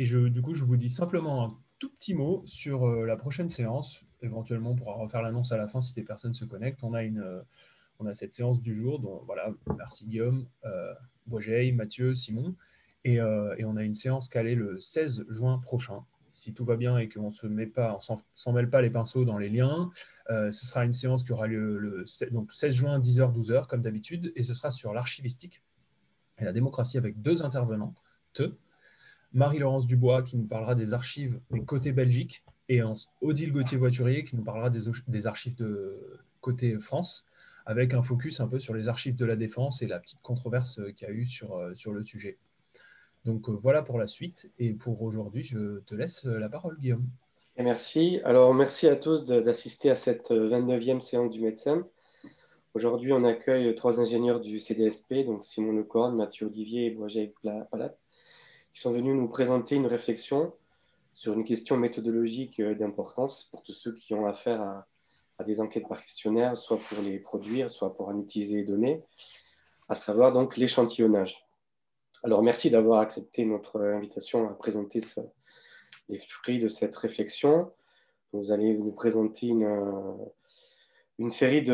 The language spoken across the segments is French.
Et du coup, je vous dis simplement un tout petit mot sur la prochaine séance. Éventuellement, on pourra refaire l'annonce à la fin si des personnes se connectent. On a cette séance du jour, dont voilà, merci Guillaume, Boisgey, Mathieu, Simon. Et on a une séance calée le 16 juin prochain. Si tout va bien et qu'on ne s'en mêle pas les pinceaux dans les liens, ce sera une séance qui aura lieu donc 16 juin, 10h, 12h, comme d'habitude, et ce sera sur l'archivistique et la démocratie avec deux intervenants. Marie-Laurence Dubois qui nous parlera des archives, mais côté Belgique, et Odile Gauthier-Voiturier qui nous parlera des archives de côté France, avec un focus un peu sur les archives de la défense et la petite controverse qu'il y a eu sur le sujet. Donc voilà pour la suite, et pour aujourd'hui, je te laisse la parole, Guillaume. Et merci. Alors, merci à tous d'assister à cette 29e séance du médecin. Aujourd'hui, on accueille trois ingénieurs du CDSP, donc Simon Lecorne, Mathieu Olivier et Boisgey Palat, qui sont venus nous présenter une réflexion sur une question méthodologique d'importance pour tous ceux qui ont affaire à des enquêtes par questionnaire, soit pour les produire, soit pour en utiliser les données, à savoir donc l'échantillonnage. Alors, merci d'avoir accepté notre invitation à présenter les fruits de cette réflexion. Vous allez nous présenter une série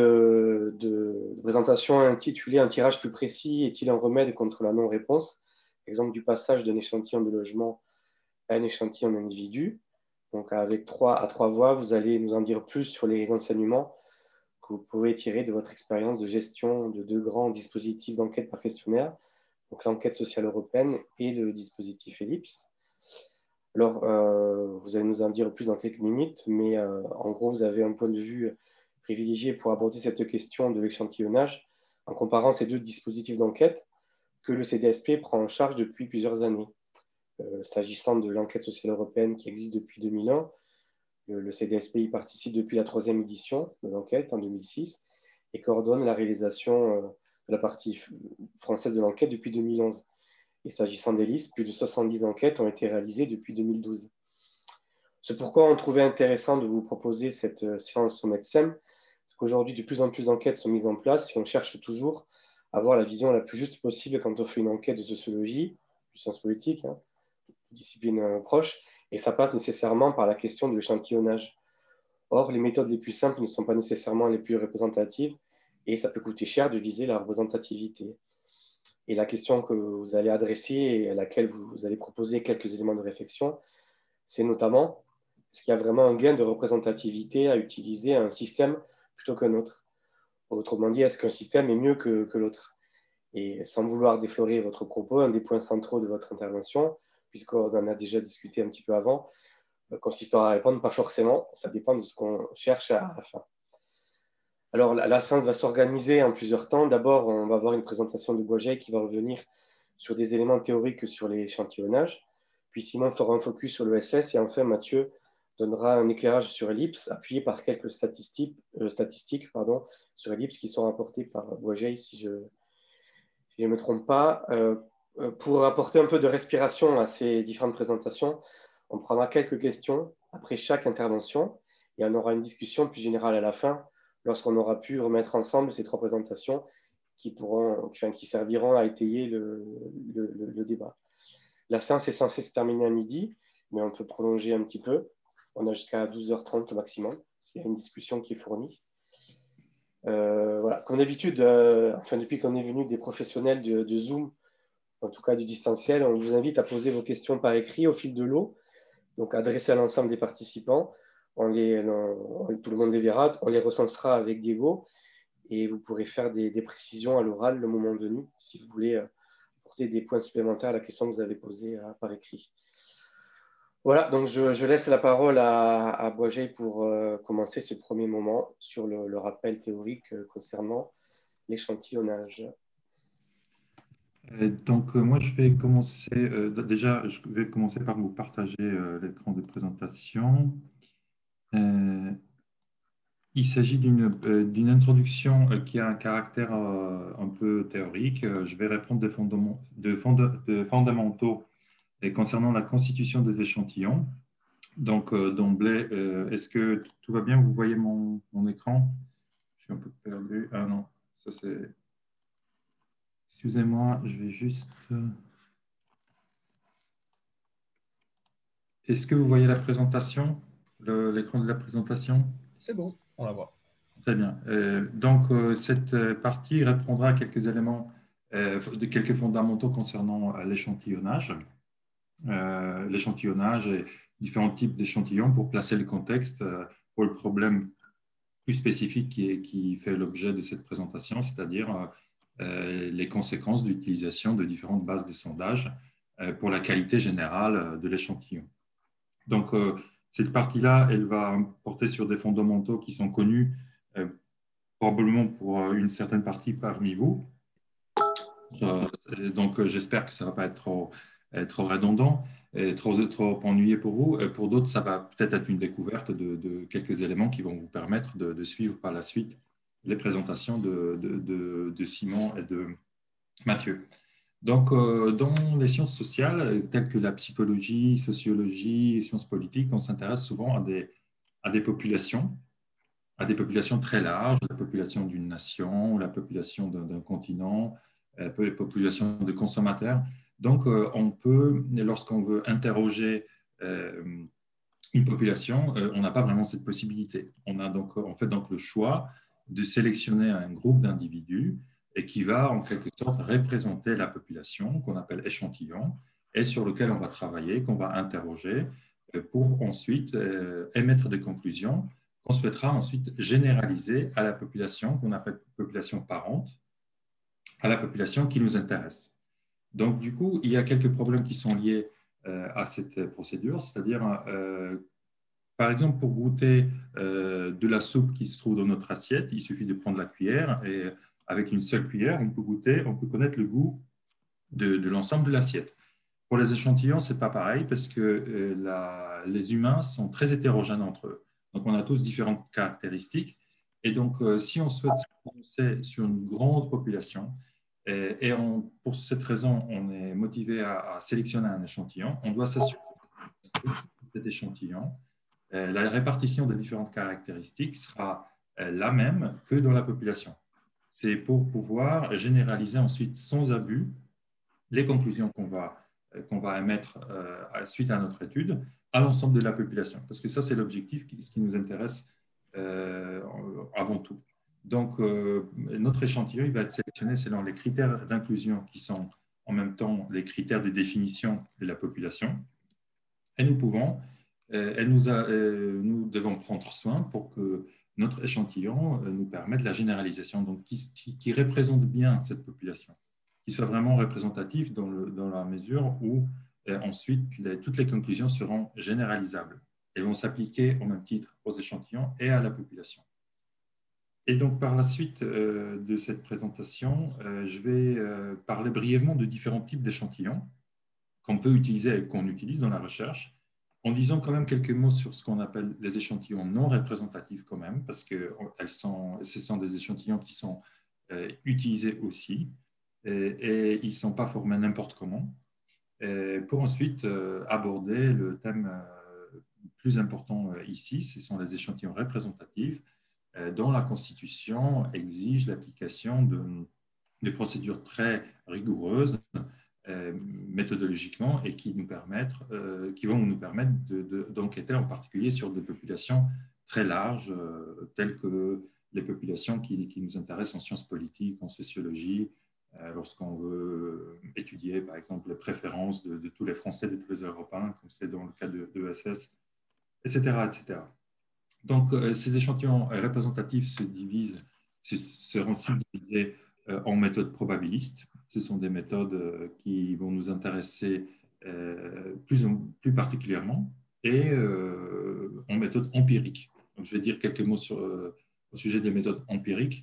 de présentations intitulées Un tirage plus précis, est-il un remède contre la non-réponse? Exemple du passage d'un échantillon de logement à un échantillon d'individu. Donc, avec à trois voix, vous allez nous en dire plus sur les enseignements que vous pouvez tirer de votre expérience de gestion de deux grands dispositifs d'enquête par questionnaire, donc l'enquête sociale européenne et le dispositif ELIPS. Alors, vous allez nous en dire plus dans quelques minutes, mais en gros, vous avez un point de vue privilégié pour aborder cette question de l'échantillonnage en comparant ces deux dispositifs d'enquête que le CDSP prend en charge depuis plusieurs années. S'agissant de l'enquête sociale européenne qui existe depuis 2001, le CDSP y participe depuis la troisième édition de l'enquête en 2006 et coordonne la réalisation de la partie française de l'enquête depuis 2011. Et s'agissant des listes, plus de 70 enquêtes ont été réalisées depuis 2012. C'est pourquoi on trouvait intéressant de vous proposer cette séance au médecin, parce qu'aujourd'hui, de plus en plus d'enquêtes sont mises en place et on cherche toujours à avoir la vision la plus juste possible quand on fait une enquête de sociologie, de sciences politiques, discipline proche, et ça passe nécessairement par la question de l'échantillonnage. Or, les méthodes les plus simples ne sont pas nécessairement les plus représentatives et ça peut coûter cher de viser la représentativité. Et la question que vous allez adresser et à laquelle vous allez proposer quelques éléments de réflexion, c'est notamment, est-ce qu'il y a vraiment un gain de représentativité à utiliser un système plutôt qu'un autre? Autrement dit, est-ce qu'un système est mieux que l'autre? Et sans vouloir déflorer votre propos, un des points centraux de votre intervention, puisqu'on en a déjà discuté un petit peu avant, consistera à répondre pas forcément, ça dépend de ce qu'on cherche à la fin. Alors, la séance va s'organiser en plusieurs temps. D'abord, on va avoir une présentation de Boisgey qui va revenir sur des éléments théoriques sur l'échantillonnage. Puis Simon fera un focus sur le SS et enfin Mathieu donnera un éclairage sur Ellipse appuyé par quelques statistiques sur Ellipse qui sont rapportées par Boisgey si je ne me trompe pas. Pour apporter un peu de respiration à ces différentes présentations, on prendra quelques questions après chaque intervention et on aura une discussion plus générale à la fin lorsqu'on aura pu remettre ensemble ces trois présentations qui serviront à étayer le débat. La séance est censée se terminer à midi, mais on peut prolonger un petit peu. On a jusqu'à 12h30 au maximum, parce qu'il y a une discussion qui est fournie. Voilà. Comme d'habitude, depuis qu'on est venu des professionnels de Zoom, en tout cas du distanciel, on vous invite à poser vos questions par écrit au fil de l'eau, donc adressées à l'ensemble des participants. Tout le monde les verra, on les recensera avec Diego et vous pourrez faire des précisions à l'oral le moment venu si vous voulez apporter des points supplémentaires à la question que vous avez posée par écrit. Voilà, donc je laisse la parole à Boisgey pour commencer ce premier moment sur le rappel théorique concernant l'échantillonnage. Moi, je vais commencer. Déjà, je vais commencer par vous partager l'écran de présentation. Il s'agit d'une introduction qui a un caractère un peu théorique. Je vais répondre de fondamentaux et concernant la constitution des échantillons. Donc, d'emblée, est-ce que tout va bien? Vous voyez mon écran? Je suis un peu perdu. Ah non, ça c'est... Excusez-moi, je vais juste... Est-ce que vous voyez la présentation, l'écran de la présentation? C'est bon, on la voit. Très bien. Donc, cette partie reprendra quelques éléments, quelques fondamentaux concernant l'échantillonnage. L'échantillonnage et différents types d'échantillons pour placer le contexte pour le problème plus spécifique qui fait l'objet de cette présentation, c'est-à-dire les conséquences d'utilisation de différentes bases de sondage pour la qualité générale de l'échantillon. Donc, cette partie-là, elle va porter sur des fondamentaux qui sont connus probablement pour une certaine partie parmi vous. Donc, j'espère que ça ne va pas être trop redondant et trop ennuyé pour vous. Pour d'autres, ça va peut-être être une découverte de quelques éléments qui vont vous permettre de suivre par la suite les présentations de Simon et de Mathieu. Donc, dans les sciences sociales, telles que la psychologie, sociologie et sciences politiques, on s'intéresse souvent à des populations très larges, la population d'une nation, la population d'un continent, la population de consommateurs. Donc, on peut, lorsqu'on veut interroger une population, on n'a pas vraiment cette possibilité. On fait donc le choix de sélectionner un groupe d'individus et qui va en quelque sorte représenter la population qu'on appelle échantillon et sur lequel on va travailler, qu'on va interroger pour ensuite émettre des conclusions qu'on souhaitera ensuite généraliser à la population qu'on appelle population parente, à la population qui nous intéresse. Donc, du coup, il y a quelques problèmes qui sont liés à cette procédure, c'est-à-dire, par exemple, pour goûter de la soupe qui se trouve dans notre assiette, il suffit de prendre la cuillère et avec une seule cuillère, on peut goûter, on peut connaître le goût de l'ensemble de l'assiette. Pour les échantillons, ce n'est pas pareil parce que les humains sont très hétérogènes entre eux. Donc, on a tous différentes caractéristiques. Et donc, si on souhaite se prononcer sur une grande population, pour cette raison, on est motivé à sélectionner un échantillon, on doit s'assurer que cet échantillon, la répartition des différentes caractéristiques sera la même que dans la population. C'est pour pouvoir généraliser ensuite sans abus les conclusions qu'on va émettre suite à notre étude à l'ensemble de la population. Parce que ça, c'est l'objectif, ce qui nous intéresse avant tout. Donc, notre échantillon, il va être sélectionné selon les critères d'inclusion qui sont en même temps les critères de définition de la population. Et nous devons prendre soin pour que notre échantillon nous permette la généralisation, donc qui représente bien cette population, qui soit vraiment représentatif dans la mesure où ensuite toutes les conclusions seront généralisables et vont s'appliquer au même titre aux échantillons et à la population. Et donc, par la suite de cette présentation, je vais parler brièvement de différents types d'échantillons qu'on peut utiliser et qu'on utilise dans la recherche, en disant quand même quelques mots sur ce qu'on appelle les échantillons non représentatifs quand même, parce que ce sont des échantillons qui sont utilisés aussi, et ils ne sont pas formés n'importe comment, pour ensuite aborder le thème plus important ici, ce sont les échantillons représentatifs, dont la Constitution exige l'application de procédures très rigoureuses méthodologiquement et qui vont nous permettre d'enquêter en particulier sur des populations très larges, telles que les populations qui nous intéressent en sciences politiques, en sociologie, lorsqu'on veut étudier, par exemple, les préférences de tous les Français, de tous les Européens, comme c'est dans le cas de ESS, etc., etc. Donc, ces échantillons représentatifs seront subdivisés en méthodes probabilistes. Ce sont des méthodes qui vont nous intéresser plus particulièrement et en méthode empirique. Donc, je vais dire quelques mots au sujet des méthodes empiriques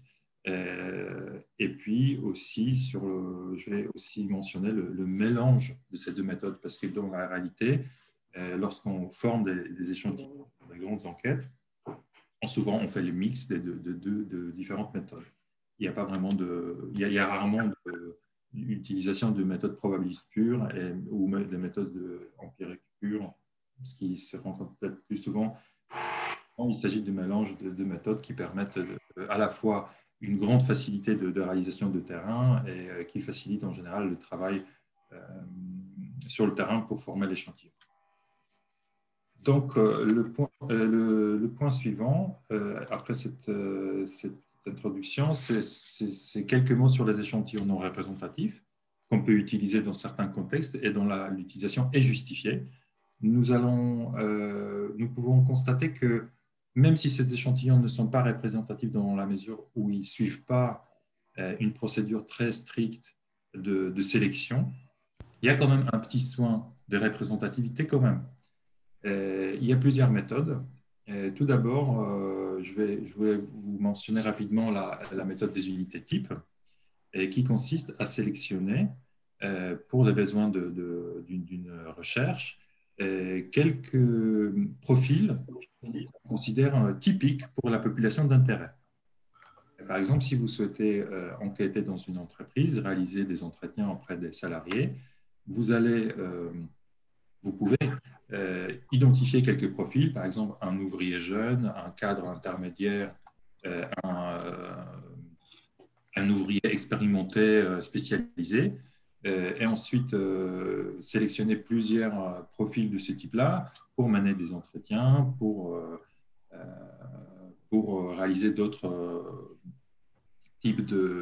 et puis aussi je vais aussi mentionner le mélange de ces deux méthodes parce que dans la réalité, lorsqu'on forme des échantillons pour des grandes enquêtes, souvent on fait le mix de différentes méthodes. Il y a rarement l'utilisation de méthodes probabilistes pures ou des méthodes empiriques pures, ce qui se rencontre peut-être plus souvent. Il s'agit de mélange de méthodes qui permettent à la fois une grande facilité de réalisation de terrain et qui facilitent en général le travail sur le terrain pour former l'échantillon. Donc, le point suivant, après cette introduction, c'est quelques mots sur les échantillons non représentatifs qu'on peut utiliser dans certains contextes et dont l'utilisation est justifiée. Nous pouvons constater que même si ces échantillons ne sont pas représentatifs dans la mesure où ils ne suivent pas une procédure très stricte de sélection, il y a quand même un petit soin de représentativité quand même. Il y a plusieurs méthodes. Tout d'abord, je voulais vous mentionner rapidement la méthode des unités types, qui consiste à sélectionner, pour les besoins d'une recherche, quelques profils qu'on considère typiques pour la population d'intérêt. Par exemple, si vous souhaitez enquêter dans une entreprise, réaliser des entretiens auprès des salariés, vous pouvez identifier quelques profils, par exemple un ouvrier jeune, un cadre intermédiaire, un ouvrier expérimenté spécialisé, et ensuite sélectionner plusieurs profils de ce type-là pour mener des entretiens, pour réaliser d'autres types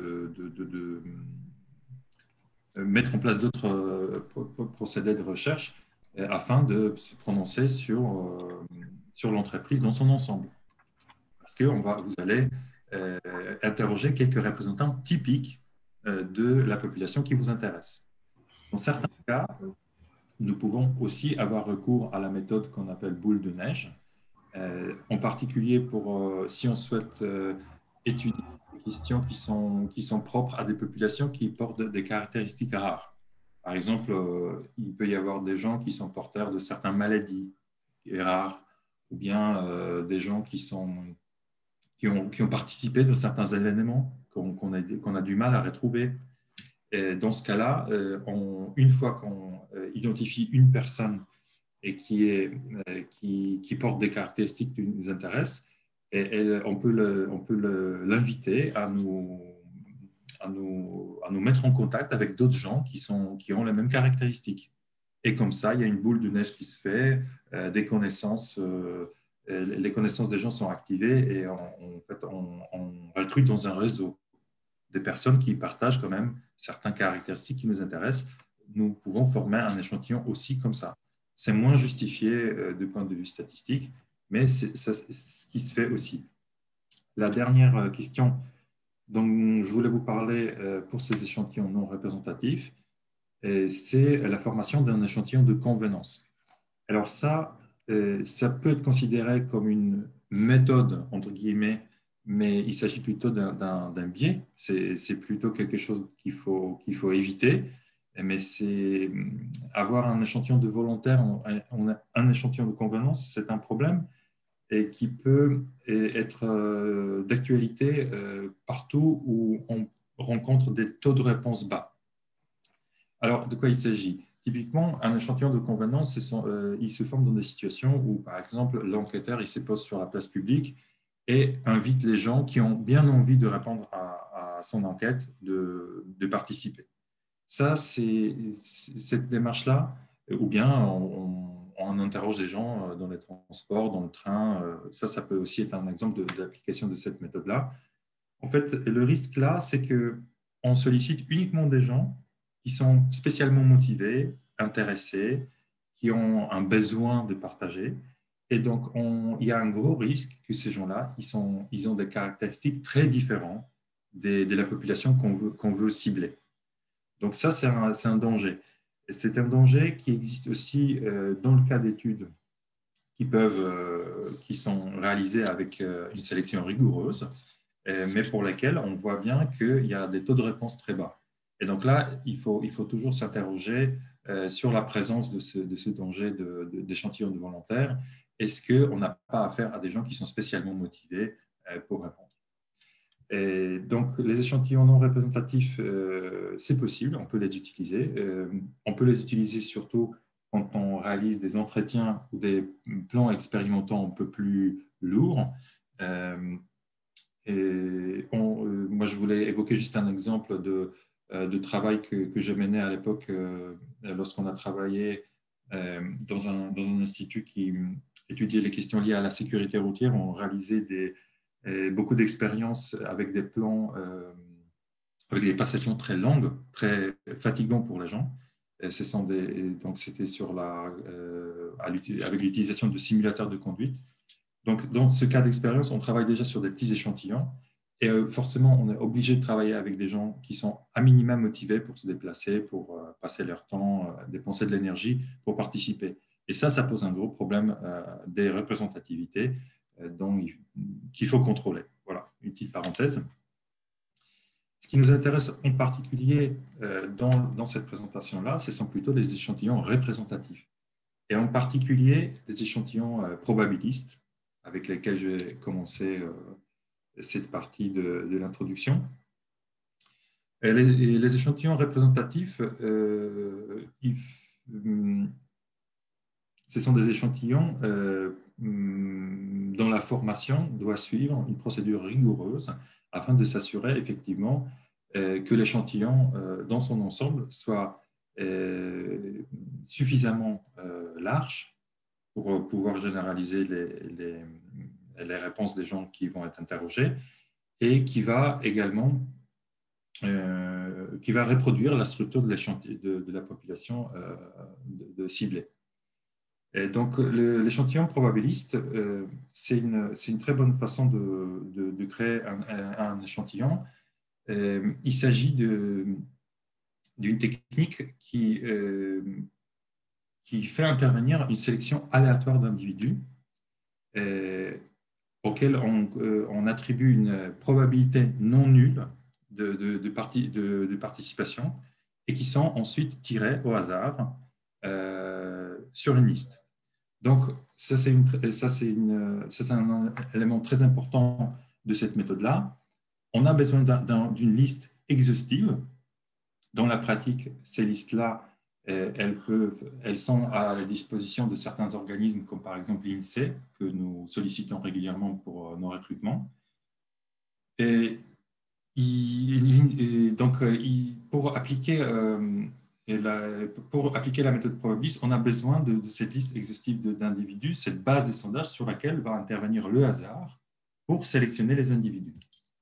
mettre en place d'autres procédés de recherche afin de se prononcer sur l'entreprise dans son ensemble. Parce que vous allez interroger quelques représentants typiques de la population qui vous intéresse. Dans certains cas, nous pouvons aussi avoir recours à la méthode qu'on appelle boule de neige, en particulier si on souhaite étudier des questions qui sont propres à des populations qui portent des caractéristiques rares. Par exemple, il peut y avoir des gens qui sont porteurs de certaines maladies rares, ou bien des gens qui ont participé de certains événements qu'on a du mal à retrouver. Et dans ce cas-là, une fois qu'on identifie une personne et qui porte des caractéristiques qui nous intéressent, on peut l'inviter à nous mettre en contact avec d'autres gens qui ont les mêmes caractéristiques. Et comme ça, il y a une boule de neige qui se fait, les connaissances des gens sont activées et on recrute dans un réseau des personnes qui partagent quand même certaines caractéristiques qui nous intéressent. Nous pouvons former un échantillon aussi comme ça. C'est moins justifié du point de vue statistique, mais c'est ce qui se fait aussi. La dernière question dont je voulais vous parler pour ces échantillons non représentatifs, c'est la formation d'un échantillon de convenance. Alors ça peut être considéré comme une méthode, entre guillemets, mais il s'agit plutôt d'un biais. C'est plutôt quelque chose qu'il faut éviter. Mais c'est avoir un échantillon de volontaires, un échantillon de convenance, c'est un problème et qui peut être d'actualité partout où on rencontre des taux de réponse bas. Alors, de quoi il s'agit? Typiquement, un échantillon de convenance, il se forme dans des situations où, par exemple, l'enquêteur il se pose sur la place publique et invite les gens qui ont bien envie de répondre à son enquête de participer. Ça, cette démarche-là, ou bien on interroge des gens dans les transports, dans le train, ça peut aussi être un exemple de l'application de cette méthode-là. En fait, le risque là, c'est qu'on sollicite uniquement des gens qui sont spécialement motivés, intéressés, qui ont un besoin de partager. Et donc, il y a un gros risque que ces gens-là, ils ont des caractéristiques très différentes de la population qu'on veut cibler. Donc ça, c'est un danger. Et c'est un danger qui existe aussi dans le cas d'études qui sont réalisées avec une sélection rigoureuse, mais pour lesquelles on voit bien qu'il y a des taux de réponse très bas. Et donc là, il faut toujours s'interroger sur la présence de ce danger d'échantillons de volontaires. Est-ce qu'on n'a pas affaire à des gens qui sont spécialement motivés pour répondre? Et donc, les échantillons non représentatifs, c'est possible, on peut les utiliser. On peut les utiliser surtout quand on réalise des entretiens ou des plans expérimentaux un peu plus lourds. Moi, je voulais évoquer juste un exemple de travail que j'ai mené à l'époque lorsqu'on a travaillé dans un institut qui étudié les questions liées à la sécurité routière, ont réalisé beaucoup d'expériences avec des plans, avec des passations très longues, très fatigants pour les gens. Donc, c'était avec l'utilisation de simulateurs de conduite. Donc, dans ce cas d'expérience, on travaille déjà sur des petits échantillons. Et forcément, on est obligé de travailler avec des gens qui sont à minima motivés pour se déplacer, pour passer leur temps, dépenser de l'énergie pour participer. Et ça pose un gros problème des représentativités qu'il faut contrôler. Voilà, une petite parenthèse. Ce qui nous intéresse en particulier dans cette présentation-là, ce sont plutôt les échantillons représentatifs. Et en particulier des échantillons probabilistes, avec lesquels je vais commencer cette partie de l'introduction. Les échantillons représentatifs, ce sont des échantillons dont la formation doit suivre une procédure rigoureuse afin de s'assurer effectivement que l'échantillon dans son ensemble soit suffisamment large pour pouvoir généraliser les réponses des gens qui vont être interrogés et qui va également reproduire la structure de la population ciblée. Et donc, l'échantillon probabiliste, c'est une très bonne façon de créer un échantillon. Il s'agit d'une technique qui fait intervenir une sélection aléatoire d'individus auxquels on attribue une probabilité non nulle de participation et qui sont ensuite tirés au hasard sur une liste. Donc, ça, c'est un élément très important de cette méthode-là. On a besoin d'une liste exhaustive. Dans la pratique, ces listes-là, elles sont à la disposition de certains organismes, comme par exemple l'INSEE, que nous sollicitons régulièrement pour nos recrutements. Et donc, pour appliquer la méthode probabiliste, on a besoin de cette liste exhaustive d'individus, cette base des sondages sur laquelle va intervenir le hasard pour sélectionner les individus.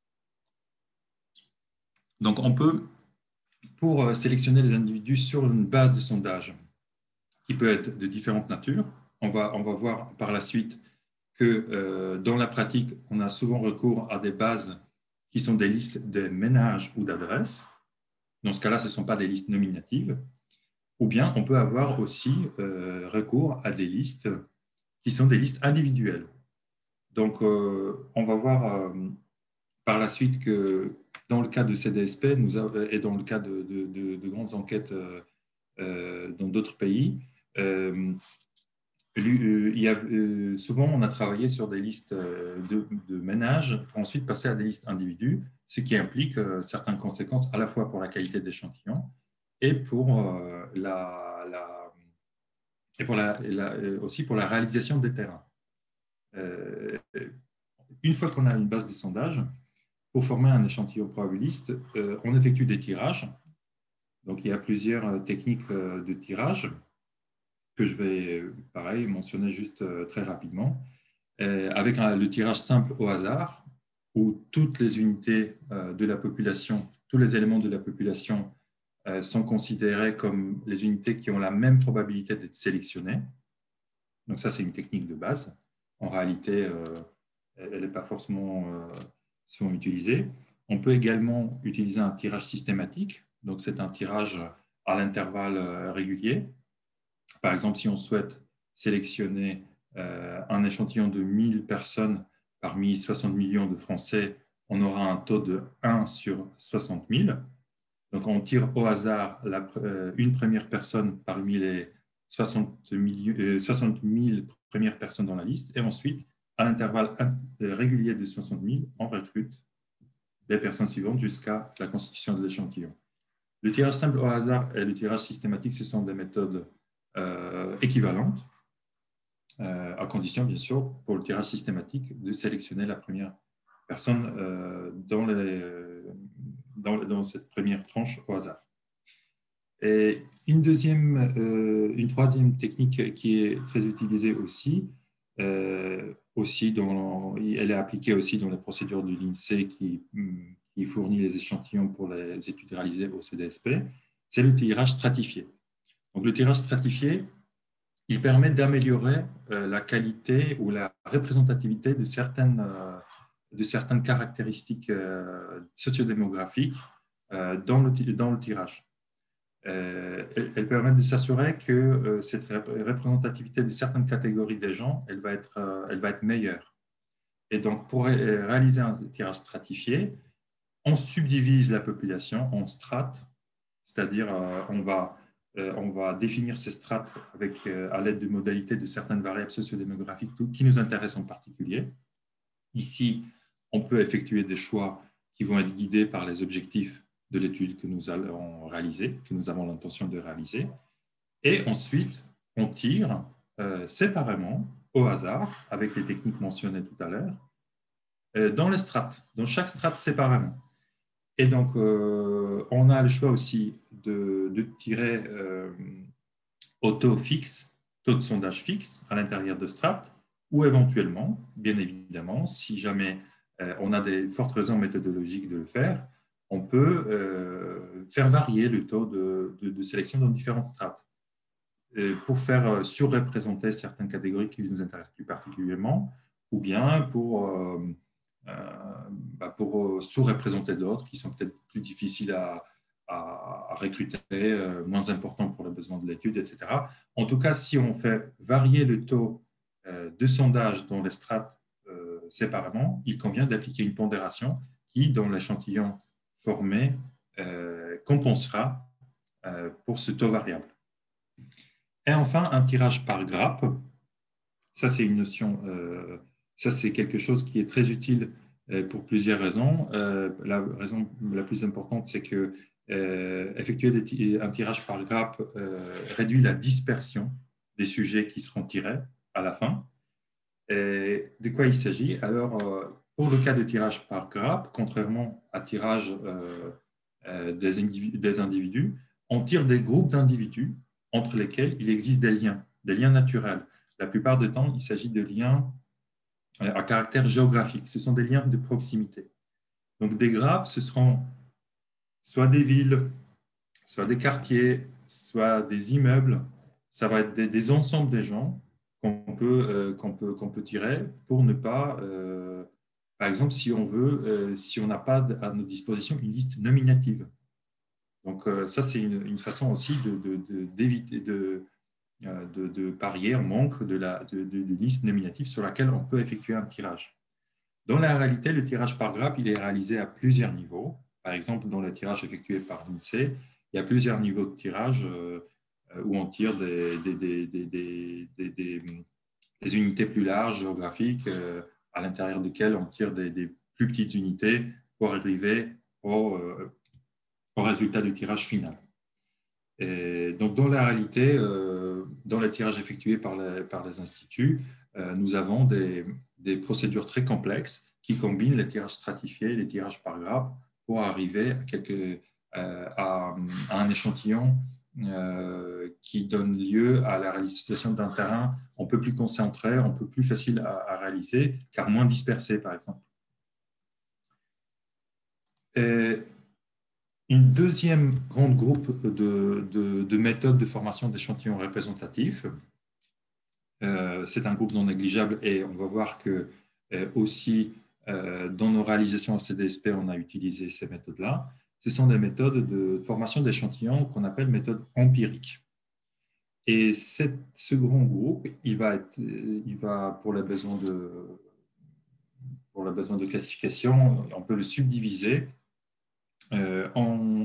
Donc, pour sélectionner les individus sur une base de sondage qui peut être de différentes natures, on va voir par la suite que dans la pratique, on a souvent recours à des bases qui sont des listes de ménages ou d'adresses. Dans ce cas-là, ce ne sont pas des listes nominatives. Ou bien, on peut avoir aussi recours à des listes qui sont des listes individuelles. Donc, on va voir par la suite que dans le cas de CDSP et dans le cas de grandes enquêtes dans d'autres pays, souvent, on a travaillé sur des listes de ménages pour ensuite passer à des listes individus, ce qui implique certaines conséquences à la fois pour la qualité d'échantillon et aussi pour la réalisation des terrains. Une fois qu'on a une base de sondage, pour former un échantillon probabiliste, on effectue des tirages. Donc, il y a plusieurs techniques de tirage que je vais, pareil, mentionner juste très rapidement, avec le tirage simple au hasard, où toutes les unités de la population, tous les éléments de la population sont considérés comme les unités qui ont la même probabilité d'être sélectionnées. Donc ça, c'est une technique de base. En réalité, elle n'est pas forcément souvent utilisée. On peut également utiliser un tirage systématique. Donc c'est un tirage à l'intervalle régulier. Par exemple, si on souhaite sélectionner un échantillon de 1000 personnes parmi 60 millions de Français, on aura un taux de 1 sur 60 000. Donc, on tire au hasard une première personne parmi les 60 000 premières personnes dans la liste. Et ensuite, à l'intervalle régulier de 60 000, on recrute les personnes suivantes jusqu'à la constitution de l'échantillon. Le tirage simple au hasard et le tirage systématique, ce sont des méthodes équivalentes, à condition, bien sûr, pour le tirage systématique, de sélectionner la première personne dans cette première tranche au hasard. Et une troisième technique qui est très utilisée aussi, elle est appliquée aussi dans les procédures de l'INSEE qui fournit les échantillons pour les études réalisées au CDSP, c'est le tirage stratifié. Donc, le tirage stratifié, il permet d'améliorer la qualité ou la représentativité de certaines caractéristiques sociodémographiques dans le tirage. Elle permet de s'assurer que cette représentativité de certaines catégories des gens, elle va être meilleure. Et donc, pour réaliser un tirage stratifié, on subdivise la population en strates, c'est-à-dire on va définir ces strates à l'aide de modalités de certaines variables sociodémographiques qui nous intéressent en particulier. Ici, on peut effectuer des choix qui vont être guidés par les objectifs de l'étude que nous allons réaliser, que nous avons l'intention de réaliser. Et ensuite, on tire séparément, au hasard, avec les techniques mentionnées tout à l'heure, dans les strates, dans chaque strate séparément. Et donc, on a le choix aussi de tirer au taux fixe, taux de sondage fixe à l'intérieur de strates, ou éventuellement, bien évidemment, si jamais on a des fortes raisons méthodologiques de le faire, on peut faire varier le taux de sélection dans différentes strates pour faire surreprésenter certaines catégories qui nous intéressent plus particulièrement, ou bien pour sous-représenter d'autres qui sont peut-être plus difficiles à recruter, moins importants pour les besoins de l'étude, etc. En tout cas, si on fait varier le taux de sondage dans les strates séparément, il convient d'appliquer une pondération qui, dans l'échantillon formé, compensera pour ce taux variable. Et enfin, un tirage par grappe. Ça, c'est une notion, ça, c'est quelque chose qui est très utile pour plusieurs raisons. La raison la plus importante, c'est que effectuer un tirage par grappe réduit la dispersion des sujets qui seront tirés à la fin. Et de quoi il s'agit? Alors, pour le cas de tirage par grappe, contrairement à tirage des individus, on tire des groupes d'individus entre lesquels il existe des liens naturels. La plupart du temps, il s'agit de liens à caractère géographique. Ce sont des liens de proximité. Donc, des grappes, ce seront soit des villes, soit des quartiers, soit des immeubles. Ça va être des ensembles de gens qu'on peut tirer pour ne pas, par exemple, si on n'a pas à notre disposition une liste nominative. Donc, ça, c'est une façon aussi d'éviter de parier en manque de liste nominative sur laquelle on peut effectuer un tirage. Dans la réalité, le tirage par grappe, il est réalisé à plusieurs niveaux. Par exemple, dans le tirage effectué par l'INSEE, il y a plusieurs niveaux de tirage où on tire des unités plus larges, géographiques, à l'intérieur desquelles on tire des plus petites unités pour arriver au résultat du tirage final. Et donc, dans la réalité, dans les tirages effectués par les instituts, nous avons des procédures très complexes qui combinent les tirages stratifiés et les tirages par grappe pour arriver à un échantillon qui donne lieu à la réalisation d'un terrain un peu plus concentré, un peu plus facile à réaliser, car moins dispersé, par exemple. Et une deuxième grande groupe de méthodes de formation d'échantillons représentatifs, c'est un groupe non négligeable et on va voir que aussi dans nos réalisations en CDSP, on a utilisé ces méthodes-là. Ce sont des méthodes de formation d'échantillons qu'on appelle méthodes empiriques. Et ce grand groupe, il va pour les besoins de classification, on peut le subdiviser en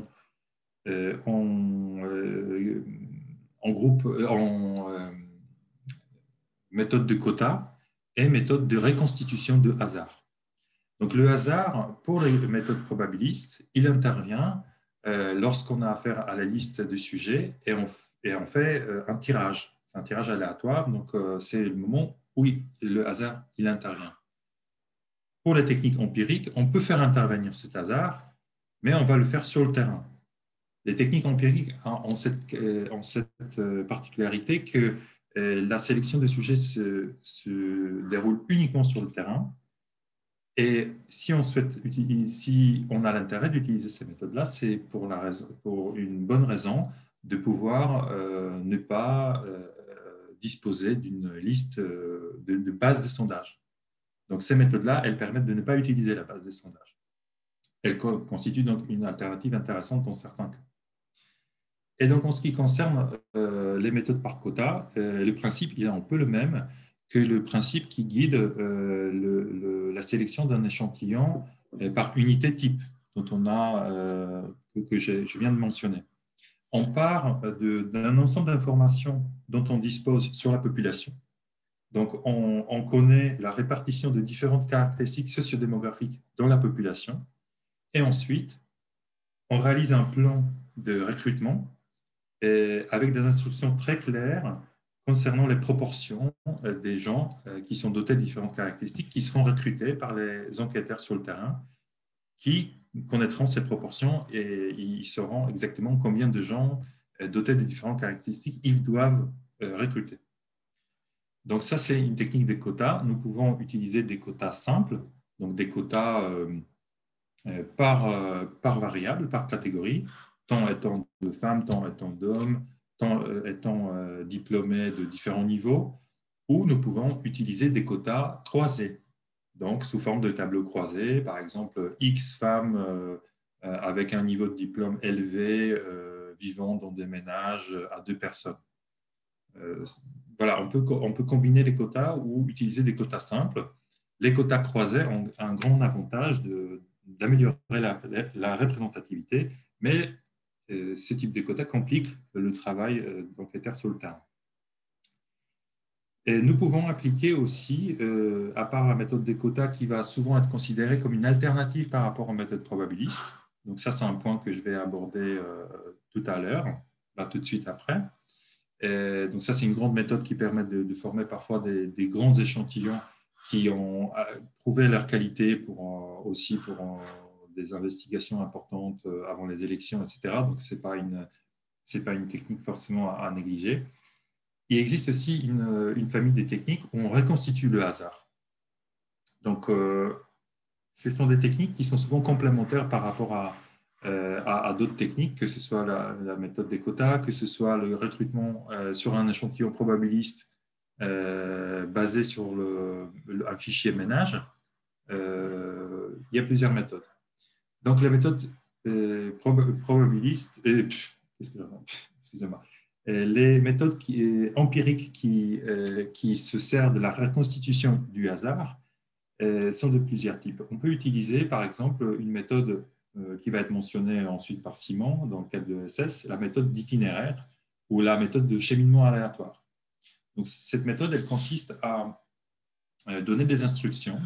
méthode de quota et méthode de reconstitution de hasard. Donc, le hasard, pour les méthodes probabilistes, il intervient lorsqu'on a affaire à la liste de sujets et on fait un tirage. C'est un tirage aléatoire, donc c'est le moment où le hasard il intervient. Pour les techniques empiriques, on peut faire intervenir cet hasard, mais on va le faire sur le terrain. Les techniques empiriques ont cette particularité que la sélection des sujets se déroule uniquement sur le terrain. Et si on a l'intérêt d'utiliser ces méthodes-là, c'est pour une bonne raison de pouvoir ne pas disposer d'une liste de bases de sondage. Donc, ces méthodes-là, elles permettent de ne pas utiliser la base de sondage. Elles constituent donc une alternative intéressante dans certains cas. Et donc, en ce qui concerne les méthodes par quota, le principe il est un peu le même que le principe qui guide la sélection d'un échantillon par unité type, dont que je viens de mentionner. On part d'un ensemble d'informations dont on dispose sur la population. Donc, on connaît la répartition de différentes caractéristiques sociodémographiques dans la population. Et ensuite, on réalise un plan de recrutement avec des instructions très claires concernant les proportions des gens qui sont dotés de différentes caractéristiques, qui seront recrutés par les enquêteurs sur le terrain, qui connaîtront ces proportions et ils sauront exactement combien de gens dotés de différentes caractéristiques ils doivent recruter. Donc ça, c'est une technique des quotas. Nous pouvons utiliser des quotas simples, donc des quotas par variable, par catégorie, tant étant de femmes, tant étant d'hommes, tant étant diplômés de différents niveaux, ou nous pouvons utiliser des quotas croisés, donc sous forme de tableau croisé, par exemple X femmes avec un niveau de diplôme élevé vivant dans des ménages à 2 personnes. Voilà, on peut combiner les quotas ou utiliser des quotas simples. Les quotas croisés ont un grand avantage d'améliorer la représentativité, mais ce type de quotas complique le travail d'enquêteur sur le terrain. Et nous pouvons appliquer aussi, à part la méthode des quotas qui va souvent être considérée comme une alternative par rapport aux méthodes probabilistes. Donc ça, c'est un point que je vais aborder tout à l'heure, tout de suite après. Et donc ça, c'est une grande méthode qui permet de former parfois des grands échantillons qui ont prouvé leur qualité pour des investigations importantes avant les élections, etc. Donc, ce n'est pas une technique forcément à négliger. Il existe aussi une famille de techniques où on reconstitue le hasard. Donc, ce sont des techniques qui sont souvent complémentaires par rapport à d'autres techniques, que ce soit la méthode des quotas, que ce soit le recrutement sur un échantillon probabiliste basé sur un fichier ménage. Il y a plusieurs méthodes. Donc, la méthode probabiliste, excusez-moi, les méthodes empiriques qui se servent de la reconstitution du hasard sont de plusieurs types. On peut utiliser, par exemple, une méthode qui va être mentionnée ensuite par Simon dans le cadre de ESS, la méthode d'itinéraire ou la méthode de cheminement aléatoire. Donc, cette méthode, elle consiste à donner des instructions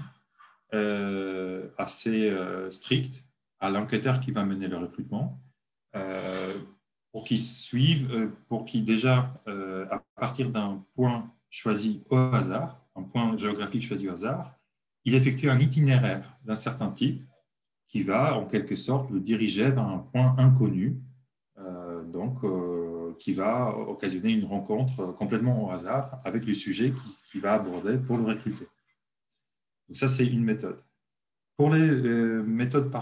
assez strictes à l'enquêteur qui va mener le recrutement pour qu'il suive, pour qu'il déjà, à partir d'un point choisi au hasard, un point géographique choisi au hasard, il effectue un itinéraire d'un certain type qui va, en quelque sorte, le diriger vers un point inconnu, qui va occasionner une rencontre complètement au hasard avec le sujet qui va aborder pour le recruter. Donc ça, c'est une méthode. Pour les méthodes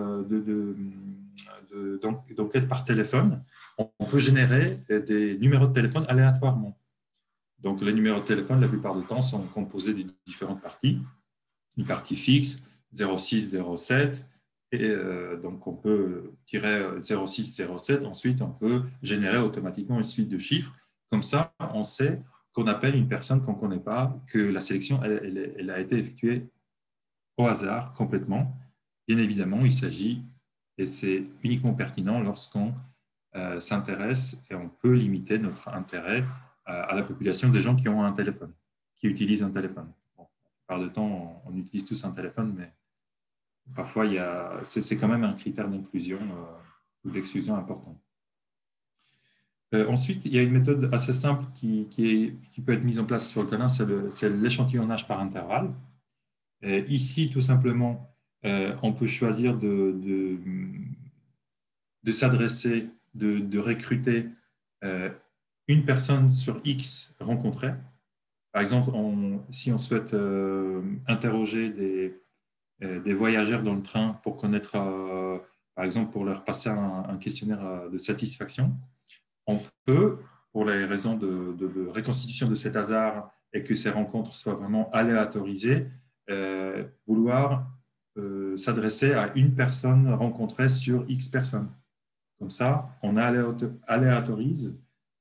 d'enquête par téléphone, on peut générer des numéros de téléphone aléatoirement. Donc, les numéros de téléphone, la plupart du temps, sont composés de différentes parties. Une partie fixe, 06, 07, et donc on peut tirer 06, 07. Ensuite, on peut générer automatiquement une suite de chiffres. Comme ça, on sait qu'on appelle une personne qu'on ne connaît pas, que la sélection elle a été effectuée au hasard complètement. Bien évidemment, il s'agit, et c'est uniquement pertinent lorsqu'on s'intéresse et on peut limiter notre intérêt à la population des gens qui ont un téléphone, qui utilisent un téléphone. Bon, par de temps, on utilise tous un téléphone, mais parfois, c'est quand même un critère d'inclusion ou d'exclusion important. Ensuite, il y a une méthode assez simple qui peut être mise en place sur le terrain, c'est l'échantillonnage par intervalle. Ici, tout simplement, on peut choisir de s'adresser, de recruter une personne sur X rencontrée. Par exemple, si on souhaite interroger des voyageurs dans le train pour connaître, par exemple, pour leur passer un questionnaire de satisfaction, on peut, pour les raisons de reconstitution de cet hasard et que ces rencontres soient vraiment aléatorisées, vouloir s'adresser à une personne rencontrée sur X personnes. Comme ça, on aléatorise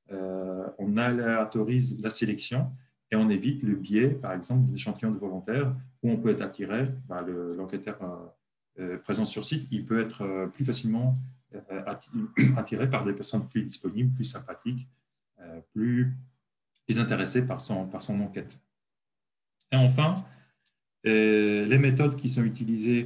la sélection et on évite le biais, par exemple, des échantillons de volontaires où on peut être attiré, l'enquêteur présent sur site, il peut être plus facilement attiré par des personnes plus disponibles, plus sympathiques, plus intéressées par son enquête. Et enfin, les méthodes qui sont utilisées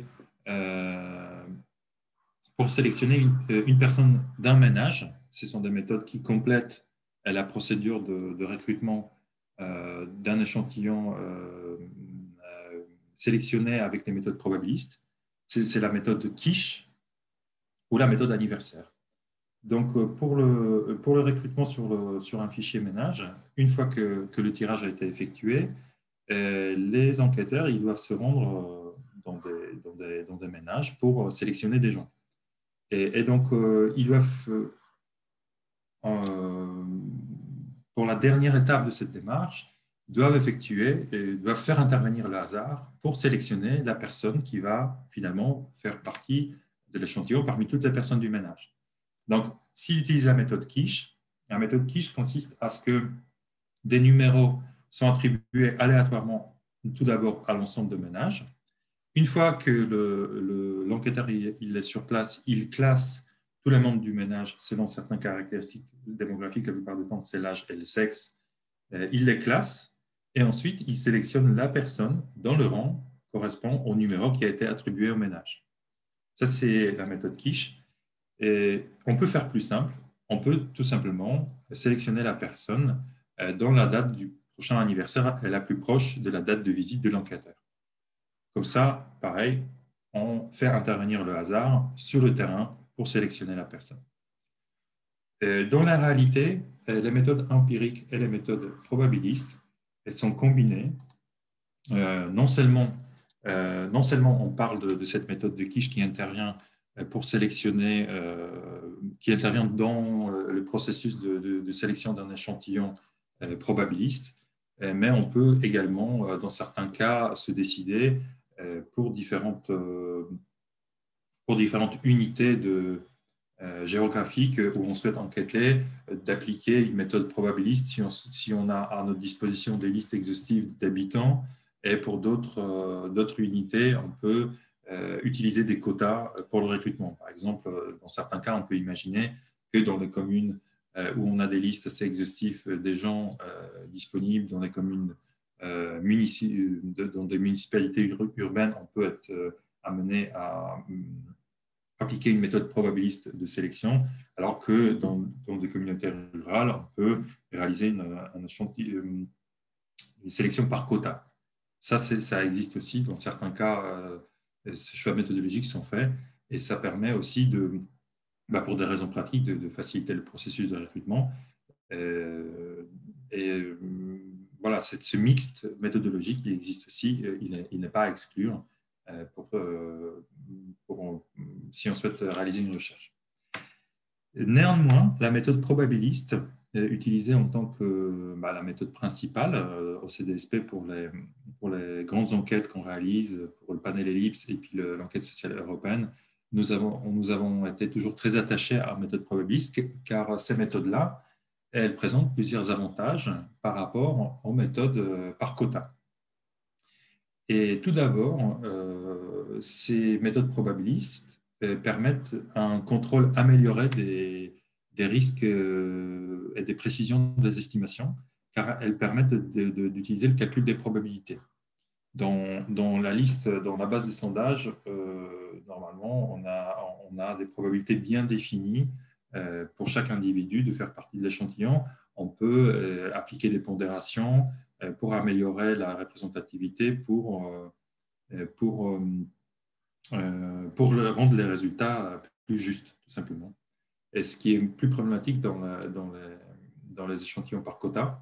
pour sélectionner une personne d'un ménage, ce sont des méthodes qui complètent la procédure de recrutement d'un échantillon sélectionné avec des méthodes probabilistes. C'est la méthode de Quiche ou la méthode anniversaire. Donc, pour le recrutement sur un fichier ménage, une fois que le tirage a été effectué, les enquêteurs ils doivent se rendre dans des ménages pour sélectionner des gens. Et donc, ils doivent, pour la dernière étape de cette démarche, doivent faire intervenir le hasard pour sélectionner la personne qui va finalement faire partie de l'échantillon parmi toutes les personnes du ménage. Donc, s'ils utilisent la méthode Quiche consiste à ce que des numéros sont attribués aléatoirement tout d'abord à l'ensemble de ménages. Une fois que l'enquêteur il est sur place, il classe tous les membres du ménage selon certaines caractéristiques démographiques, la plupart du temps c'est l'âge et le sexe. Il les classe et ensuite il sélectionne la personne dont le rang correspond au numéro qui a été attribué au ménage. Ça, c'est la méthode Quiche. Et on peut faire plus simple. On peut tout simplement sélectionner la personne dont la date du prochain anniversaire est la plus proche de la date de visite de l'enquêteur. Comme ça, pareil, on fait intervenir le hasard sur le terrain pour sélectionner la personne. Dans la réalité, les méthodes empiriques et les méthodes probabilistes, elles sont combinées. Non seulement on parle de cette méthode de Quiche qui intervient pour sélectionner, qui intervient dans le processus de sélection d'un échantillon probabiliste, mais on peut également, dans certains cas, se décider pour différentes unités géographiques où on souhaite enquêter, d'appliquer une méthode probabiliste si on a à notre disposition des listes exhaustives d'habitants. Et pour d'autres unités, on peut utiliser des quotas pour le recrutement. Par exemple, dans certains cas, on peut imaginer que dans les communes où on a des listes assez exhaustives des gens disponibles, dans des communes dans des municipalités urbaines, on peut être amené à appliquer une méthode probabiliste de sélection, alors que dans des communautés rurales, on peut réaliser une sélection par quota. Ça existe aussi. Dans certains cas, ces choix méthodologiques sont faits et ça permet aussi, pour des raisons pratiques, de faciliter le processus de recrutement. Voilà, ce mixte méthodologique qui existe aussi, il n'est pas à exclure si on souhaite réaliser une recherche. Néanmoins, la méthode probabiliste utilisée en tant que la méthode principale au CDSP pour les grandes enquêtes qu'on réalise, pour le panel Ellipse et puis l'enquête sociale européenne, nous avons été toujours très attachés à la méthode probabiliste car ces méthodes-là, elles présentent plusieurs avantages par rapport aux méthodes par quota. Et tout d'abord, ces méthodes probabilistes permettent un contrôle amélioré des risques et des précisions des estimations, car elles permettent d'utiliser le calcul des probabilités. Dans la base de sondage, normalement, on a des probabilités bien définies pour chaque individu de faire partie de l'échantillon. On peut appliquer des pondérations pour améliorer la représentativité, pour rendre les résultats plus justes, tout simplement. Et ce qui est plus problématique dans dans les échantillons par quota.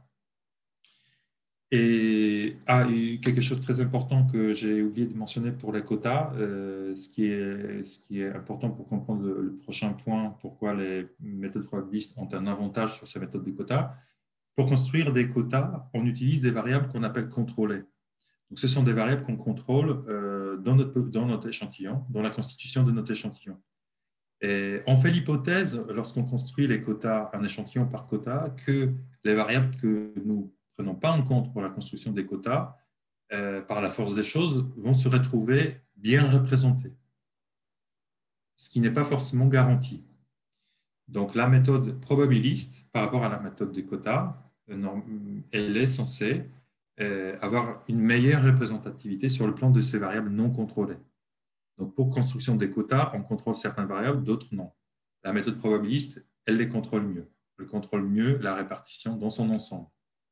Et quelque chose de très important que j'ai oublié de mentionner pour les quotas, ce qui est important pour comprendre le prochain point, pourquoi les méthodes probabilistes ont un avantage sur ces méthodes de quotas. Pour construire des quotas, on utilise des variables qu'on appelle contrôlées. Donc, ce sont des variables qu'on contrôle dans notre échantillon, dans la constitution de notre échantillon. Et on fait l'hypothèse, lorsqu'on construit les quotas, un échantillon par quota, que les variables que nous ne prenons pas en compte pour la construction des quotas, par la force des choses, vont se retrouver bien représentées, ce qui n'est pas forcément garanti. Donc, la méthode probabiliste, par rapport à la méthode des quotas, elle est censée avoir une meilleure représentativité sur le plan de ces variables non contrôlées. Donc, pour construction des quotas, on contrôle certaines variables, d'autres non. La méthode probabiliste, elle les contrôle mieux. Elle contrôle mieux la répartition dans son ensemble.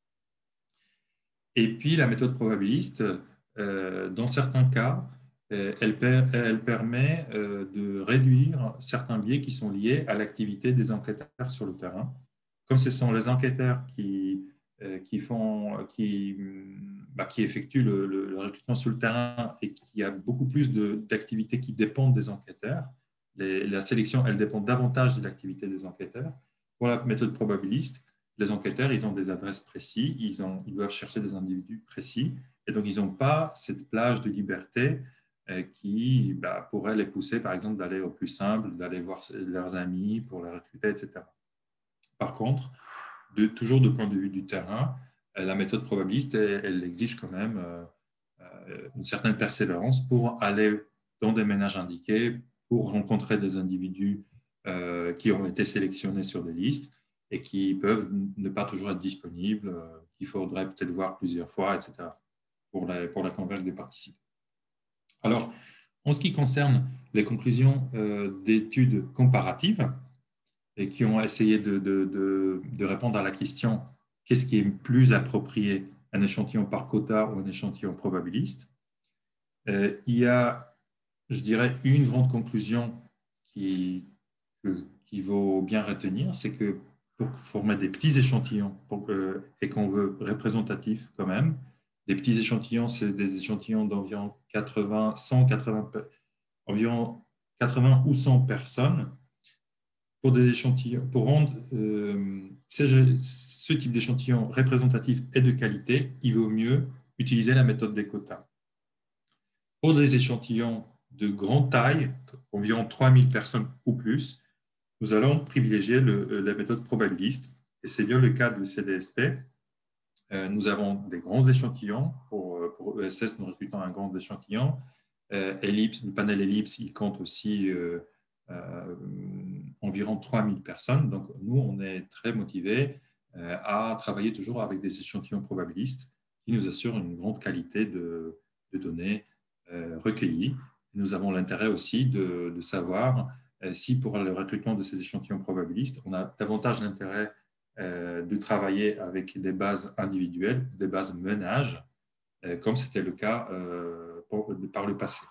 Et puis, la méthode probabiliste, dans certains cas, elle permet de réduire certains biais qui sont liés à l'activité des enquêteurs sur le terrain. Comme ce sont les enquêteurs qui effectuent le recrutement sur le terrain et qui a beaucoup plus d'activités qui dépendent des enquêteurs, la sélection, elle dépend davantage de l'activité des enquêteurs. Pour la méthode probabiliste, les enquêteurs, ils ont des adresses précises, ils doivent chercher des individus précis, et donc ils n'ont pas cette plage de liberté qui pourrait les pousser, par exemple, d'aller au plus simple, d'aller voir leurs amis pour les recruter, etc. Par contre, toujours du point de vue du terrain, la méthode probabiliste, elle exige quand même une certaine persévérance pour aller dans des ménages indiqués, pour rencontrer des individus qui ont été sélectionnés sur des listes et qui peuvent ne pas toujours être disponibles, qu'il faudrait peut-être voir plusieurs fois, etc., pour la convaincre de participer. Alors, en ce qui concerne les conclusions d'études comparatives, et qui ont essayé de répondre à la question qu'est-ce qui est plus approprié, un échantillon par quota ou un échantillon probabiliste, il y a, je dirais, une grande conclusion qui vaut bien retenir, c'est que pour former des petits échantillons et qu'on veut représentatifs quand même, des petits échantillons, c'est des échantillons d'environ 80 ou 100 personnes. Pour des échantillons, pour rendre ce type d'échantillon représentatif et de qualité, il vaut mieux utiliser la méthode des quotas. Pour des échantillons de grande taille, environ 3000 personnes ou plus, nous allons privilégier la méthode probabiliste. Et c'est bien le cas de CDSP. Nous avons des grands échantillons. Pour ESS, nous recrutons un grand échantillon. Ellipse, le panel Ellipse, il compte aussi environ 3000 personnes. Donc, nous, on est très motivés à travailler toujours avec des échantillons probabilistes qui nous assurent une grande qualité de données recueillies. Nous avons l'intérêt aussi de savoir si pour le recrutement de ces échantillons probabilistes, on a davantage d'intérêt de travailler avec des bases individuelles, des bases ménages, comme c'était le cas par le passé.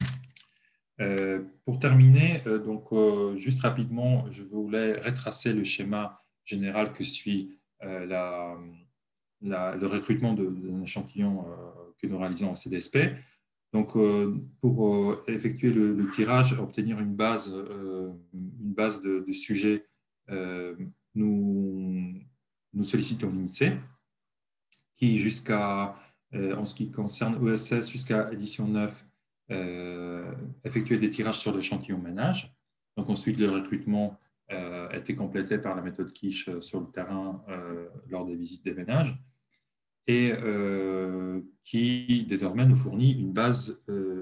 Pour terminer, juste rapidement, je voulais retracer le schéma général que suit le recrutement d'un échantillon que nous réalisons en CDSP. Donc, pour effectuer le tirage, obtenir une base de sujets, nous sollicitons l'INSEE, qui en ce qui concerne ESS, jusqu'à édition 9, effectuer des tirages sur l'échantillon ménage. Donc, ensuite, le recrutement a été complété par la méthode Quiche sur le terrain lors des visites des ménages et qui, désormais, nous fournit une base,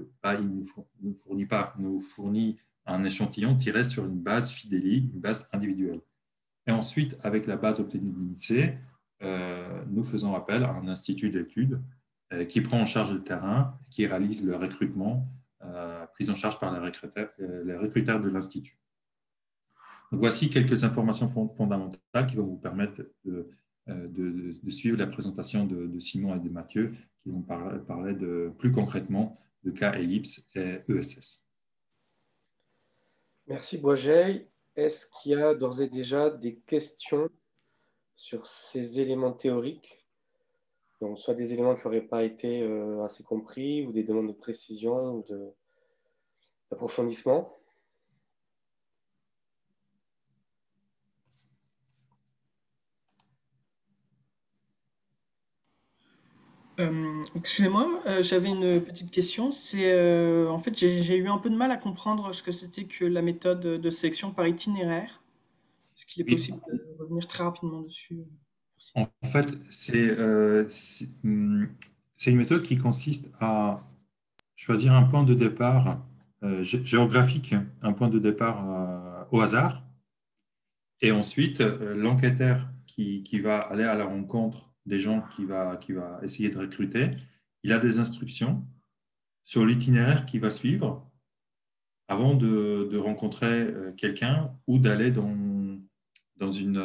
nous fournit un échantillon tiré sur une base Fideli, une base individuelle. Et ensuite, avec la base obtenue de l'INSEE, nous faisons appel à un institut d'études qui prend en charge le terrain, qui réalise le recrutement, pris en charge par les recruteurs de l'Institut. Donc, voici quelques informations fondamentales qui vont vous permettre de suivre la présentation de Simon et de Mathieu, qui vont parler plus concrètement de cas Ellipse et ESS. Merci Boisjey. Est-ce qu'il y a d'ores et déjà des questions sur ces éléments théoriques, donc soit des éléments qui n'auraient pas été assez compris, ou des demandes de précision ou d'approfondissement. Excusez-moi, j'avais une petite question. En fait, j'ai eu un peu de mal à comprendre ce que c'était que la méthode de sélection par itinéraire. Est-ce qu'il est Oui. possible de revenir très rapidement dessus? Merci. En fait, c'est une méthode qui consiste à choisir un point de départ géographique, un point de départ au hasard, et ensuite l'enquêteur qui va aller à la rencontre des gens qui va essayer de recruter, il a des instructions sur l'itinéraire qu'il va suivre avant de rencontrer quelqu'un ou d'aller dans une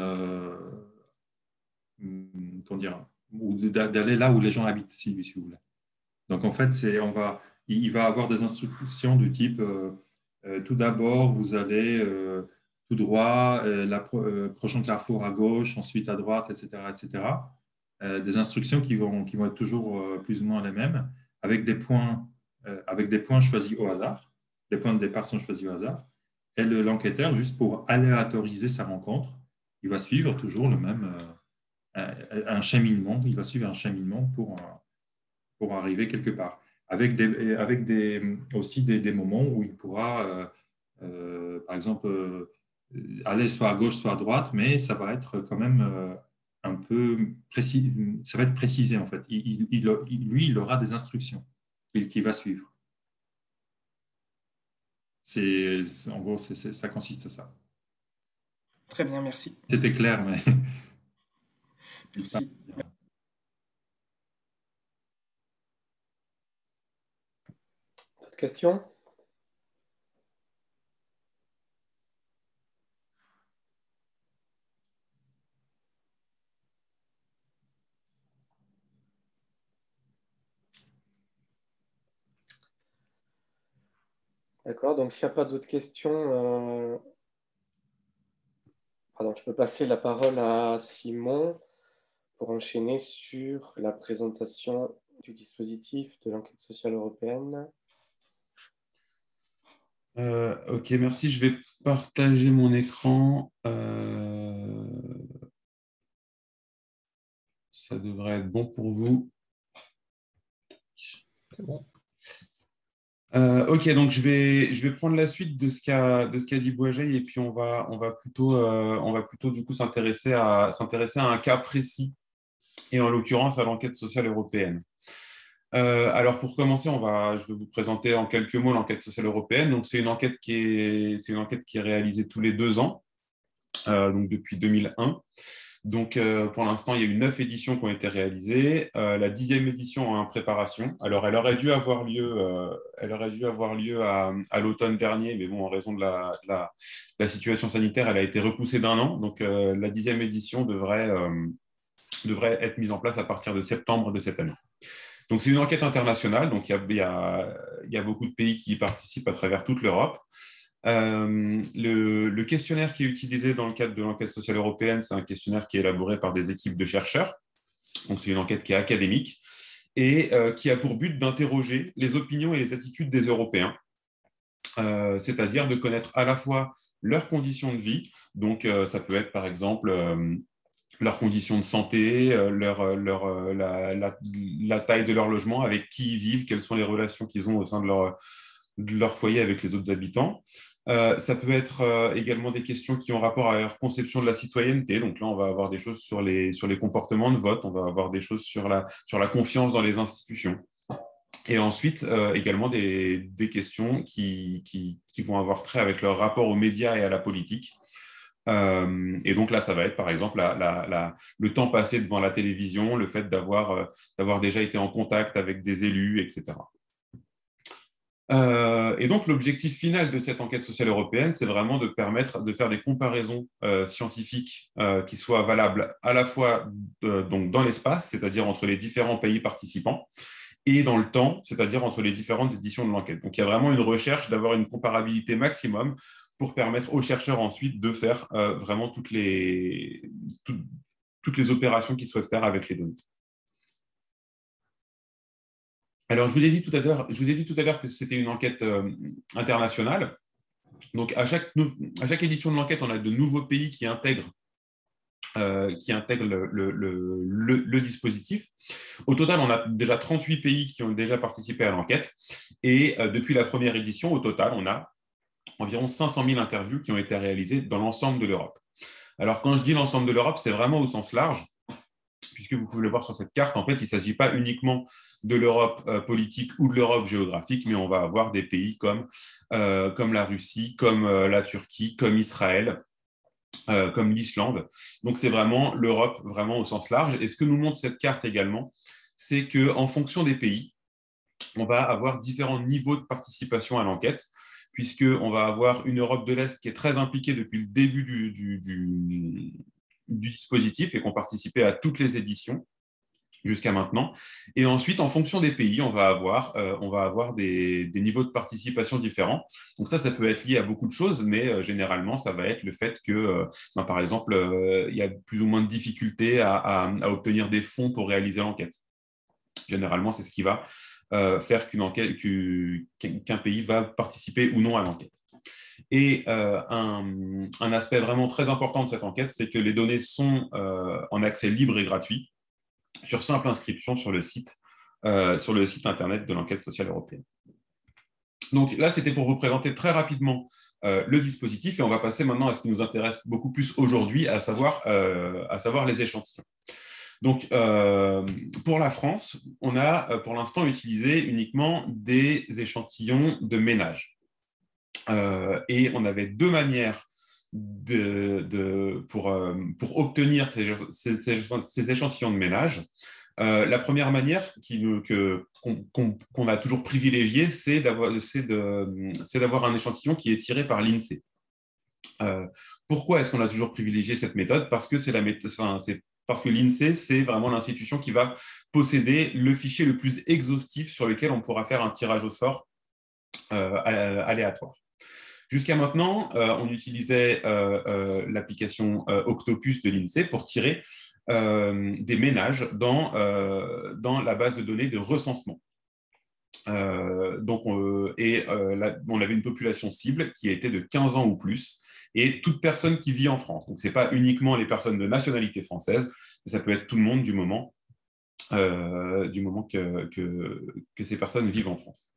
comment dire, ou d'aller là où les gens habitent, si vous voulez. Donc en fait, il va avoir des instructions du type tout d'abord, vous allez tout droit, prochain carrefour à gauche, ensuite à droite, etc., etc. Des instructions qui vont être toujours plus ou moins les mêmes, avec des points choisis au hasard. Les points de départ sont choisis au hasard. Et l'enquêteur, juste pour aléatoriser sa rencontre, il va suivre toujours le même un cheminement. Il va suivre un cheminement pour arriver quelque part. Aussi des moments où il pourra, par exemple, aller soit à gauche, soit à droite, mais ça va être quand même un peu précis. Ça va être précisé, en fait. Lui, il aura des instructions qu'il va suivre. En gros, ça consiste à ça. Très bien, merci. C'était clair, mais... Merci. D'autres questions? D'accord, donc s'il n'y a pas d'autres questions, pardon, je peux passer la parole à Simon pour enchaîner sur la présentation du dispositif de l'enquête sociale européenne. Ok, merci. Je vais partager mon écran. Ça devrait être bon pour vous. C'est bon. Ok, donc je vais prendre la suite de ce qu'a dit Boisjey et puis on va plutôt du coup s'intéresser à un cas précis et en l'occurrence à l'enquête sociale européenne. Alors pour commencer, je vais vous présenter en quelques mots l'enquête sociale européenne. Donc c'est une enquête qui est réalisée tous les 2 ans, donc depuis 2001. Donc, pour l'instant, il y a eu 9 éditions qui ont été réalisées. La 10e édition est en préparation. Alors, elle aurait dû avoir lieu à l'automne dernier, mais bon, en raison de la situation sanitaire, elle a été repoussée d'1 an. Donc, la 10e édition devrait être mise en place à partir de septembre de cette année. Donc, c'est une enquête internationale. Donc, il y a beaucoup de pays qui y participent à travers toute l'Europe. Le questionnaire qui est utilisé dans le cadre de l'enquête sociale européenne, c'est un questionnaire qui est élaboré par des équipes de chercheurs. Donc, c'est une enquête qui est académique et qui a pour but d'interroger les opinions et les attitudes des Européens, c'est-à-dire de connaître à la fois leurs conditions de vie. Donc, ça peut être par exemple leurs conditions de santé, la taille de leur logement, avec qui ils vivent, quelles sont les relations qu'ils ont au sein de leur foyer avec les autres habitants. Ça peut être également des questions qui ont rapport à leur conception de la citoyenneté. Donc là, on va avoir des choses sur les comportements de vote, on va avoir des choses sur la confiance dans les institutions. Et ensuite, également des questions qui vont avoir trait avec leur rapport aux médias et à la politique. Et donc là, ça va être par exemple le temps passé devant la télévision, le fait d'avoir déjà été en contact avec des élus, etc. Et donc, l'objectif final de cette enquête sociale européenne, c'est vraiment de permettre de faire des comparaisons scientifiques qui soient valables à la fois donc dans l'espace, c'est-à-dire entre les différents pays participants, et dans le temps, c'est-à-dire entre les différentes éditions de l'enquête. Donc, il y a vraiment une recherche d'avoir une comparabilité maximum pour permettre aux chercheurs ensuite de faire vraiment toutes les opérations qu'ils souhaitent faire avec les données. Alors, je vous ai dit tout à l'heure que c'était une enquête internationale. Donc, à chaque édition de l'enquête, on a de nouveaux pays qui intègrent le dispositif. Au total, on a déjà 38 pays qui ont déjà participé à l'enquête. Et depuis la première édition, au total, on a environ 500 000 interviews qui ont été réalisées dans l'ensemble de l'Europe. Alors, quand je dis l'ensemble de l'Europe, c'est vraiment au sens large, puisque vous pouvez le voir sur cette carte. En fait, il ne s'agit pas uniquement de l'Europe politique ou de l'Europe géographique, mais on va avoir des pays comme la Russie, comme la Turquie, comme Israël, comme l'Islande. Donc, c'est vraiment l'Europe, vraiment au sens large. Et ce que nous montre cette carte également, c'est qu'en fonction des pays, on va avoir différents niveaux de participation à l'enquête, puisqu'on va avoir une Europe de l'Est qui est très impliquée depuis le début du dispositif et qui ont participé à toutes les éditions jusqu'à maintenant. Et ensuite, en fonction des pays, on va avoir des niveaux de participation différents. Donc ça peut être lié à beaucoup de choses, mais généralement, ça va être le fait que, par exemple, il y a plus ou moins de difficultés à obtenir des fonds pour réaliser l'enquête. Généralement, c'est ce qui va faire qu'un pays va participer ou non à l'enquête. Et un aspect vraiment très important de cette enquête, c'est que les données sont en accès libre et gratuit sur simple inscription sur le site internet de l'enquête sociale européenne. Donc là, c'était pour vous présenter très rapidement le dispositif, et on va passer maintenant à ce qui nous intéresse beaucoup plus aujourd'hui, à savoir les échantillons. Donc, pour la France, on a pour l'instant utilisé uniquement des échantillons de ménage. Et on avait deux manières pour obtenir ces échantillons de ménage. La première manière qu'on a toujours privilégiée, c'est d'avoir un échantillon qui est tiré par l'INSEE. Pourquoi est-ce qu'on a toujours privilégié cette méthode? Parce que parce que l'INSEE, c'est vraiment l'institution qui va posséder le fichier le plus exhaustif sur lequel on pourra faire un tirage au sort aléatoire. Jusqu'à maintenant, on utilisait l'application Octopus de l'INSEE pour tirer des ménages dans la base de données de recensement. On avait une population cible qui était de 15 ans ou plus, et toute personne qui vit en France. Donc, ce n'est pas uniquement les personnes de nationalité française, mais ça peut être tout le monde du moment que ces personnes vivent en France.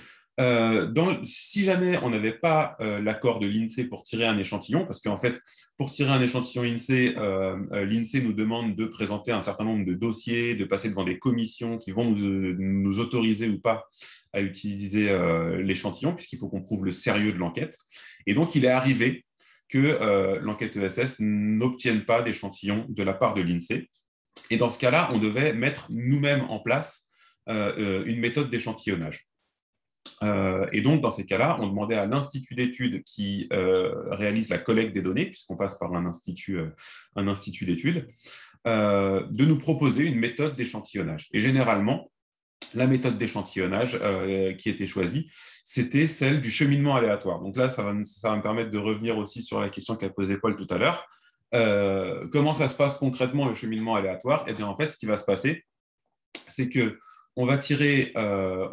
Si jamais on n'avait pas l'accord de l'INSEE pour tirer un échantillon, parce qu'en fait, pour tirer un échantillon l'INSEE nous demande de présenter un certain nombre de dossiers, de passer devant des commissions qui vont nous autoriser ou pas à utiliser l'échantillon, puisqu'il faut qu'on prouve le sérieux de l'enquête. Et donc, il est arrivé que l'enquête ESS n'obtienne pas d'échantillon de la part de l'INSEE. Et dans ce cas-là, on devait mettre nous-mêmes en place une méthode d'échantillonnage. Et donc, dans ces cas-là, on demandait à l'institut d'études qui réalise la collecte des données, puisqu'on passe par un institut d'études, de nous proposer une méthode d'échantillonnage. Et généralement, la méthode d'échantillonnage qui était choisie, c'était celle du cheminement aléatoire. Donc là, ça va me permettre de revenir aussi sur la question qu'a posée Paul tout à l'heure. Comment ça se passe concrètement, le cheminement aléatoire? Eh bien, en fait, ce qui va se passer, c'est que on va tirer un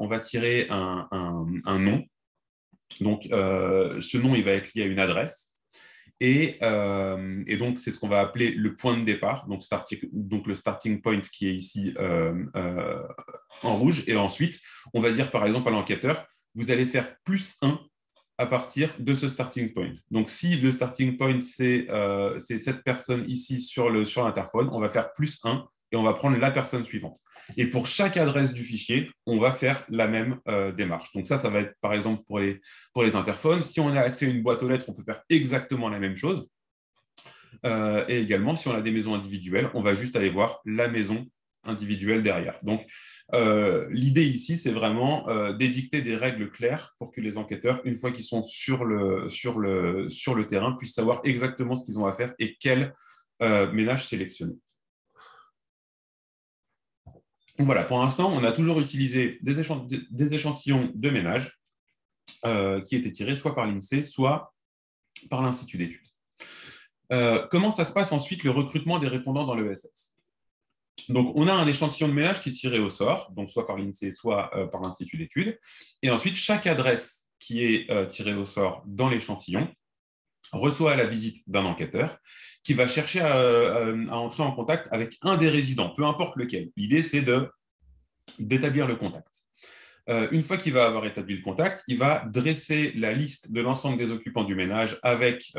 nom. Donc, ce nom, il va être lié à une adresse. Et donc, c'est ce qu'on va appeler le point de départ, donc le starting point qui est ici en rouge. Et ensuite, on va dire, par exemple, à l'enquêteur, vous allez faire +1 à partir de ce starting point. Donc, si le starting point, c'est cette personne ici sur l'interphone, on va faire +1 et on va prendre la personne suivante. Et pour chaque adresse du fichier, on va faire la même démarche. Donc ça va être par exemple pour les interphones. Si on a accès à une boîte aux lettres, on peut faire exactement la même chose. Et également, si on a des maisons individuelles, on va juste aller voir la maison individuelle derrière. Donc l'idée ici, c'est vraiment d'édicter des règles claires pour que les enquêteurs, une fois qu'ils sont sur le terrain, puissent savoir exactement ce qu'ils ont à faire et quel ménage sélectionner. Donc voilà, pour l'instant, on a toujours utilisé des échantillons de ménage qui étaient tirés soit par l'INSEE, soit par l'Institut d'études. Comment ça se passe ensuite le recrutement des répondants dans l'ESS? Donc, on a un échantillon de ménage qui est tiré au sort, donc soit par l'INSEE, soit par l'Institut d'études. Et ensuite, chaque adresse qui est tirée au sort dans l'échantillon reçoit la visite d'un enquêteur qui va chercher à entrer en contact avec un des résidents, peu importe lequel. L'idée, c'est d'établir le contact. Une fois qu'il va avoir établi le contact, il va dresser la liste de l'ensemble des occupants du ménage avec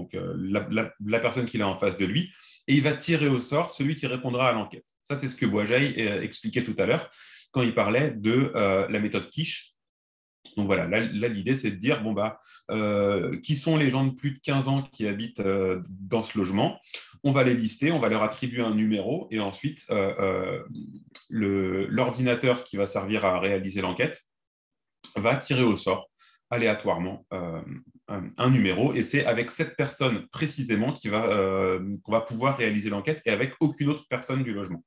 la personne qu'il a en face de lui, et il va tirer au sort celui qui répondra à l'enquête. Ça, c'est ce que Boisjaï expliquait tout à l'heure quand il parlait de la méthode quiche. Donc voilà, là l'idée, c'est de dire, qui sont les gens de plus de 15 ans qui habitent dans ce logement? On va les lister, on va leur attribuer un numéro, et ensuite, l'ordinateur qui va servir à réaliser l'enquête va tirer au sort aléatoirement un numéro, et c'est avec cette personne précisément qu'on va pouvoir réaliser l'enquête, et avec aucune autre personne du logement.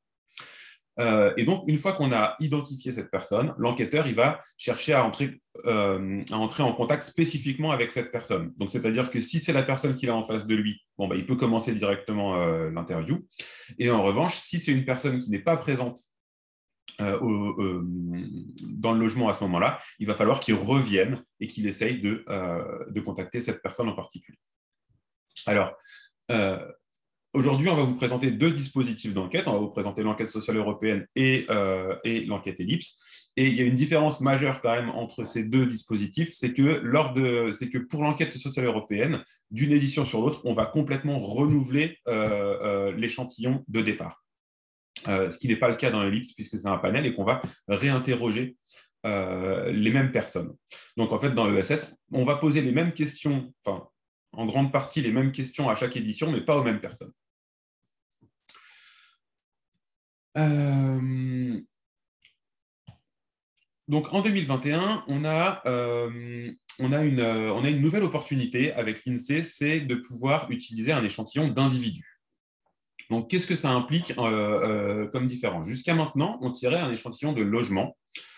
Et donc, une fois qu'on a identifié cette personne, l'enquêteur il va chercher à entrer en contact spécifiquement avec cette personne. Donc, c'est-à-dire que si c'est la personne qu'il a en face de lui, il peut commencer directement l'interview. Et en revanche, si c'est une personne qui n'est pas présente dans le logement à ce moment-là, il va falloir qu'il revienne et qu'il essaye de contacter cette personne en particulier. Alors, aujourd'hui, on va vous présenter deux dispositifs d'enquête. On va vous présenter l'enquête sociale européenne et l'enquête Ellipse. Et il y a une différence majeure quand même entre ces deux dispositifs, c'est que pour l'enquête sociale européenne, d'une édition sur l'autre, on va complètement renouveler l'échantillon de départ. Ce qui n'est pas le cas dans Ellipse, puisque c'est un panel et qu'on va réinterroger les mêmes personnes. Donc en fait, dans l'ESS, on va poser les mêmes questions, en grande partie les mêmes questions à chaque édition, mais pas aux mêmes personnes. Donc en 2021, on a une nouvelle opportunité avec l'INSEE, c'est de pouvoir utiliser un échantillon d'individus. Donc, qu'est-ce que ça implique comme différence? Jusqu'à maintenant, on tirait un échantillon de logement.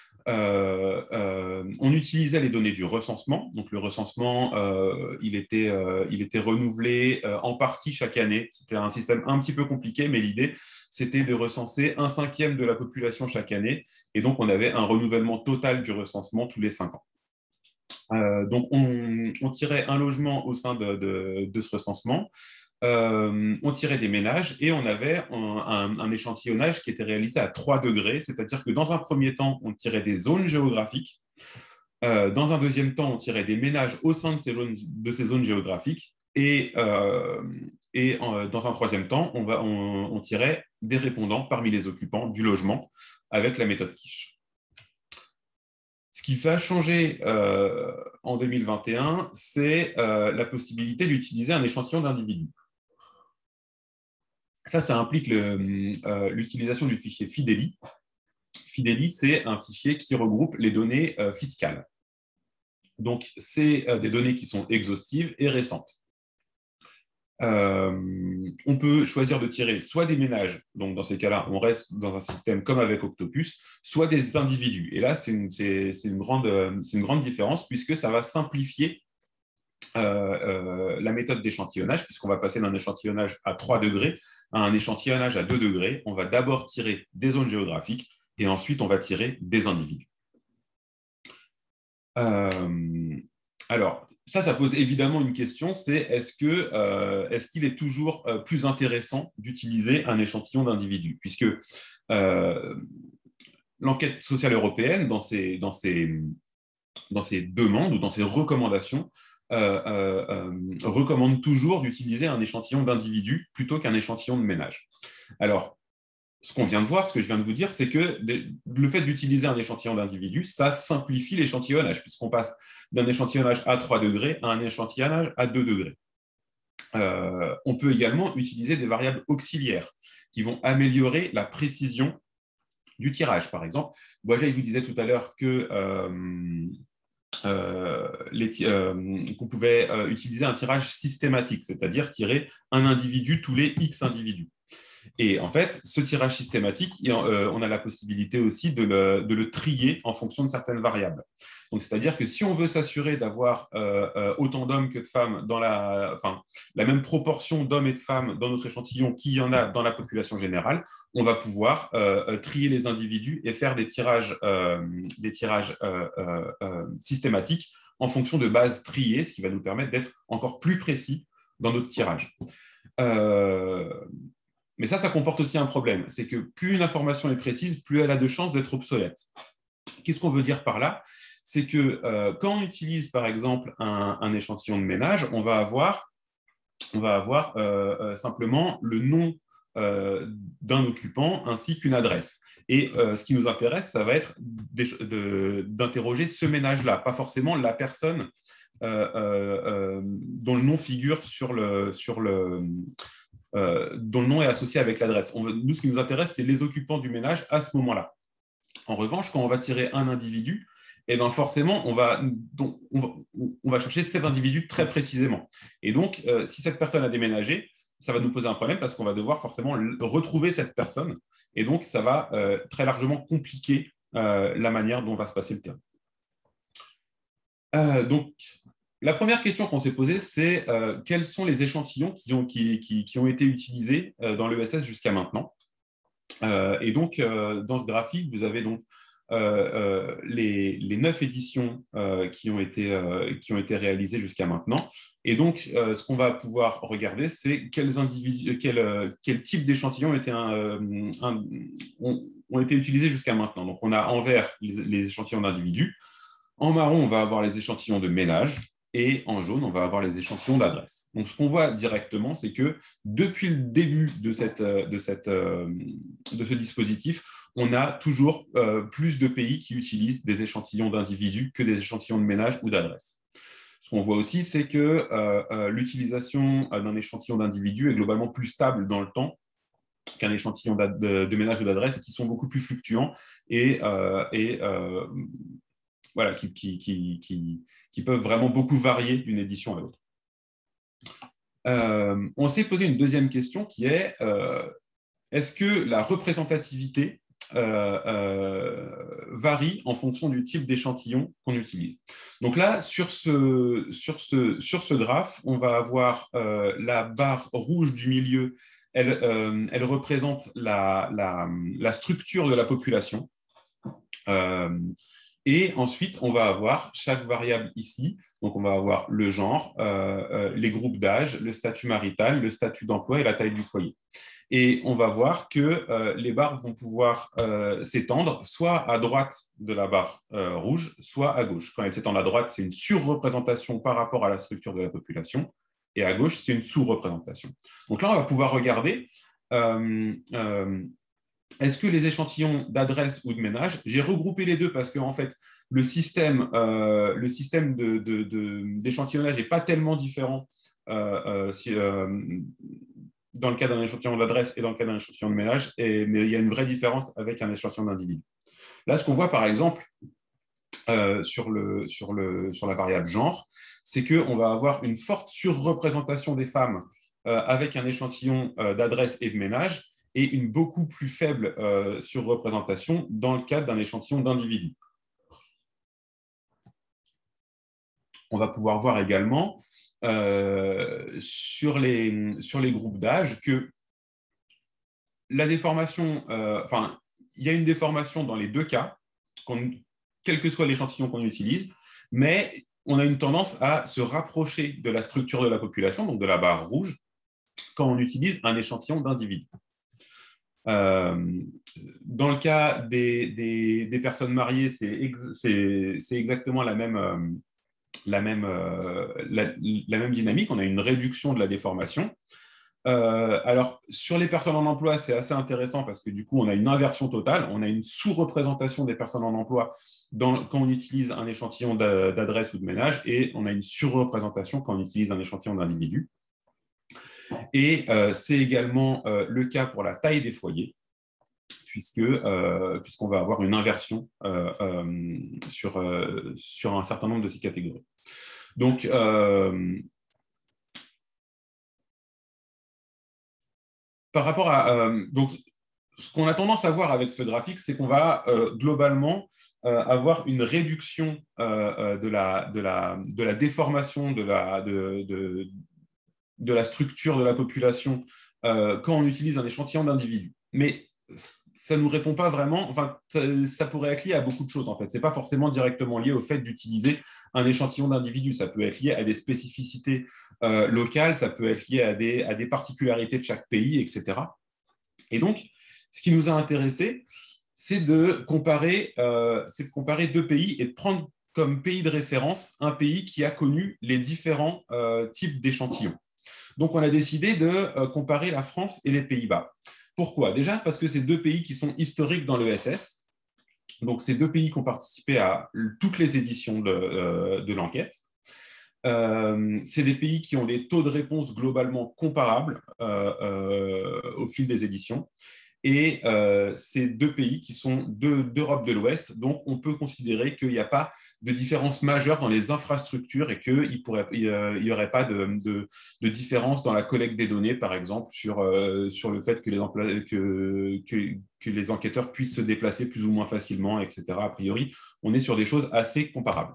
On utilisait les données du recensement. Donc, le recensement, il était renouvelé en partie chaque année. C'était un système un petit peu compliqué, mais l'idée, c'était de recenser 1/5 de la population chaque année. Et donc, on avait un renouvellement total du recensement tous les 5 ans. Donc, on tirait un logement au sein de ce recensement. On tirait des ménages et on avait un échantillonnage qui était réalisé à 3 degrés, c'est-à-dire que dans un premier temps, on tirait des zones géographiques. Dans un deuxième temps, on tirait des ménages au sein de ces zones géographiques. Et dans un troisième temps, on tirait des répondants parmi les occupants du logement avec la méthode quiche. Ce qui va changer en 2021, c'est la possibilité d'utiliser un échantillon d'individus. Ça implique l'utilisation du fichier Fideli. Fideli, c'est un fichier qui regroupe les données fiscales. Donc, c'est des données qui sont exhaustives et récentes. On peut choisir de tirer soit des ménages, donc dans ces cas-là, on reste dans un système comme avec Octopus, soit des individus. Et là, c'est une grande différence puisque ça va simplifier la méthode d'échantillonnage, puisqu'on va passer d'un échantillonnage à 3 degrés à un échantillonnage à 2 degrés. On va d'abord tirer des zones géographiques et ensuite on va tirer des individus. Alors, ça pose évidemment une question, c'est est-ce qu'il est toujours plus intéressant d'utiliser un échantillon d'individus, puisque l'enquête sociale européenne, dans ses demandes ou dans ses recommandations, recommande toujours d'utiliser un échantillon d'individus plutôt qu'un échantillon de ménage. Alors, ce que je viens de vous dire, c'est que le fait d'utiliser un échantillon d'individus, ça simplifie l'échantillonnage, puisqu'on passe d'un échantillonnage à 3 degrés à un échantillonnage à 2 degrés. On peut également utiliser des variables auxiliaires qui vont améliorer la précision du tirage. Par exemple, Boisjaï vous disait tout à l'heure que qu'on pouvait utiliser un tirage systématique, c'est-à-dire tirer un individu tous les X individus. Et en fait, ce tirage systématique, on a la possibilité aussi de le trier en fonction de certaines variables. Donc, c'est-à-dire que si on veut s'assurer d'avoir autant d'hommes que de femmes la même proportion d'hommes et de femmes dans notre échantillon qu'il y en a dans la population générale, on va pouvoir trier les individus et faire des tirages systématiques en fonction de bases triées, ce qui va nous permettre d'être encore plus précis dans notre tirage. Mais ça comporte aussi un problème, c'est que plus une information est précise, plus elle a de chances d'être obsolète. Qu'est-ce qu'on veut dire par là? C'est que quand on utilise, par exemple, un échantillon de ménage, on va avoir simplement le nom d'un occupant ainsi qu'une adresse. Et ce qui nous intéresse, ça va être d'interroger ce ménage-là, pas forcément la personne dont le nom figure dont le nom est associé avec l'adresse. Nous, ce qui nous intéresse, c'est les occupants du ménage à ce moment-là. En revanche, quand on va tirer un individu, eh ben forcément, on va chercher cet individu très précisément. Et donc, si cette personne a déménagé, ça va nous poser un problème parce qu'on va devoir forcément retrouver cette personne. Et donc, ça va très largement compliquer la manière dont va se passer le terrain. Donc, la première question qu'on s'est posée, c'est quels sont les échantillons qui ont été utilisés dans l'ESS jusqu'à maintenant. Et donc, dans ce graphique, vous avez donc les 9 éditions qui ont été réalisées jusqu'à maintenant. Et donc, ce qu'on va pouvoir regarder, c'est quel type d'échantillons ont été utilisés jusqu'à maintenant. Donc, on a en vert les échantillons d'individus. En marron, on va avoir les échantillons de ménage. Et en jaune, on va avoir les échantillons d'adresse. Donc, ce qu'on voit directement, c'est que depuis le début de ce dispositif, on a toujours plus de pays qui utilisent des échantillons d'individus que des échantillons de ménage ou d'adresse. Ce qu'on voit aussi, c'est que l'utilisation d'un échantillon d'individus est globalement plus stable dans le temps qu'un échantillon de ménage ou d'adresse qui sont beaucoup plus fluctuants et voilà, qui peuvent vraiment beaucoup varier d'une édition à l'autre. On s'est posé une deuxième question qui est est-ce que la représentativité varie en fonction du type d'échantillon qu'on utilise? Donc là, sur ce graphe, on va avoir la barre rouge du milieu, elle représente la structure de la population. Et ensuite, on va avoir chaque variable ici. Donc, on va avoir le genre, les groupes d'âge, le statut marital, le statut d'emploi et la taille du foyer. Et on va voir que les barres vont pouvoir s'étendre soit à droite de la barre rouge, soit à gauche. Quand elles s'étendent à droite, c'est une surreprésentation par rapport à la structure de la population. Et à gauche, c'est une sous-représentation. Donc là, on va pouvoir regarder est-ce que les échantillons d'adresse ou de ménage, j'ai regroupé les deux parce que en fait, le système d'échantillonnage n'est pas tellement différent dans le cas d'un échantillon d'adresse et dans le cas d'un échantillon de ménage, mais il y a une vraie différence avec un échantillon d'individu. Là, ce qu'on voit par exemple sur la variable genre, c'est qu'on va avoir une forte surreprésentation des femmes avec un échantillon d'adresse et de ménage, et une beaucoup plus faible surreprésentation dans le cadre d'un échantillon d'individus. On va pouvoir voir également sur les groupes d'âge que la déformation, il y a une déformation dans les deux cas, quel que soit l'échantillon qu'on utilise, mais on a une tendance à se rapprocher de la structure de la population, donc de la barre rouge, quand on utilise un échantillon d'individus. Dans le cas des personnes mariées, c'est exactement la même dynamique. On a une réduction de la déformation. Alors, sur les personnes en emploi, c'est assez intéressant parce que du coup, on a une inversion totale. On a une sous-représentation des personnes en emploi quand on utilise un échantillon d'adresse ou de ménage, et on a une surreprésentation quand on utilise un échantillon d'individu. Et c'est également le cas pour la taille des foyers, puisqu'on va avoir une inversion sur un certain nombre de ces catégories. Donc, par rapport à… donc, ce qu'on a tendance à voir avec ce graphique, c'est qu'on va globalement avoir une réduction de la déformation de la structure de la population quand on utilise un échantillon d'individus. Mais ça ne nous répond pas vraiment, enfin, ça pourrait être lié à beaucoup de choses en fait. Ce n'est pas forcément directement lié au fait d'utiliser un échantillon d'individus. Ça peut être lié à des spécificités locales, ça peut être lié à des particularités de chaque pays, etc. Et donc, ce qui nous a intéressé, c'est de comparer deux pays et de prendre comme pays de référence un pays qui a connu les différents types d'échantillons. Donc, on a décidé de comparer la France et les Pays-Bas. Pourquoi? Déjà, parce que c'est deux pays qui sont historiques dans l'ESS. Donc, c'est deux pays qui ont participé à toutes les éditions de l'enquête. C'est des pays qui ont des taux de réponse globalement comparables au fil des éditions. Et c'est deux pays qui sont d'Europe de l'Ouest, donc on peut considérer qu'il n'y a pas de différence majeure dans les infrastructures et qu'il n'y aurait pas de différence dans la collecte des données, par exemple, sur le fait que les enquêteurs puissent se déplacer plus ou moins facilement, etc. A priori, on est sur des choses assez comparables.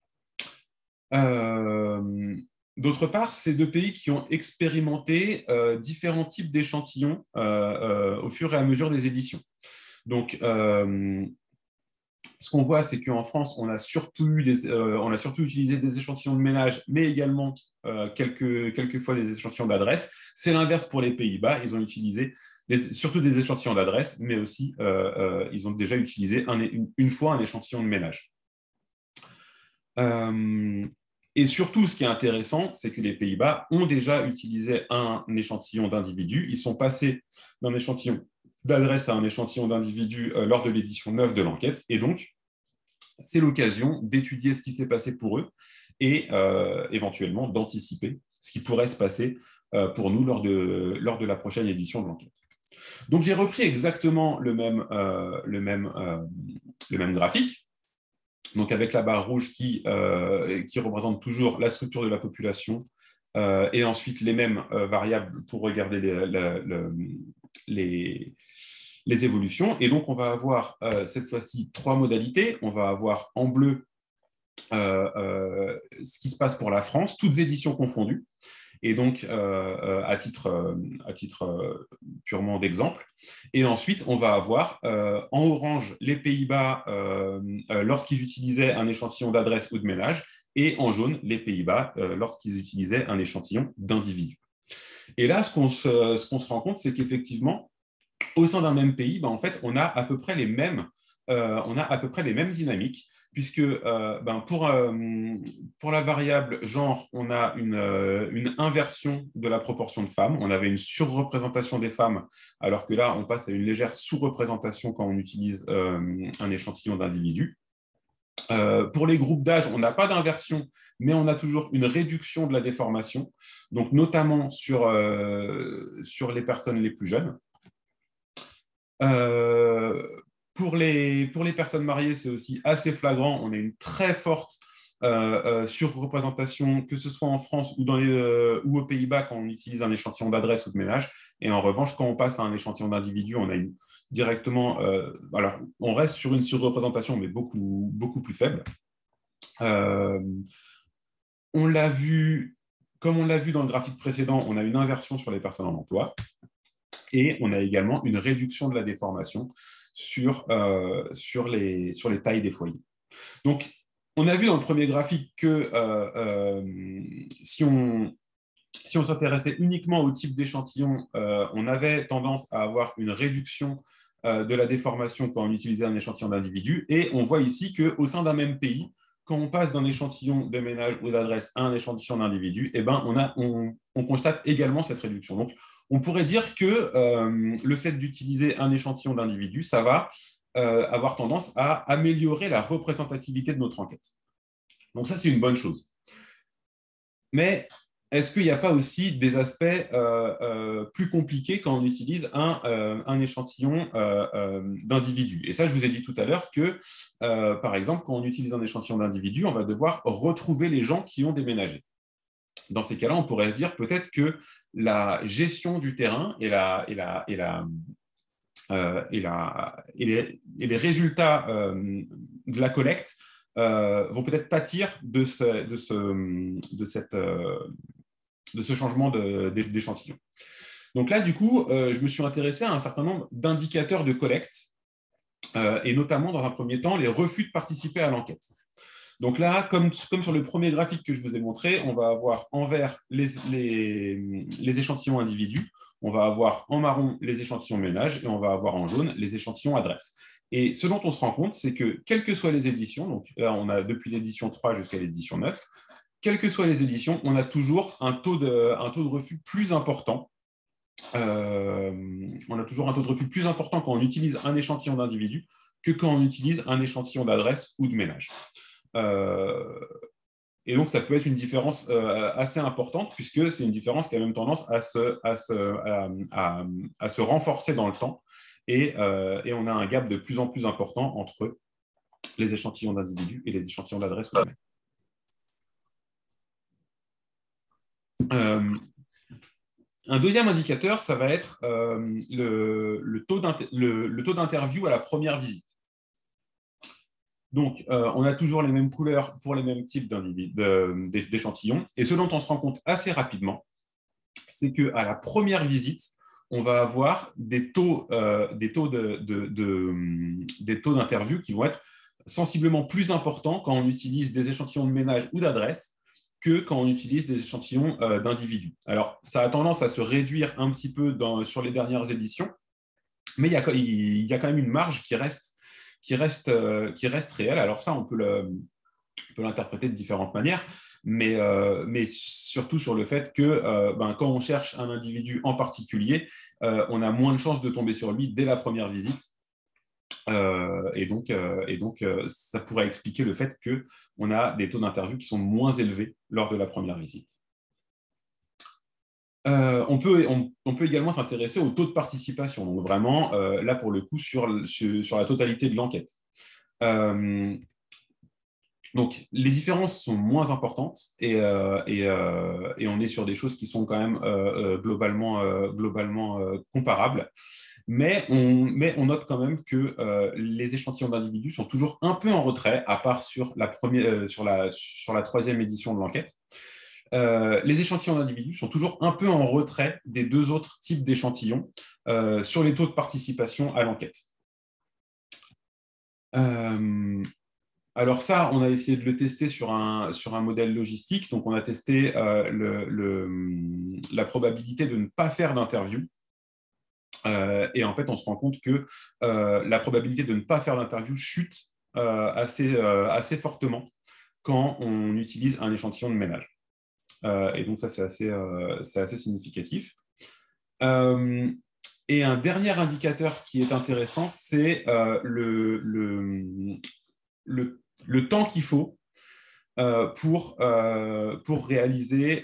D'autre part, c'est deux pays qui ont expérimenté différents types d'échantillons au fur et à mesure des éditions. Donc, ce qu'on voit, c'est qu'en France, on a surtout utilisé des échantillons de ménage, mais également quelques fois des échantillons d'adresse. C'est l'inverse pour les Pays-Bas. Ils ont utilisé surtout des échantillons d'adresse, mais aussi ils ont déjà utilisé une fois un échantillon de ménage. Et surtout, ce qui est intéressant, c'est que les Pays-Bas ont déjà utilisé un échantillon d'individus. Ils sont passés d'un échantillon d'adresse à un échantillon d'individus lors de l'édition 9 de l'enquête. Et donc, c'est l'occasion d'étudier ce qui s'est passé pour eux et éventuellement d'anticiper ce qui pourrait se passer pour nous lors de la prochaine édition de l'enquête. Donc, j'ai repris exactement le même graphique. Donc, avec la barre rouge qui représente toujours la structure de la population et ensuite les mêmes variables pour regarder les évolutions. Et donc, on va avoir cette fois-ci 3 modalités. On va avoir en bleu ce qui se passe pour la France, toutes éditions confondues. Et donc, à titre purement d'exemple. Et ensuite, on va avoir en orange les Pays-Bas lorsqu'ils utilisaient un échantillon d'adresse ou de ménage, et en jaune les Pays-Bas lorsqu'ils utilisaient un échantillon d'individus. Et là, ce qu'on se rend compte, c'est qu'effectivement, au sein d'un même pays, en fait, on a à peu près les mêmes dynamiques, puisque pour la variable genre, on a une inversion de la proportion de femmes. On avait une surreprésentation des femmes, alors que là, on passe à une légère sous-représentation quand on utilise un échantillon d'individus. Pour les groupes d'âge, on n'a pas d'inversion, mais on a toujours une réduction de la déformation, donc notamment sur les personnes les plus jeunes. Pour les personnes mariées, c'est aussi assez flagrant. On a une très forte surreprésentation, que ce soit en France ou aux Pays-Bas quand on utilise un échantillon d'adresse ou de ménage. Et en revanche, quand on passe à un échantillon d'individu, on a directement… alors, on reste sur une surreprésentation, mais beaucoup, beaucoup plus faible. On l'a vu, comme on l'a vu dans le graphique précédent, on a une inversion sur les personnes en emploi. Et on a également une réduction de la déformation sur les tailles des foyers. Donc, on a vu dans le premier graphique que si on s'intéressait uniquement au type d'échantillon, on avait tendance à avoir une réduction de la déformation quand on utilisait un échantillon d'individu. Et on voit ici qu'au sein d'un même pays, quand on passe d'un échantillon de ménage ou d'adresse à un échantillon d'individu, on constate également cette réduction. Donc, on pourrait dire que le fait d'utiliser un échantillon d'individu, ça va avoir tendance à améliorer la représentativité de notre enquête. Donc ça, c'est une bonne chose. Mais est-ce qu'il n'y a pas aussi des aspects plus compliqués quand on utilise un échantillon d'individu? Et ça, je vous ai dit tout à l'heure que, par exemple, quand on utilise un échantillon d'individu, on va devoir retrouver les gens qui ont déménagé. Dans ces cas-là, on pourrait se dire peut-être que la gestion du terrain et les résultats de la collecte vont peut-être pâtir de ce changement d'échantillon. Donc là, du coup, je me suis intéressé à un certain nombre d'indicateurs de collecte, et notamment, dans un premier temps, les refus de participer à l'enquête. Donc là, comme sur le premier graphique que je vous ai montré, on va avoir en vert les échantillons individus, on va avoir en marron les échantillons ménages, et on va avoir en jaune les échantillons adresses. Et ce dont on se rend compte, c'est que, quelles que soient les éditions, donc là, on a depuis l'édition 3 jusqu'à l'édition 9, quelles que soient les éditions, on a toujours un taux de refus plus important. On a toujours un taux de refus plus important quand on utilise un échantillon d'individu que quand on utilise un échantillon d'adresse ou de ménage. Et donc, ça peut être une différence assez importante, puisque c'est une différence qui a même tendance à se renforcer dans le temps. Et on a un gap de plus en plus important entre les échantillons d'individus et les échantillons d'adresse ou de ménage. Un deuxième indicateur, ça va être le taux d'interview à la première visite. Donc, on a toujours les mêmes couleurs pour les mêmes types d'échantillons. Et ce dont on se rend compte assez rapidement, c'est qu'à la première visite, on va avoir des taux d'interview qui vont être sensiblement plus importants quand on utilise des échantillons de ménage ou d'adresse que quand on utilise des échantillons d'individus. Alors, ça a tendance à se réduire un petit peu sur les dernières éditions, mais il y a quand même une marge qui reste réelle. Alors ça, on peut l'interpréter de différentes manières, mais surtout sur le fait que quand on cherche un individu en particulier, on a moins de chances de tomber sur lui dès la première visite. Et donc, ça pourrait expliquer le fait qu'on a des taux d'interview qui sont moins élevés lors de la première visite. On peut également s'intéresser au taux de participation, donc vraiment, là pour le coup, sur la totalité de l'enquête. Donc, les différences sont moins importantes et on est sur des choses qui sont quand même globalement comparables. Mais on note quand même que les échantillons d'individus sont toujours un peu en retrait, à part sur la troisième édition de l'enquête. Les échantillons d'individus sont toujours un peu en retrait des deux autres types d'échantillons sur les taux de participation à l'enquête. Alors ça, on a essayé de le tester sur un modèle logistique. Donc, on a testé la probabilité de ne pas faire d'interview. Et en fait, on se rend compte que la probabilité de ne pas faire d'interview chute assez fortement quand on utilise un échantillon de ménage. Et donc, ça, c'est assez significatif. Et un dernier indicateur qui est intéressant, c'est le temps qu'il faut pour réaliser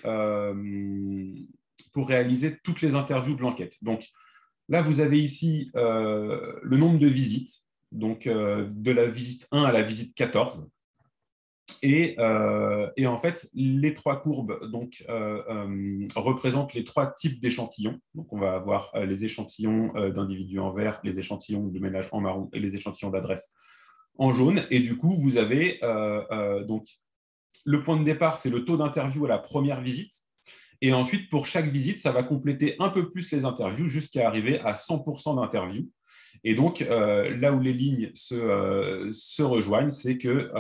toutes les interviews de l'enquête. Donc, là, vous avez ici le nombre de visites, donc de la visite 1 à la visite 14. Et en fait, les trois courbes représentent les trois types d'échantillons. Donc, on va avoir les échantillons d'individus en vert, les échantillons de ménage en marron et les échantillons d'adresse en jaune. Et du coup, vous avez donc le point de départ, c'est le taux d'interview à la première visite. Et ensuite, pour chaque visite, ça va compléter un peu plus les interviews jusqu'à arriver à 100% d'interviews. Et donc, là où les lignes se rejoignent, c'est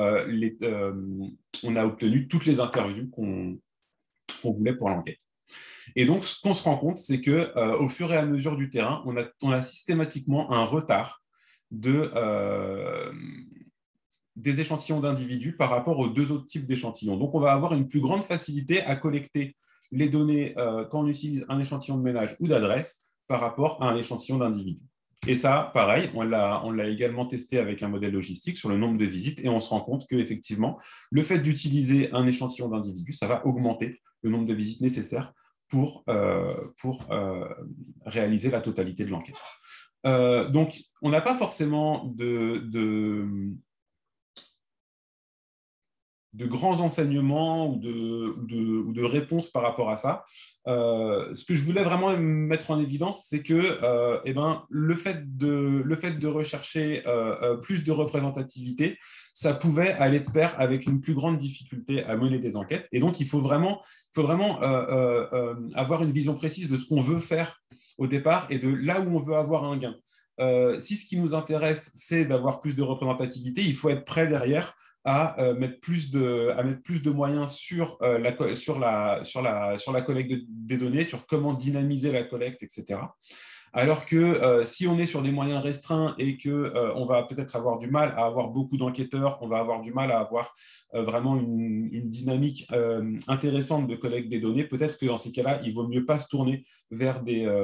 qu'on a obtenu toutes les interviews qu'on voulait pour l'enquête. Et donc, ce qu'on se rend compte, c'est qu'au fur et à mesure du terrain, on a systématiquement un retard des échantillons d'individus par rapport aux deux autres types d'échantillons. Donc, on va avoir une plus grande facilité à collecter les données quand on utilise un échantillon de ménage ou d'adresse par rapport à un échantillon d'individus. Et ça, pareil, on l'a également testé avec un modèle logistique sur le nombre de visites et on se rend compte qu'effectivement, le fait d'utiliser un échantillon d'individus, ça va augmenter le nombre de visites nécessaires pour réaliser la totalité de l'enquête. Donc, on n'a pas forcément de grands enseignements ou de réponses par rapport à ça. Ce que je voulais vraiment mettre en évidence, c'est que le fait de rechercher plus de représentativité, ça pouvait aller de pair avec une plus grande difficulté à mener des enquêtes. Et donc, il faut vraiment avoir une vision précise de ce qu'on veut faire au départ et de là où on veut avoir un gain. Si ce qui nous intéresse, c'est d'avoir plus de représentativité, il faut être prêt derrière à mettre plus de moyens sur la collecte des données, sur comment dynamiser la collecte, etc. Alors que si on est sur des moyens restreints et qu'on va peut-être avoir du mal à avoir beaucoup d'enquêteurs, on va avoir du mal à avoir vraiment une dynamique intéressante de collecte des données, peut-être que dans ces cas-là, il vaut mieux pas se tourner vers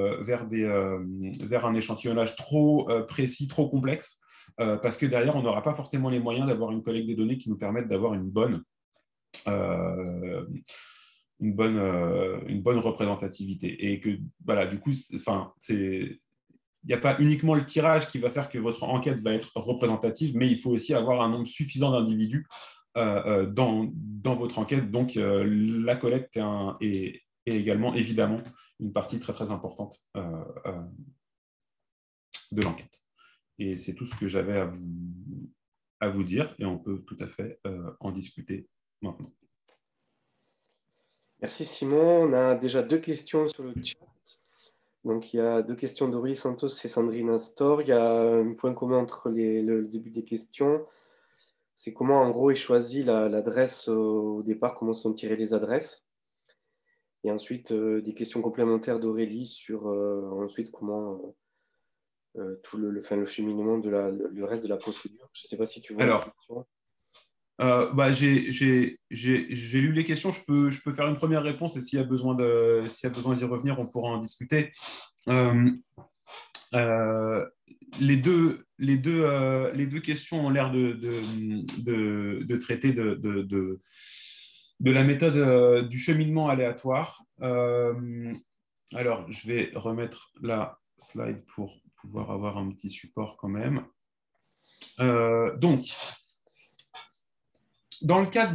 un échantillonnage trop précis, trop complexe, parce que derrière, on n'aura pas forcément les moyens d'avoir une collecte des données qui nous permettent d'avoir une bonne représentativité. Et que, voilà, du coup, il n'y a pas uniquement le tirage qui va faire que votre enquête va être représentative, mais il faut aussi avoir un nombre suffisant d'individus dans votre enquête. Donc, la collecte est également, évidemment, une partie très, très importante de l'enquête. Et c'est tout ce que j'avais à vous dire, et on peut tout à fait en discuter maintenant. Merci Simon. On a déjà 2 questions sur le chat. Donc il y a 2 questions d'Aurélie Santos et Sandrine Astor. Il y a un point commun entre le début des questions. C'est comment en gros est choisie l'adresse au départ, comment sont tirées les adresses. Et ensuite des questions complémentaires d'Aurélie sur ensuite comment tout le cheminement de le reste de la procédure. Je ne sais pas si tu vois la question. J'ai lu les questions, je peux faire une première réponse et s'il y a besoin d'y revenir, on pourra en discuter. Les deux questions ont l'air de traiter de la méthode du cheminement aléatoire. Alors, je vais remettre la slide pour pouvoir avoir un petit support quand même. Donc, dans le cadre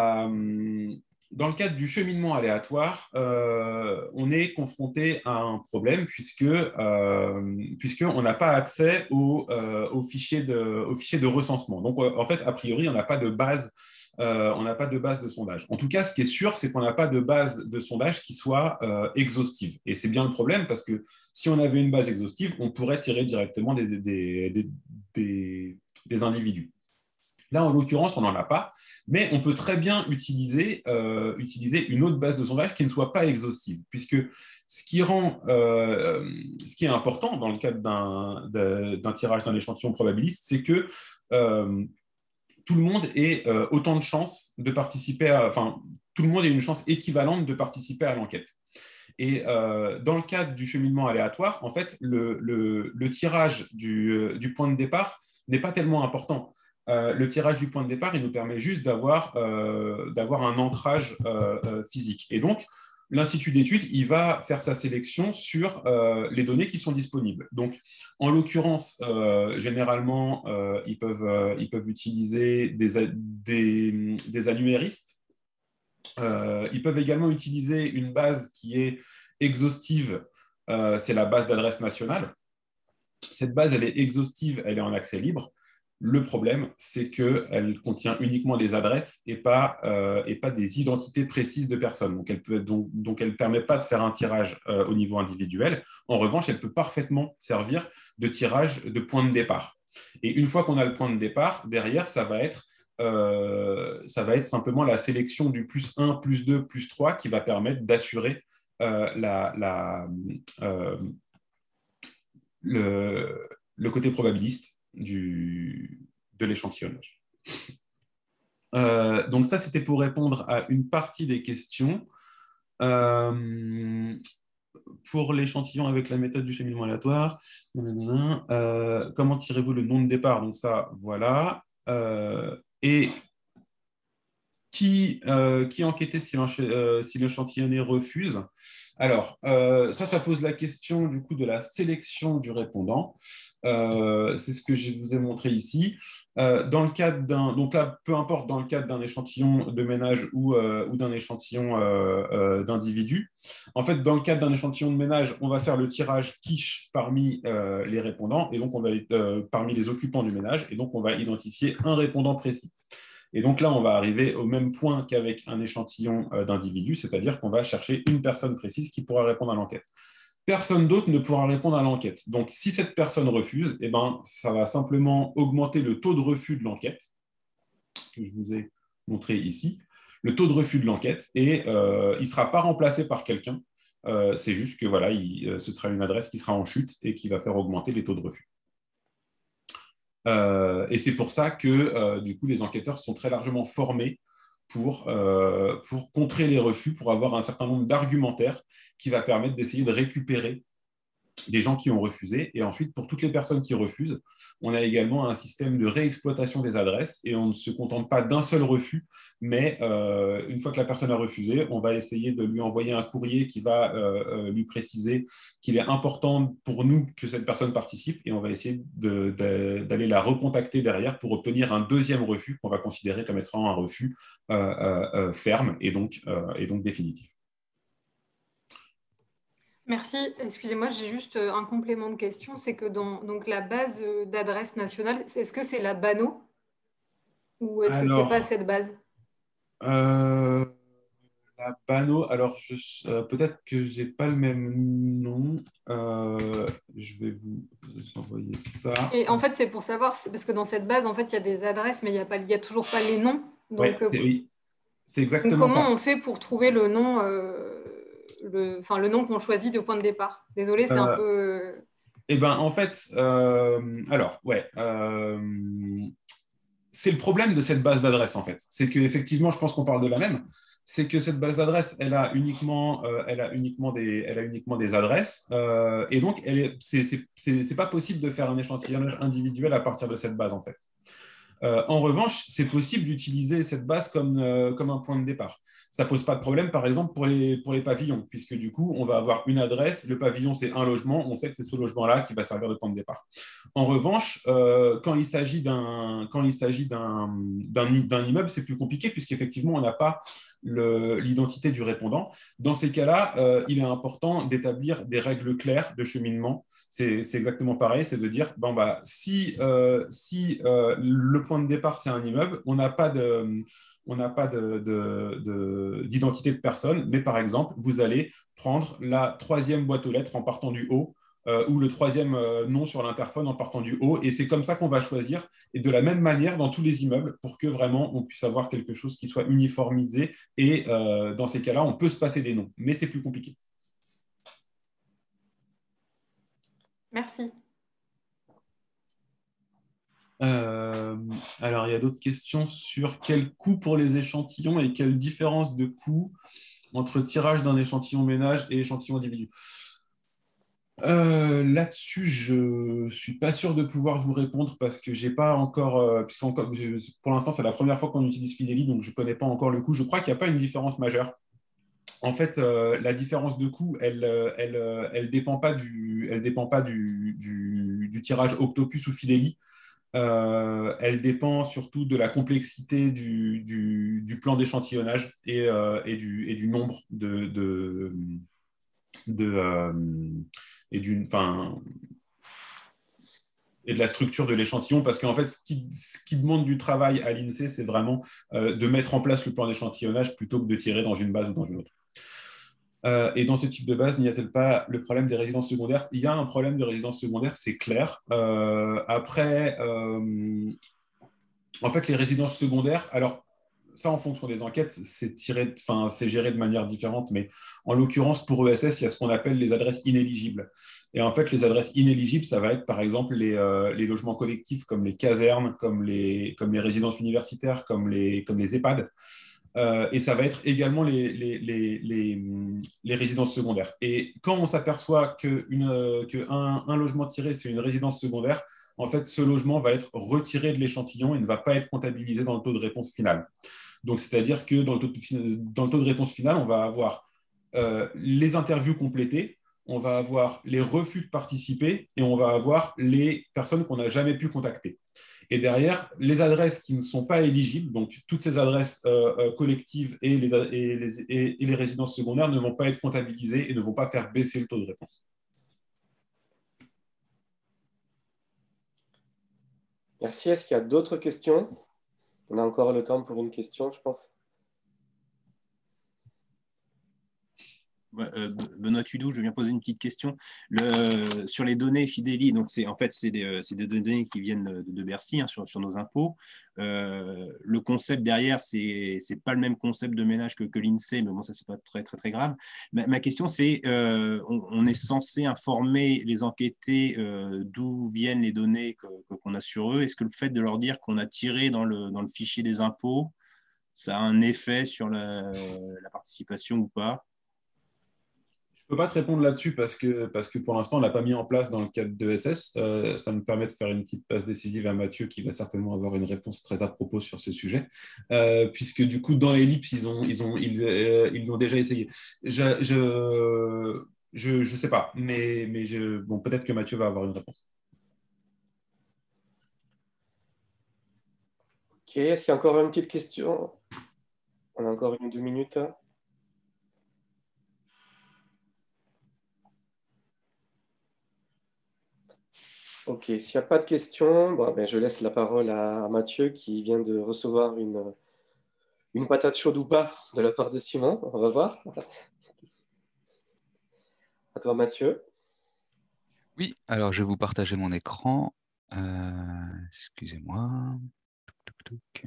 du cheminement aléatoire, on est confronté à un problème puisqu'on n'a pas accès au fichier de recensement. Donc, en fait, a priori, on n'a pas de base. De sondage. En tout cas, ce qui est sûr, c'est qu'on n'a pas de base de sondage qui soit exhaustive. Et c'est bien le problème parce que si on avait une base exhaustive, on pourrait tirer directement des individus. Là, en l'occurrence, on n'en a pas, mais on peut très bien utiliser une autre base de sondage qui ne soit pas exhaustive, puisque ce qui est important dans le cadre d'un tirage d'un échantillon probabiliste, c'est que tout le monde ait autant de chances de participer tout le monde ait une chance équivalente de participer à l'enquête. Et dans le cadre du cheminement aléatoire, en fait, le tirage du point de départ n'est pas tellement important. Le tirage du point de départ, il nous permet juste d'avoir un ancrage physique. Et donc, l'Institut d'études, il va faire sa sélection sur les données qui sont disponibles. Donc, en l'occurrence, généralement, ils peuvent utiliser des annuaristes. Ils peuvent également utiliser une base qui est exhaustive, c'est la base d'adresse nationale. Cette base, elle est exhaustive, elle est en accès libre. Le problème, c'est qu'elle contient uniquement des adresses et pas des identités précises de personnes. Donc, elle ne permet pas de faire un tirage au niveau individuel. En revanche, elle peut parfaitement servir de tirage de point de départ. Et une fois qu'on a le point de départ, derrière, ça va être simplement la sélection du plus 1, plus 2, plus 3 qui va permettre d'assurer le côté probabiliste de l'échantillonnage. Donc ça, c'était pour répondre à une partie des questions. Pour l'échantillon avec la méthode du cheminement aléatoire, comment tirez-vous le nom de départ? Donc ça, voilà. Et Qui enquêtait si l'échantillonné refuse? Alors, ça pose la question du coup de la sélection du répondant. C'est ce que je vous ai montré ici. Dans le cadre donc là, peu importe dans le cadre d'un échantillon de ménage ou d'un échantillon d'individus. En fait, dans le cadre d'un échantillon de ménage, on va faire le tirage quiche parmi les répondants, et donc on va parmi les occupants du ménage, et donc on va identifier un répondant précis. Et donc là, on va arriver au même point qu'avec un échantillon d'individus, c'est-à-dire qu'on va chercher une personne précise qui pourra répondre à l'enquête. Personne d'autre ne pourra répondre à l'enquête. Donc, si cette personne refuse, eh ben, ça va simplement augmenter le taux de refus de l'enquête, que je vous ai montré ici, le taux de refus de l'enquête, et il ne sera pas remplacé par quelqu'un. C'est juste que voilà, ce sera une adresse qui sera en chute et qui va faire augmenter les taux de refus. Et c'est pour ça que du coup, les enquêteurs sont très largement formés pour contrer les refus, pour avoir un certain nombre d'argumentaires qui va permettre d'essayer de récupérer des gens qui ont refusé. Et ensuite, pour toutes les personnes qui refusent, on a également un système de réexploitation des adresses et on ne se contente pas d'un seul refus, mais une fois que la personne a refusé, on va essayer de lui envoyer un courrier qui va lui préciser qu'il est important pour nous que cette personne participe et on va essayer d'aller la recontacter derrière pour obtenir un deuxième refus qu'on va considérer comme étant un refus ferme et donc définitif. Merci. Excusez-moi, j'ai juste un complément de question. C'est que dans donc, la base d'adresse nationale, est-ce que c'est la BANO ou est-ce que ce n'est pas cette base? La BANO, alors peut-être que je n'ai pas le même nom. Je vais vous envoyer ça. Et en fait, c'est pour savoir, parce que dans cette base, en fait, il y a des adresses, mais il y a toujours pas les noms. Donc, oui, c'est exactement donc comment ça. on fait pour trouver le nom le nom qu'on choisit de point de départ? Désolée, c'est un peu... Eh bien, en fait, c'est le problème de cette base d'adresse, en fait. C'est qu'effectivement, je pense qu'on parle de la même. C'est que cette base d'adresse, elle a uniquement des adresses. Et donc, c'est pas possible de faire un échantillonnage individuel à partir de cette base, en fait. En revanche, c'est possible d'utiliser cette base comme un point de départ. Ça ne pose pas de problème, par exemple, pour les pavillons, puisque du coup, on va avoir une adresse. Le pavillon, c'est un logement. On sait que c'est ce logement-là qui va servir de point de départ. En revanche, quand il s'agit d'un immeuble, c'est plus compliqué, puisqu'effectivement, on n'a pas l'identité du répondant. Dans ces cas-là, il est important d'établir des règles claires de cheminement. C'est exactement pareil, c'est de dire, si le point de départ, c'est un immeuble, on n'a pas d'identité de personne, mais par exemple, vous allez prendre la troisième boîte aux lettres en partant du haut, ou le troisième nom sur l'interphone en partant du haut, et c'est comme ça qu'on va choisir, et de la même manière dans tous les immeubles, pour que vraiment on puisse avoir quelque chose qui soit uniformisé, et dans ces cas-là, on peut se passer des noms, mais c'est plus compliqué. Merci. Alors, il y a d'autres questions sur quel coût pour les échantillons et quelle différence de coût entre tirage d'un échantillon ménage et échantillon individu. Là-dessus, je ne suis pas sûr de pouvoir vous répondre parce que j'ai pas encore, pour l'instant, c'est la première fois qu'on utilise Fideli, donc je ne connais pas encore le coût. Je crois qu'il n'y a pas une différence majeure. En fait, la différence de coût, elle dépend pas du tirage Octopus ou Fideli. Elle dépend surtout de la complexité du plan d'échantillonnage et du nombre et de la structure de l'échantillon, parce qu'en fait, ce qui demande du travail à l'INSEE, c'est vraiment de mettre en place le plan d'échantillonnage plutôt que de tirer dans une base ou dans une autre. Et dans ce type de base, n'y a-t-il pas le problème des résidences secondaires? Il y a un problème de résidence secondaire, c'est clair. Après, en fait, les résidences secondaires, alors ça, en fonction des enquêtes, c'est géré de manière différente, mais en l'occurrence, pour ESS, il y a ce qu'on appelle les adresses inéligibles. Et en fait, les adresses inéligibles, ça va être par exemple les logements collectifs comme les casernes, comme les résidences universitaires, comme les EHPAD. Et ça va être également les résidences secondaires. Et quand on s'aperçoit qu'un logement tiré, c'est une résidence secondaire, en fait, ce logement va être retiré de l'échantillon et ne va pas être comptabilisé dans le taux de réponse final. Donc, c'est-à-dire que dans le taux de réponse final, on va avoir les interviews complétées, on va avoir les refus de participer et on va avoir les personnes qu'on n'a jamais pu contacter. Et derrière, les adresses qui ne sont pas éligibles, donc toutes ces adresses collectives et les résidences secondaires ne vont pas être comptabilisées et ne vont pas faire baisser le taux de réponse. Merci. Est-ce qu'il y a d'autres questions? On a encore le temps pour une question, je pense. Benoît Tudou, je viens poser une petite question. Sur les données Fideli, donc en fait, c'est des données qui viennent de Bercy, hein, sur nos impôts. Le concept derrière, c'est pas le même concept de ménage que l'INSEE, mais bon, ça, c'est pas très grave. Ma question, c'est on est censé informer les enquêtés d'où viennent les données qu'on a sur eux. Est-ce que le fait de leur dire qu'on a tiré dans le fichier des impôts, ça a un effet sur la participation ou pas? Je ne peux pas te répondre là-dessus parce que pour l'instant, on ne l'a pas mis en place dans le cadre de SS. Ça me permet de faire une petite passe décisive à Mathieu qui va certainement avoir une réponse très à propos sur ce sujet. Puisque du coup, dans Ellipse, ils l'ont déjà essayé. Je sais pas, mais bon, peut-être que Mathieu va avoir une réponse. Ok, est-ce qu'il y a encore une petite question? On a encore 1 ou 2 minutes. Ok, s'il n'y a pas de questions, bon, ben, je laisse la parole à Mathieu qui vient de recevoir une patate chaude ou pas de la part de Simon. On va voir. À toi, Mathieu. Oui, alors je vais vous partager mon écran. Excusez-moi. Touc, touc.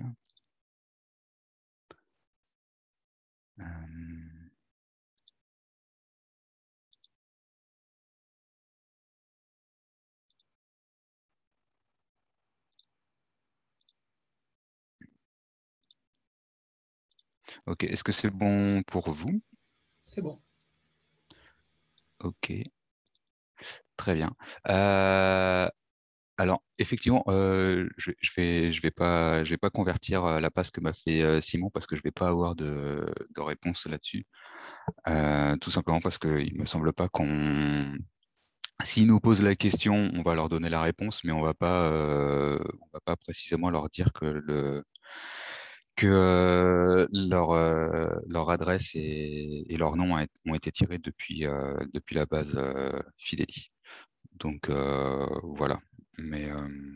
Ok, est-ce que c'est bon pour vous? C'est bon. Ok, très bien. Alors, effectivement, je vais pas convertir la passe que m'a fait Simon parce que je vais pas avoir de réponse là-dessus. Tout simplement parce qu'il me semble pas qu'on. S'ils nous posent la question, on va leur donner la réponse, mais on va pas précisément leur dire que leur adresse et leur nom ont été tirés depuis la base Fideli. Donc voilà. Mais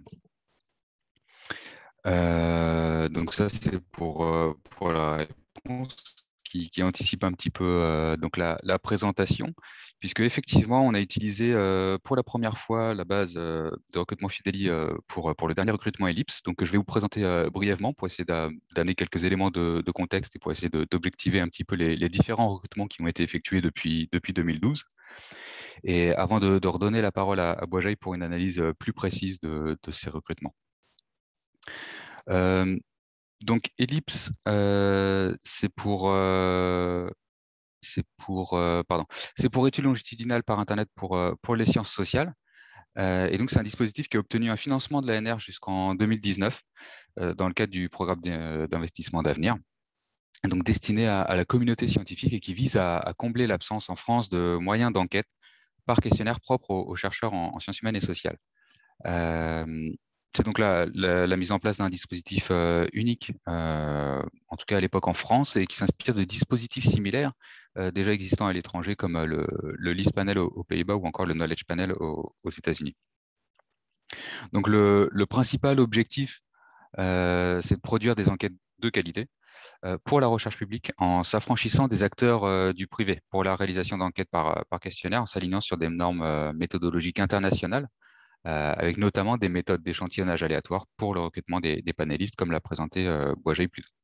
donc ça c'est pour la réponse qui anticipe un petit peu donc la présentation, puisque effectivement on a utilisé pour la première fois la base de recrutement Fideli pour le dernier recrutement Ellipse. Donc je vais vous présenter brièvement pour essayer d'amener quelques éléments de contexte et pour essayer d'objectiver un petit peu les différents recrutements qui ont été effectués depuis 2012. Et avant de redonner la parole à Boisjaï pour une analyse plus précise de ces recrutements. Donc Ellipse, c'est pour études longitudinales par Internet pour les sciences sociales. Et donc c'est un dispositif qui a obtenu un financement de l'ANR jusqu'en 2019 dans le cadre du programme d'investissement d'avenir. Donc destiné à la communauté scientifique et qui vise à combler l'absence en France de moyens d'enquête par questionnaire propre aux chercheurs en sciences humaines et sociales. C'est donc la mise en place d'un dispositif unique, en tout cas à l'époque en France, et qui s'inspire de dispositifs similaires déjà existants à l'étranger, comme le LIS Panel aux Pays-Bas ou encore le Knowledge Panel aux États-Unis. Donc le principal objectif, c'est de produire des enquêtes de qualité pour la recherche publique en s'affranchissant des acteurs du privé pour la réalisation d'enquêtes par questionnaire, en s'alignant sur des normes méthodologiques internationales, avec notamment des méthodes d'échantillonnage aléatoire pour le recrutement des panélistes, comme l'a présenté Boisjaï plus tôt.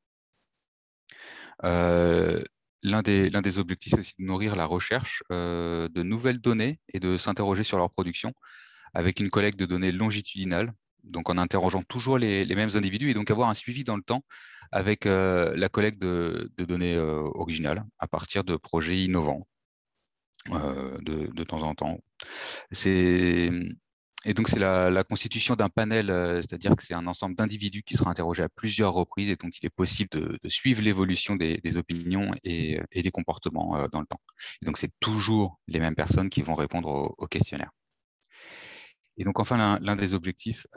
L'un des objectifs, c'est aussi de nourrir la recherche de nouvelles données et de s'interroger sur leur production avec une collecte de données longitudinales, donc en interrogeant toujours les mêmes individus, et donc avoir un suivi dans le temps avec la collecte de données originales à partir de projets innovants de temps en temps. Et donc, c'est la constitution d'un panel, c'est-à-dire que c'est un ensemble d'individus qui sera interrogé à plusieurs reprises et donc il est possible de suivre l'évolution des opinions et des comportements dans le temps. Et donc, c'est toujours les mêmes personnes qui vont répondre au questionnaire. Et donc, enfin, l'un des objectifs,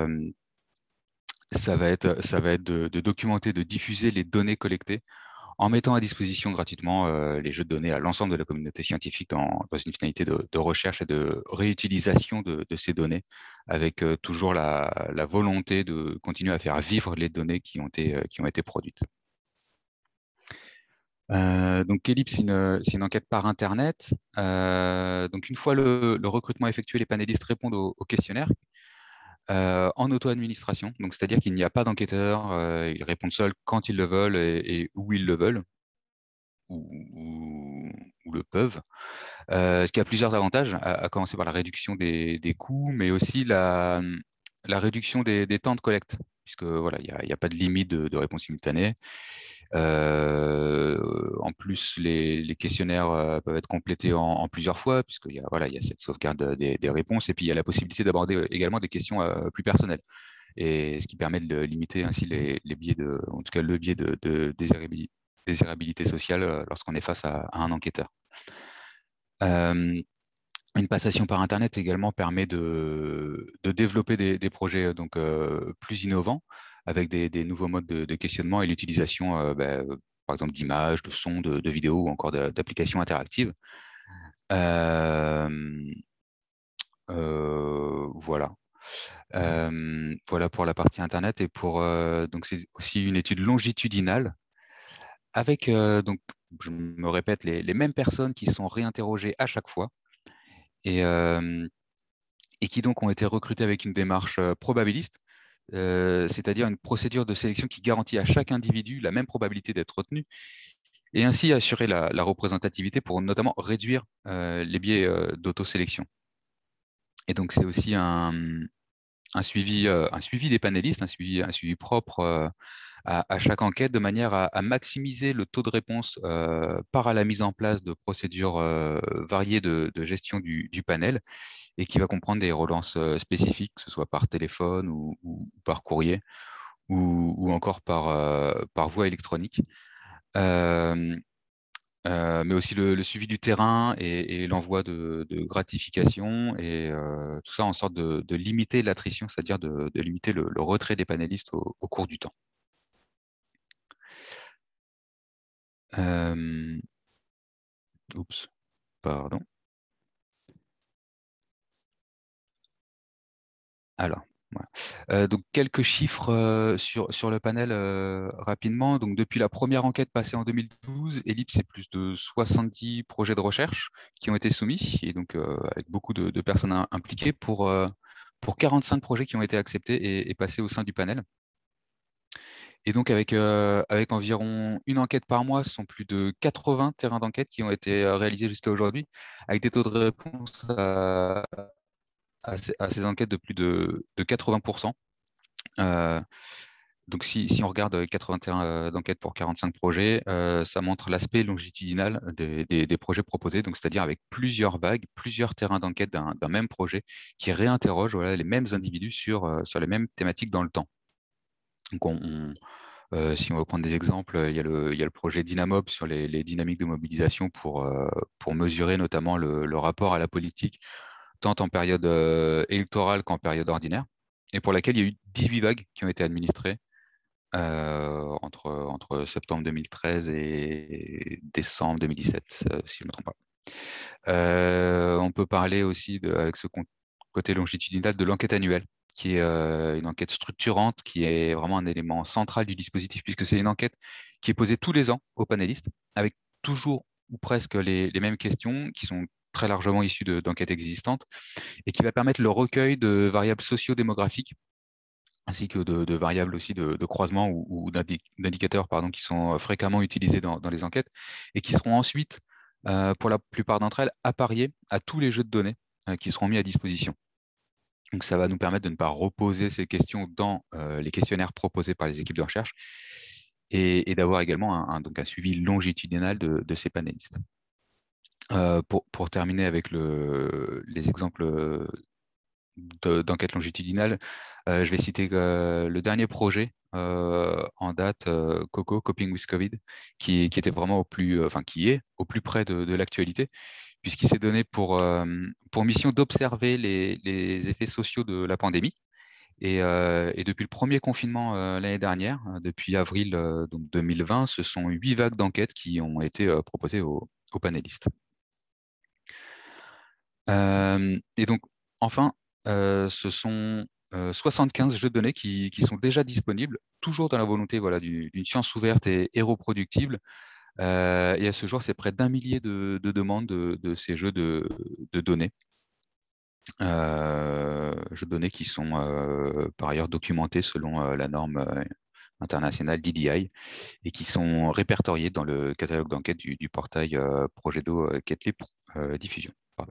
ça va être de documenter, de diffuser les données collectées en mettant à disposition gratuitement les jeux de données à l'ensemble de la communauté scientifique dans une finalité de recherche et de réutilisation de ces données, avec toujours la volonté de continuer à faire vivre les données qui ont été produites. Donc, Ellipse, c'est une enquête par Internet. Donc, une fois le recrutement effectué, les panélistes répondent au questionnaire en auto-administration. Donc, c'est-à-dire qu'il n'y a pas d'enquêteur, ils répondent seuls quand ils le veulent et où ils le veulent. Ou le peuvent, ce qui a plusieurs avantages, à commencer par la réduction des coûts, mais aussi la réduction des temps de collecte, puisque voilà, il n'y a pas de limite de réponse simultanée. En plus, les questionnaires peuvent être complétés en plusieurs fois, puisqu'il y a cette sauvegarde des réponses, et puis il y a la possibilité d'aborder également des questions plus personnelles, et ce qui permet de limiter ainsi les biais en tout cas le biais de désirabilité sociale lorsqu'on est face à un enquêteur. Une passation par Internet également permet de développer des projets donc, plus innovants, avec des nouveaux modes de questionnement et l'utilisation, par exemple, d'images, de sons, de vidéos ou encore d'applications interactives. Voilà. Voilà pour la partie Internet. Et donc c'est aussi une étude longitudinale avec, donc, je me répète, les mêmes personnes qui sont réinterrogées à chaque fois et qui donc ont été recrutées avec une démarche probabiliste, c'est-à-dire une procédure de sélection qui garantit à chaque individu la même probabilité d'être retenu et ainsi assurer la représentativité pour notamment réduire les biais d'autosélection. Et donc, c'est aussi un suivi des panélistes, un suivi propre à chaque enquête, de manière à maximiser le taux de réponse par à la mise en place de procédures variées de gestion du panel, et qui va comprendre des relances spécifiques, que ce soit par téléphone ou par courrier, ou encore par voie électronique. Mais aussi le suivi du terrain et l'envoi de gratifications, et tout ça en sorte de limiter l'attrition, c'est-à-dire de limiter le retrait des panélistes au cours du temps. Oups, pardon. Alors, voilà. Donc, quelques chiffres sur le panel rapidement. Donc, depuis la première enquête passée en 2012, Ellipse, c'est plus de 70 projets de recherche qui ont été soumis, et donc avec beaucoup de personnes impliquées pour 45 projets qui ont été acceptés et passés au sein du panel. Et donc, avec environ une enquête par mois, ce sont plus de 80 terrains d'enquête qui ont été réalisés jusqu'à aujourd'hui, avec des taux de réponse à ces enquêtes de plus de 80%. Donc, si on regarde 81 d'enquêtes pour 45 projets, ça montre l'aspect longitudinal des projets proposés, donc c'est-à-dire avec plusieurs vagues, plusieurs terrains d'enquête d'un même projet qui réinterrogent les mêmes individus sur les mêmes thématiques dans le temps. Donc, si on veut prendre des exemples, il y a le projet Dynamob sur les dynamiques de mobilisation pour mesurer notamment le rapport à la politique, tant en période électorale qu'en période ordinaire, et pour laquelle il y a eu 18 vagues qui ont été administrées entre septembre 2013 et décembre 2017, si je ne me trompe pas. On peut parler aussi, avec ce côté longitudinal, de l'enquête annuelle, qui est une enquête structurante, qui est vraiment un élément central du dispositif, puisque c'est une enquête qui est posée tous les ans aux panélistes, avec toujours ou presque les mêmes questions, qui sont très largement issues d'enquêtes existantes, et qui va permettre le recueil de variables socio-démographiques, ainsi que de variables aussi de croisement ou d'indicateurs qui sont fréquemment utilisés dans les enquêtes, et qui seront ensuite, pour la plupart d'entre elles, appariées à tous les jeux de données qui seront mis à disposition. Donc, ça va nous permettre de ne pas reposer ces questions dans les questionnaires proposés par les équipes de recherche, et d'avoir également un suivi longitudinal de ces panélistes. Pour terminer avec les exemples d'enquête longitudinale. Je vais citer le dernier projet en date, COCO, Coping with COVID, qui était vraiment qui est au plus près de l'actualité, puisqu'il s'est donné pour mission d'observer les effets sociaux de la pandémie. Et depuis le premier confinement l'année dernière, depuis avril donc 2020, ce sont 8 vagues d'enquêtes qui ont été proposées aux panélistes. Et donc, enfin, ce sont 75 jeux de données qui sont déjà disponibles, toujours dans la volonté d'une science ouverte et reproductible. Et à ce jour, c'est près d'1 millier de demandes de ces jeux de données. Jeux de données qui sont par ailleurs documentés selon la norme internationale DDI et qui sont répertoriés dans le catalogue d'enquête du portail Progedo Quête Libre Diffusion. Pardon.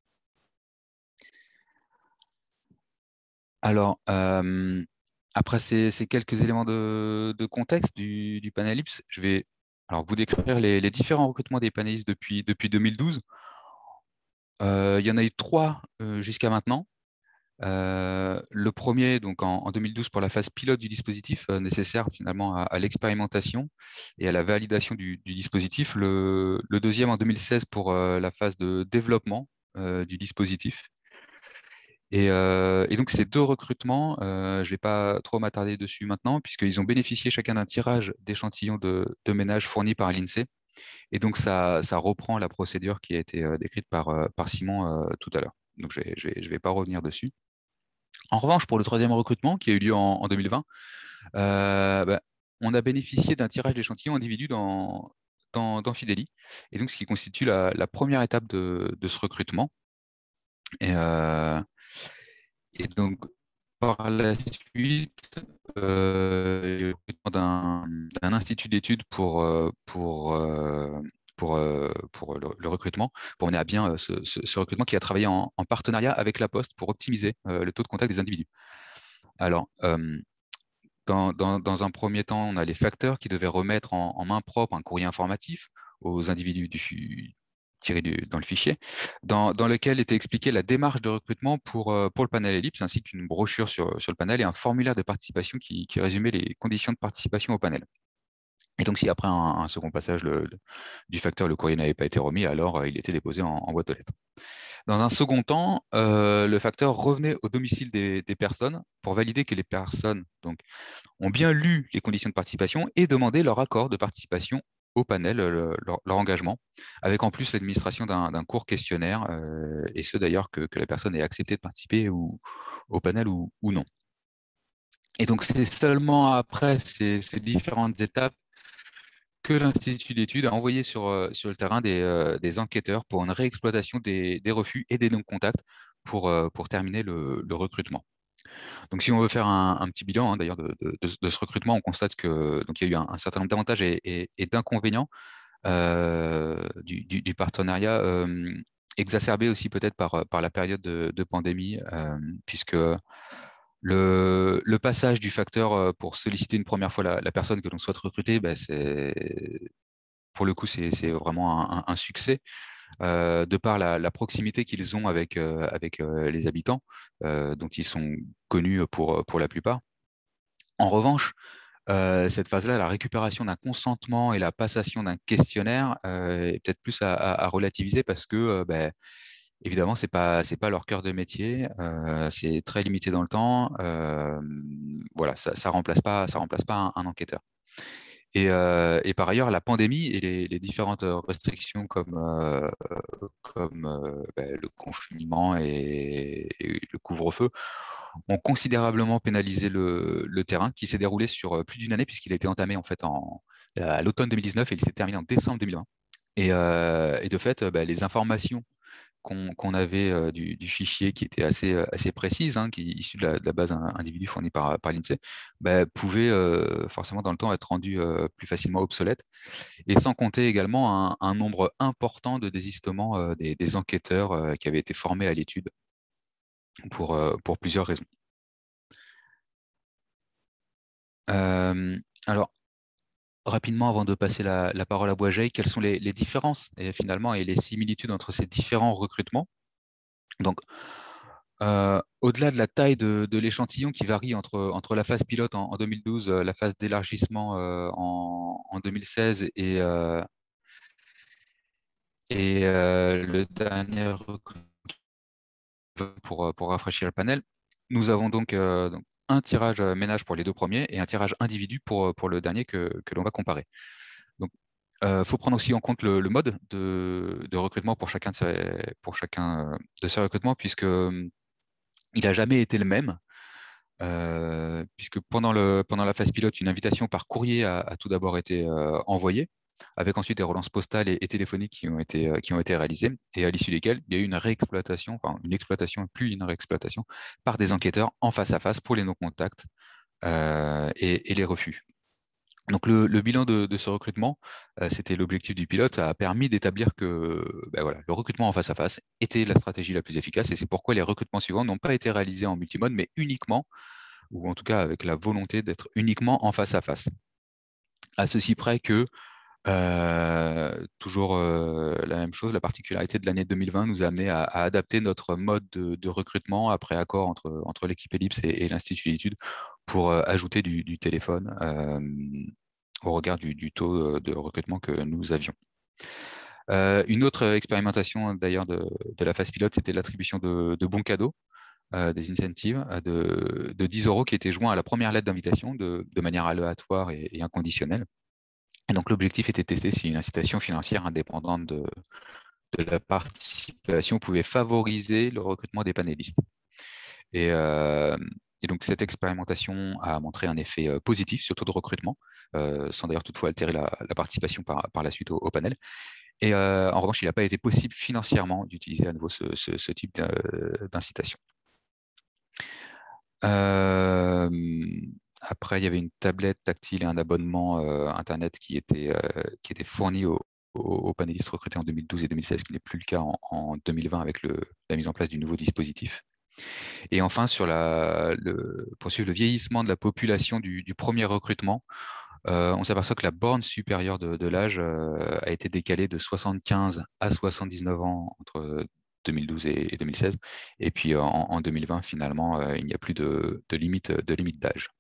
Alors, après ces quelques éléments de contexte du Panelips, je vais vous décrire les différents recrutements des panélistes depuis 2012. Il y en a eu 3 jusqu'à maintenant. Le premier, donc en 2012, pour la phase pilote du dispositif, nécessaire finalement à l'expérimentation et à la validation du dispositif. Le deuxième en 2016 pour la phase de développement du dispositif. Et donc, ces 2 recrutements, je ne vais pas trop m'attarder dessus maintenant, puisqu'ils ont bénéficié chacun d'un tirage d'échantillons de ménages fournis par l'INSEE. Et donc, ça reprend la procédure qui a été décrite par Simon tout à l'heure. Donc, je ne vais pas revenir dessus. En revanche, pour le 3e recrutement, qui a eu lieu en 2020, on a bénéficié d'un tirage d'échantillons individus dans Fideli, et donc ce qui constitue la première étape de ce recrutement. Et donc, par la suite, il y a eu le recrutement d'un institut d'études pour le recrutement, pour mener à bien ce recrutement, qui a travaillé en partenariat avec La Poste pour optimiser le taux de contact des individus. Alors, dans un premier temps, on a les facteurs qui devaient remettre en main propre un courrier informatif aux individus tiré dans le fichier, dans lequel était expliquée la démarche de recrutement pour le panel Ellipse, ainsi qu'une brochure sur le panel et un formulaire de participation qui résumait les conditions de participation au panel. Et donc, si après un second passage du facteur, le courrier n'avait pas été remis, alors il était déposé en boîte aux lettres. Dans un second temps, le facteur revenait au domicile des personnes pour valider que les personnes ont bien lu les conditions de participation et demandé leur accord de participation au panel, leur engagement, avec en plus l'administration d'un court questionnaire, et ce d'ailleurs que la personne ait accepté de participer au panel ou non. Et donc, c'est seulement après ces différentes étapes que l'Institut d'études a envoyé sur le terrain des enquêteurs pour une réexploitation des refus et des non-contacts pour terminer le recrutement. Donc, si on veut faire un petit bilan d'ailleurs de ce recrutement, on constate qu'il y a eu un certain nombre d'avantages et d'inconvénients du partenariat, exacerbé aussi peut-être par la période de pandémie, puisque le passage du facteur pour solliciter une première fois la personne que l'on souhaite recruter, pour le coup, c'est vraiment un succès, de par la proximité qu'ils ont avec les habitants, dont ils sont connus pour la plupart. En revanche, cette phase-là, la récupération d'un consentement et la passation d'un questionnaire est peut-être plus à relativiser, parce que évidemment, c'est pas leur cœur de métier, c'est très limité dans le temps. Voilà, ça remplace pas un enquêteur. Et par ailleurs, la pandémie et les différentes restrictions comme le confinement et le couvre-feu ont considérablement pénalisé le terrain, qui s'est déroulé sur plus d'1 année, puisqu'il a été entamé en fait à l'automne 2019 et il s'est terminé en décembre 2020. Et de fait, les informations qu'on avait du fichier, qui était assez précise, qui est issu de la base individu fournie par l'INSEE, pouvait forcément dans le temps être rendu plus facilement obsolète, et sans compter également un nombre important de désistements des enquêteurs qui avaient été formés à l'étude pour plusieurs raisons. Alors, rapidement, avant de passer la parole à Boisjay, quelles sont les différences finalement et les similitudes entre ces différents recrutements? Donc, au-delà de la taille de l'échantillon qui varie entre la phase pilote en 2012, la phase d'élargissement en 2016 et le dernier pour rafraîchir le panel, nous avons donc un tirage ménage pour les 2 premiers et un tirage individu pour le dernier que l'on va comparer. Donc, faut prendre aussi en compte le mode de recrutement pour chacun de ces recrutements, puisque il n'a jamais été le même, puisque pendant la phase pilote, une invitation par courrier a tout d'abord été envoyée, avec ensuite des relances postales et téléphoniques qui ont été réalisées, et à l'issue desquelles il y a eu une réexploitation, enfin une exploitation, plus une réexploitation, par des enquêteurs en face à face pour les non-contacts et les refus. Donc le bilan de ce recrutement, c'était l'objectif du pilote, a permis d'établir que voilà, le recrutement en face à face était la stratégie la plus efficace, et c'est pourquoi les recrutements suivants n'ont pas été réalisés en multimode, mais uniquement, ou en tout cas avec la volonté d'être uniquement en face à face. À ceci près que, toujours la même chose, la particularité de l'année 2020 nous a amené à adapter notre mode de recrutement après accord entre l'équipe Ellipse et l'Institut d'études pour ajouter du téléphone au regard du taux de recrutement que nous avions. Une autre expérimentation d'ailleurs de la phase pilote, c'était l'attribution de bons cadeaux, des incentives de 10 € qui étaient joints à la première lettre d'invitation de manière aléatoire et inconditionnelle. Et donc l'objectif était de tester si une incitation financière indépendante de la participation pouvait favoriser le recrutement des panélistes. Et donc cette expérimentation a montré un effet positif sur le taux de recrutement, sans d'ailleurs toutefois altérer la participation par la suite au panel. Et en revanche, il n'a pas été possible financièrement d'utiliser à nouveau ce type d'incitation. Après, il y avait une tablette tactile et un abonnement Internet qui était fourni aux panélistes recrutés en 2012 et 2016, ce qui n'est plus le cas en 2020 avec la mise en place du nouveau dispositif. Et enfin, pour suivre le vieillissement de la population du premier recrutement, on s'aperçoit que la borne supérieure de l'âge a été décalée de 75 à 79 ans entre 2012 et 2016. Et puis en 2020, finalement, il n'y a plus de limite d'âge.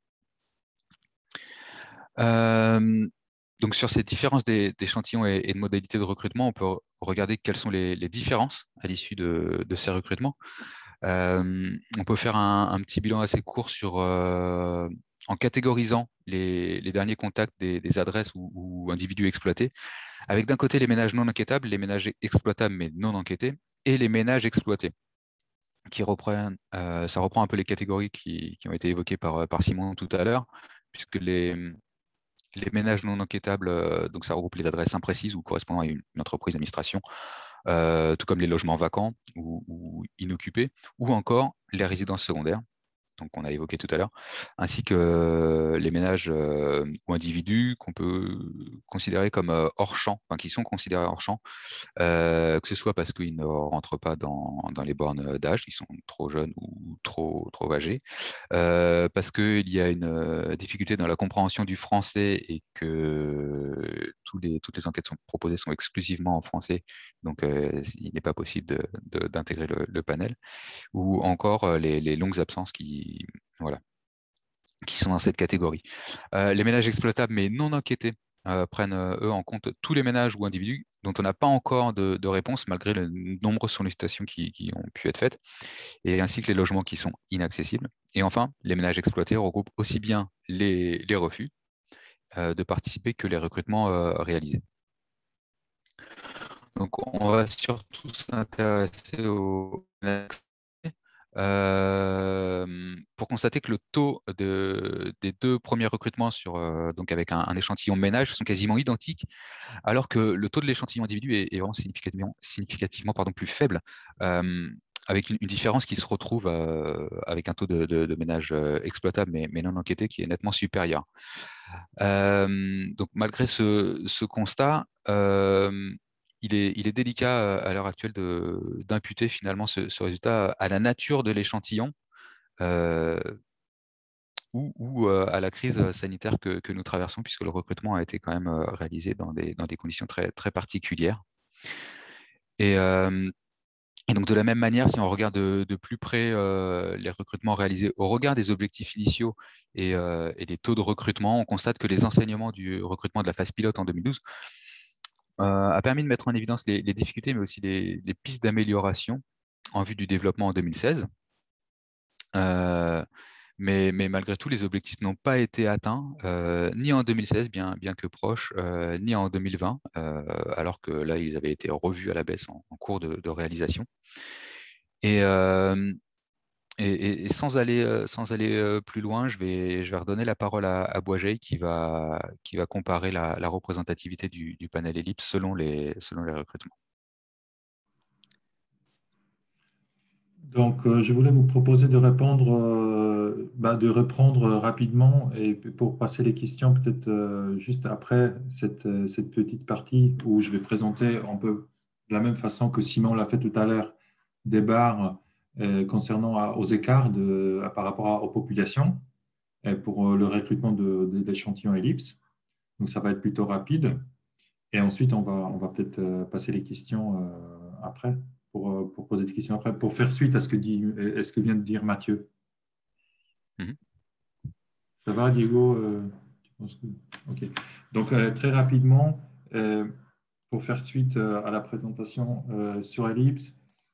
Donc sur ces différences d'échantillons et de modalités de recrutement, on peut regarder quelles sont les différences à l'issue de ces recrutements. On peut faire un petit bilan assez court en catégorisant les derniers contacts des adresses ou individus exploités, avec d'un côté les ménages non enquêtables, les ménages exploitables mais non enquêtés, et les ménages exploités, ça reprend un peu les catégories qui ont été évoquées par Simon tout à l'heure, puisque les ménages non enquêtables, donc ça regroupe les adresses imprécises ou correspondant à une entreprise d'administration, tout comme les logements vacants ou inoccupés, ou encore les résidences secondaires, donc on a évoqué tout à l'heure, ainsi que les ménages ou individus qu'on peut considérer comme hors champ, enfin, qui sont considérés hors champ, que ce soit parce qu'ils ne rentrent pas dans les bornes d'âge, ils sont trop jeunes ou trop âgés, parce qu'il y a une difficulté dans la compréhension du français et que toutes les enquêtes proposées sont exclusivement en français, donc il n'est pas possible d'intégrer le panel, ou encore les longues absences qui sont dans cette catégorie. Les ménages exploitables mais non enquêtés prennent eux en compte tous les ménages ou individus dont on n'a pas encore de réponse malgré les nombreuses sollicitations qui ont pu être faites, et ainsi que les logements qui sont inaccessibles. Et enfin, les ménages exploités regroupent aussi bien les refus de participer que les recrutements réalisés. Donc on va surtout s'intéresser aux pour constater que le taux des 2 premiers recrutements donc avec un échantillon ménage sont quasiment identiques, alors que le taux de l'échantillon individu est vraiment significativement plus faible, avec une différence qui se retrouve avec un taux de ménage exploitable mais non enquêté qui est nettement supérieur. Donc malgré ce constat, il est délicat à l'heure actuelle d'imputer finalement ce résultat à la nature de l'échantillon ou à la crise sanitaire que nous traversons, puisque le recrutement a été quand même réalisé dans des conditions très, très particulières. Et Et donc, de la même manière, si on regarde de plus près les recrutements réalisés au regard des objectifs initiaux et les taux de recrutement, on constate que les enseignements du recrutement de la phase pilote en 2012 a permis de mettre en évidence les difficultés, mais aussi les pistes d'amélioration en vue du développement en 2016. Mais malgré tout, les objectifs n'ont pas été atteints, ni en 2016, bien que proche, ni en 2020, alors que là, ils avaient été revus à la baisse en cours de réalisation. Et sans aller plus loin, je vais redonner la parole à Boisjay qui va comparer la représentativité du panel Ellipse selon les recrutements. Donc, je voulais vous proposer de reprendre rapidement et pour passer les questions peut-être juste après cette petite partie où je vais présenter un peu de la même façon que Simon l'a fait tout à l'heure des barres concernant aux écarts par rapport aux populations pour le recrutement de l'échantillon Ellipse. Donc, ça va être plutôt rapide. Et ensuite, on va peut-être passer les questions après. Pour poser des questions après, pour faire suite à ce que vient de dire Mathieu. Ça va, Diego tu penses que... Ok. Donc, très rapidement, pour faire suite à la présentation sur Ellipse,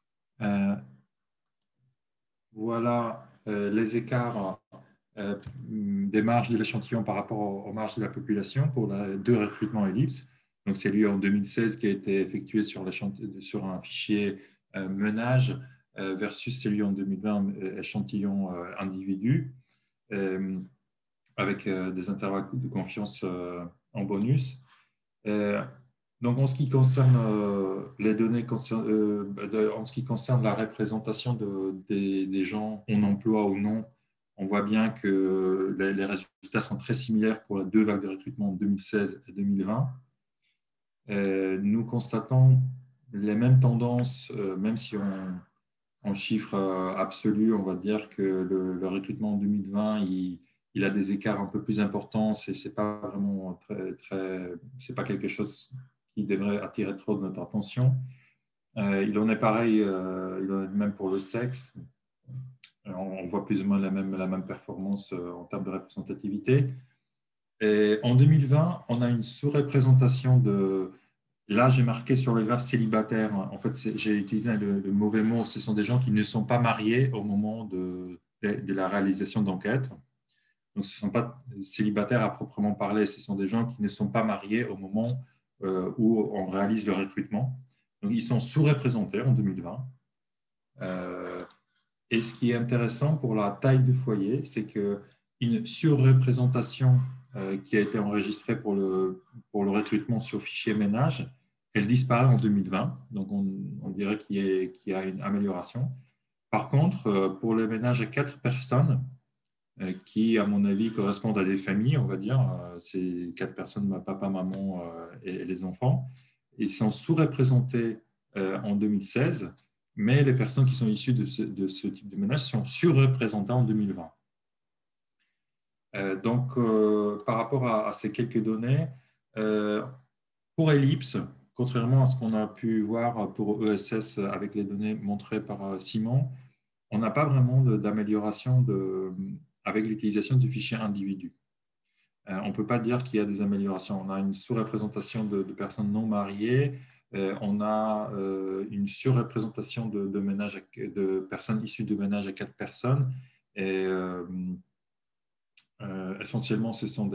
voilà les écarts des marges de l'échantillon par rapport aux marges de la population pour deux recrutements Ellipse. Donc, c'est lui en 2016 qui a été effectué sur un fichier menage versus celui en 2020 échantillon individu avec des intervalles de confiance en bonus. Donc, en ce qui concerne les données, en ce qui concerne la représentation des gens en emploi ou non, on voit bien que les résultats sont très similaires pour les deux vagues de recrutement en 2016 et 2020. Nous constatons les mêmes tendances, même si en chiffres absolus, on va dire que le recrutement en 2020, il a des écarts un peu plus importants. C'est pas vraiment c'est pas quelque chose qui devrait attirer trop de notre attention. Il en est pareil, il en est même pour le sexe. On voit plus ou moins la même performance en termes de représentativité. Et en 2020, on a une sous-représentation de... Là, j'ai marqué sur le graphe célibataire. En fait, j'ai utilisé le mauvais mot. Ce sont des gens qui ne sont pas mariés au moment de la réalisation d'enquête. Donc, ce ne sont pas célibataires à proprement parler. Ce sont des gens qui ne sont pas mariés au moment où on réalise le recrutement. Donc, ils sont sous-représentés en 2020. Et ce qui est intéressant pour la taille du foyer, c'est qu'une surreprésentation qui a été enregistrée pour le recrutement sur fichier ménage, elle disparaît en 2020. Donc, on dirait qu'il y a une amélioration. Par contre, pour les ménages à 4 personnes, qui, à mon avis, correspondent à des familles, on va dire, c'est 4 personnes, papa, maman et les enfants, ils sont sous-représentés en 2016, mais les personnes qui sont issues de ce type de ménage sont surreprésentées en 2020. Donc, par rapport à ces quelques données, pour Ellipse, contrairement à ce qu'on a pu voir pour ESS avec les données montrées par Simon, on n'a pas vraiment d'amélioration avec l'utilisation du fichier individu. On ne peut pas dire qu'il y a des améliorations. On a une sous-représentation de personnes non mariées, on a une surreprésentation de personnes issues de ménages à 4 personnes. Et essentiellement, ce sont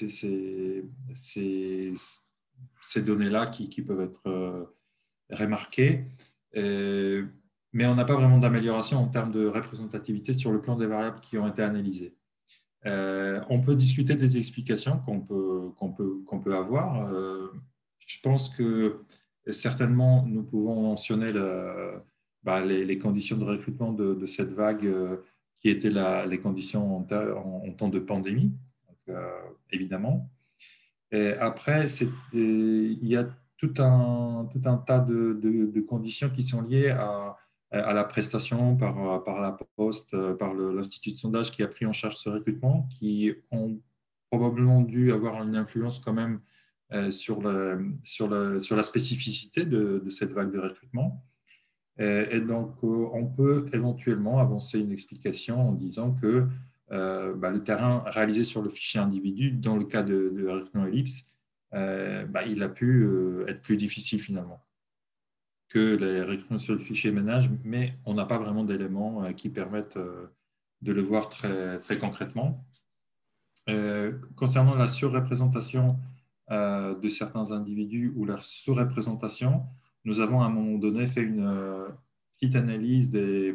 ces données-là qui peuvent être remarquées. Mais on n'a pas vraiment d'amélioration en termes de représentativité sur le plan des variables qui ont été analysées. On peut discuter des explications qu'on peut avoir. Je pense que certainement, nous pouvons mentionner les conditions de recrutement de cette vague qui étaient les conditions en temps de pandémie, donc, évidemment. Et après, il y a tout un tas de conditions qui sont liées à la prestation par la Poste, par l'Institut de sondage qui a pris en charge ce recrutement, qui ont probablement dû avoir une influence quand même sur la spécificité de cette vague de recrutement. Et donc, on peut éventuellement avancer une explication en disant que le terrain réalisé sur le fichier individu, dans le cas de recrutement ellipse, il a pu être plus difficile finalement que les recrutements sur le fichier ménage, mais on n'a pas vraiment d'éléments qui permettent de le voir très, très concrètement. Concernant la surreprésentation de certains individus ou leur sous-représentation, nous avons à un moment donné fait une petite analyse des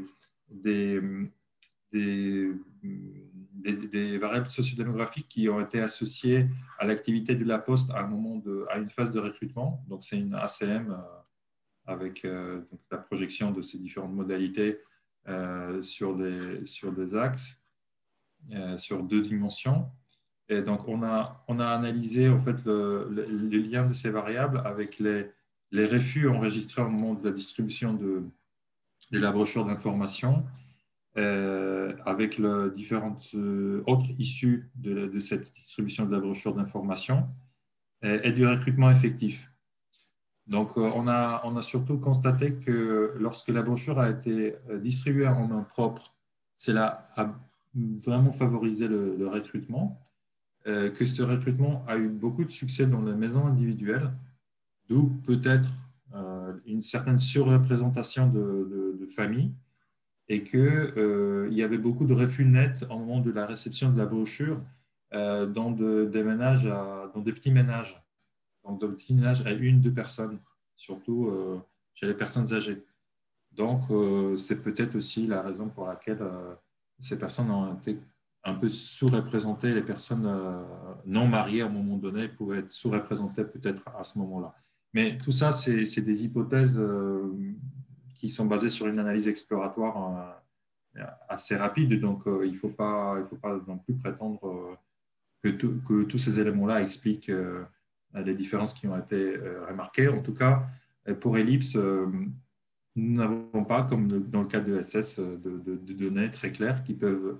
variables sociodémographiques qui ont été associées à l'activité de la Poste à à une phase de recrutement. Donc, c'est une ACM avec donc la projection de ces différentes modalités sur des axes, sur 2 dimensions. Et donc, on a analysé en fait, le lien de ces variables avec les refus enregistrés au moment de la distribution de la brochure d'information, avec les différentes autres issues de cette distribution de la brochure d'information et du recrutement effectif. Donc, on a surtout constaté que lorsque la brochure a été distribuée en main propre, cela a vraiment favorisé le recrutement, que ce recrutement a eu beaucoup de succès dans les maisons individuelles, d'où peut-être une certaine surreprésentation de familles, et qu'il y avait beaucoup de refus nets au moment de la réception de la brochure dans des petits ménages. Donc, dans le petit ménage à 1-2 personnes, surtout chez les personnes âgées. Donc, c'est peut-être aussi la raison pour laquelle ces personnes ont été un peu sous-représentées. Les personnes non mariées, à un moment donné, pouvaient être sous-représentées peut-être à ce moment-là. Mais tout ça, c'est des hypothèses qui sont basées sur une analyse exploratoire assez rapide. Donc, il ne faut pas non plus prétendre que tous ces éléments-là expliquent les différences qui ont été remarquées. En tout cas, pour Ellipse, nous n'avons pas, comme dans le cas de SS, de données très claires qui peuvent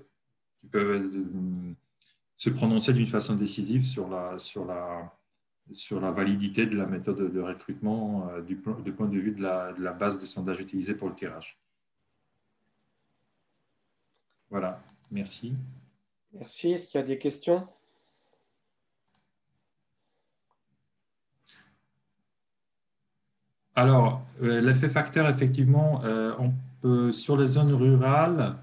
se prononcer d'une façon décisive sur la validité de la méthode de recrutement du point de vue de la base de sondage utilisée pour le tirage. Voilà, merci. Merci. Est-ce qu'il y a des questions? Alors, l'effet facteur, effectivement, on peut, sur les zones rurales,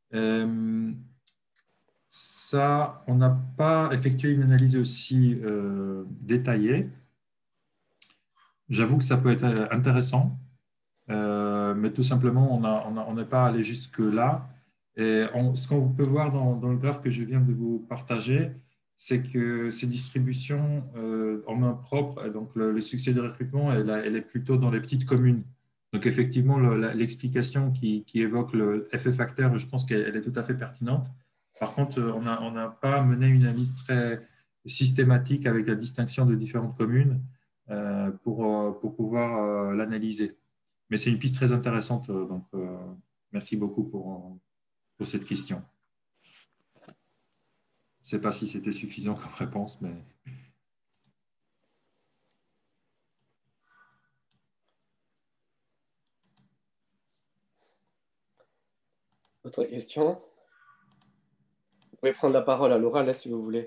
ça, on n'a pas effectué une analyse aussi détaillée. J'avoue que ça peut être intéressant, mais tout simplement, on n'est pas allé jusque-là. Et ce qu'on peut voir dans le graphe que je viens de vous partager, c'est que ces distributions en main propre, donc le succès de recrutement, elle est plutôt dans les petites communes. Donc effectivement, l'explication qui évoque le effet facteur, je pense qu'elle est tout à fait pertinente. Par contre, on n'a pas mené une analyse très systématique avec la distinction de différentes communes pour pouvoir l'analyser. Mais c'est une piste très intéressante, donc merci beaucoup pour cette question. Je ne sais pas si c'était suffisant comme réponse, mais... Autre question? Vous pouvez prendre la parole à l'oral là, si vous voulez.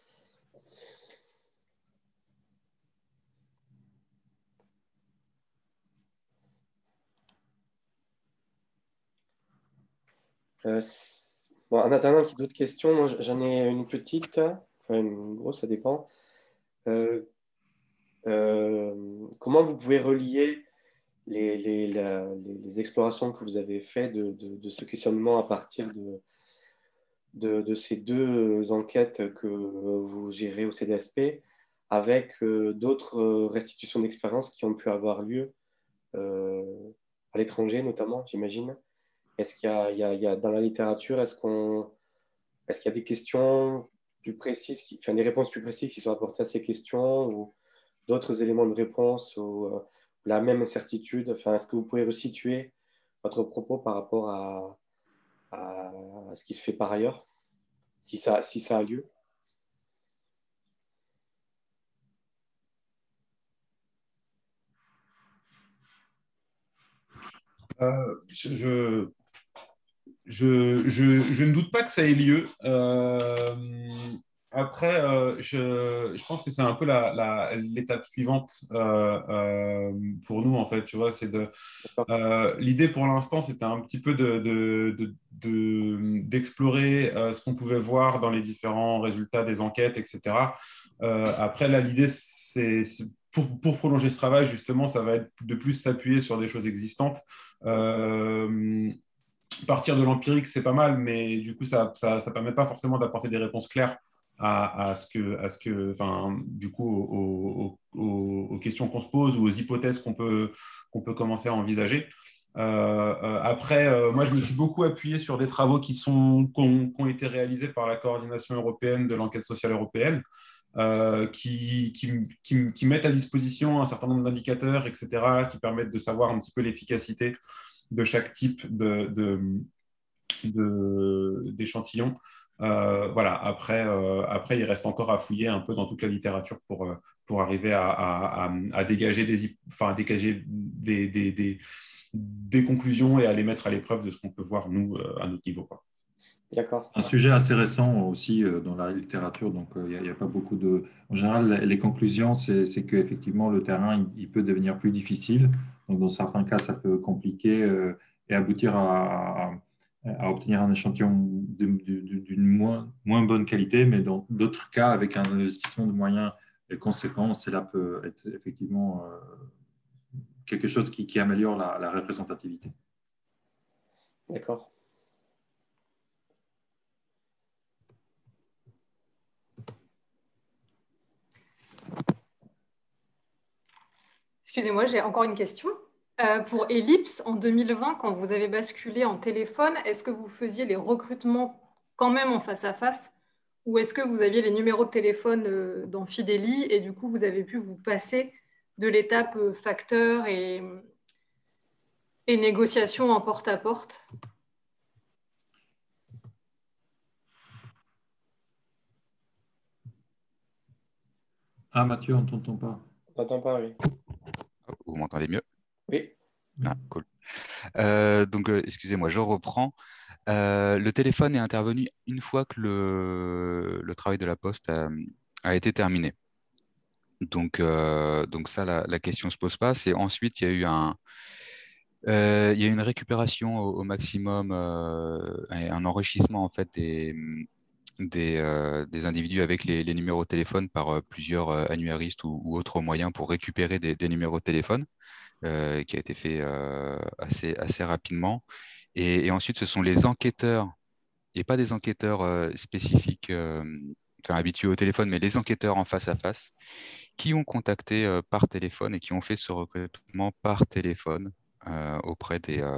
Bon, en attendant qu'il y ait d'autres questions, moi j'en ai une petite, enfin une grosse, ça dépend. Comment vous pouvez relier les explorations que vous avez faites de ce questionnement à partir de ces 2 enquêtes que vous gérez au CDSP avec d'autres restitutions d'expérience qui ont pu avoir lieu à l'étranger notamment, j'imagine? Est-ce qu'il y a dans la littérature, est-ce qu'il y a des questions plus précises, enfin des réponses plus précises qui sont apportées à ces questions ou d'autres éléments de réponse ou la même incertitude? Enfin, est-ce que vous pouvez resituer votre propos par rapport à ce qui se fait par ailleurs, si ça a lieu? Je ne doute pas que ça ait lieu. Après, je pense que c'est un peu l'étape suivante pour nous, en fait. Tu vois, l'idée pour l'instant, c'était un petit peu d'explorer ce qu'on pouvait voir dans les différents résultats des enquêtes, etc. Après, là, l'idée, pour prolonger ce travail, justement, ça va être de plus s'appuyer sur des choses existantes. Partir de l'empirique, c'est pas mal, mais du coup, ça permet pas forcément d'apporter des réponses claires du coup, aux questions qu'on se pose ou aux hypothèses qu'on peut commencer à envisager. Après, moi, je me suis beaucoup appuyé sur des travaux qui ont été réalisés par la coordination européenne de l'enquête sociale européenne, qui mettent à disposition un certain nombre d'indicateurs, etc., qui permettent de savoir un petit peu l'efficacité de chaque type d'échantillon. Voilà. Après, il reste encore à fouiller un peu dans toute la littérature pour arriver à dégager des conclusions et à les mettre à l'épreuve de ce qu'on peut voir, nous, à notre niveau, quoi. D'accord. Un sujet assez récent aussi dans la littérature, donc il n'y a pas beaucoup de... En général, les conclusions, c'est qu'effectivement, le terrain, il peut devenir plus difficile. Donc, dans certains cas, ça peut compliquer et aboutir à obtenir un échantillon d'une moins bonne qualité, mais dans d'autres cas, avec un investissement de moyens conséquent, cela peut être effectivement quelque chose qui améliore la représentativité. D'accord. Excusez-moi, j'ai encore une question. Pour Ellipse, en 2020, quand vous avez basculé en téléphone, est-ce que vous faisiez les recrutements quand même en face à face ou est-ce que vous aviez les numéros de téléphone dans Fideli et du coup, vous avez pu vous passer de l'étape facteur et négociation en porte-à-porte? Ah, Mathieu, on ne t'entend pas. On t'entend pas, oui. Vous m'entendez mieux? Oui. Ah, cool. Donc, excusez-moi, je reprends. Le téléphone est intervenu une fois que le travail de la Poste a été terminé. Donc ça, la question ne se pose pas. C'est ensuite, il y a eu il y a une récupération au maximum, un enrichissement en fait des individus avec les numéros de téléphone par plusieurs annuaristes ou autres moyens pour récupérer des numéros de téléphone, qui a été fait assez rapidement. Et ensuite, ce sont les enquêteurs, et pas des enquêteurs spécifiques, enfin, habitués au téléphone, mais les enquêteurs en face à face, qui ont contacté par téléphone et qui ont fait ce recrutement par téléphone auprès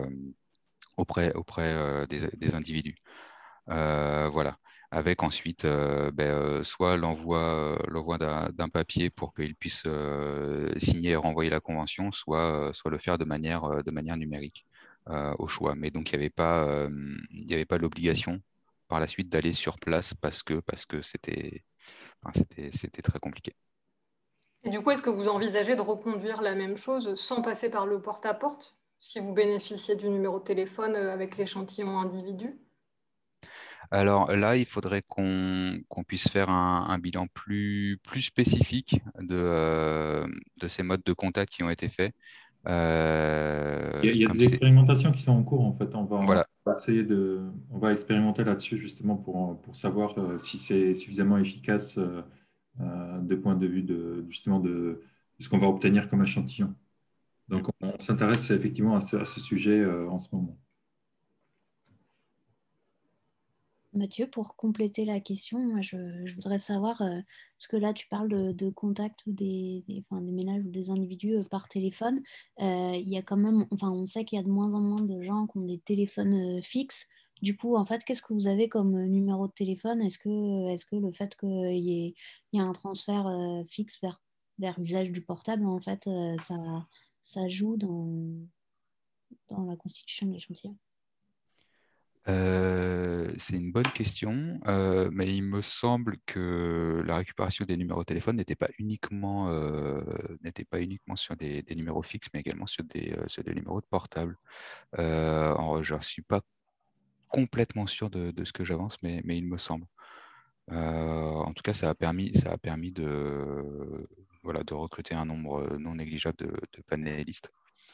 des individus. Voilà, avec ensuite soit l'envoi d'un papier pour qu'ils puissent signer et renvoyer la convention, soit le faire de manière numérique au choix. Mais donc, il n'y avait pas l'obligation par la suite d'aller sur place parce que c'était très compliqué. Et du coup, est-ce que vous envisagez de reconduire la même chose sans passer par le porte-à-porte, si vous bénéficiez du numéro de téléphone avec l'échantillon individu? Alors là, il faudrait qu'on puisse faire un bilan plus spécifique de ces modes de contact qui ont été faits. Il y a des expérimentations qui sont en cours, en fait. Voilà. On va expérimenter là-dessus justement pour savoir si c'est suffisamment efficace de point de vue justement de ce qu'on va obtenir comme échantillon. Donc, on s'intéresse effectivement à ce sujet en ce moment. Mathieu, pour compléter la question, moi, je voudrais savoir, parce que là, tu parles de contact ou des ménages ou des individus par téléphone. Il y a quand même, on sait qu'il y a de moins en moins de gens qui ont des téléphones fixes. Du coup, en fait, qu'est-ce que vous avez comme numéro de téléphone? Est-ce que le fait qu'il y ait un transfert fixe vers l'usage du portable, en fait, ça joue dans la constitution de l'échantillon? C'est une bonne question, mais il me semble que la récupération des numéros de téléphone n'était pas uniquement sur des numéros fixes, mais également sur des numéros de portable. Je ne suis pas complètement sûr de ce que j'avance, mais il me semble. En tout cas, ça a permis de recruter un nombre non négligeable de panélistes.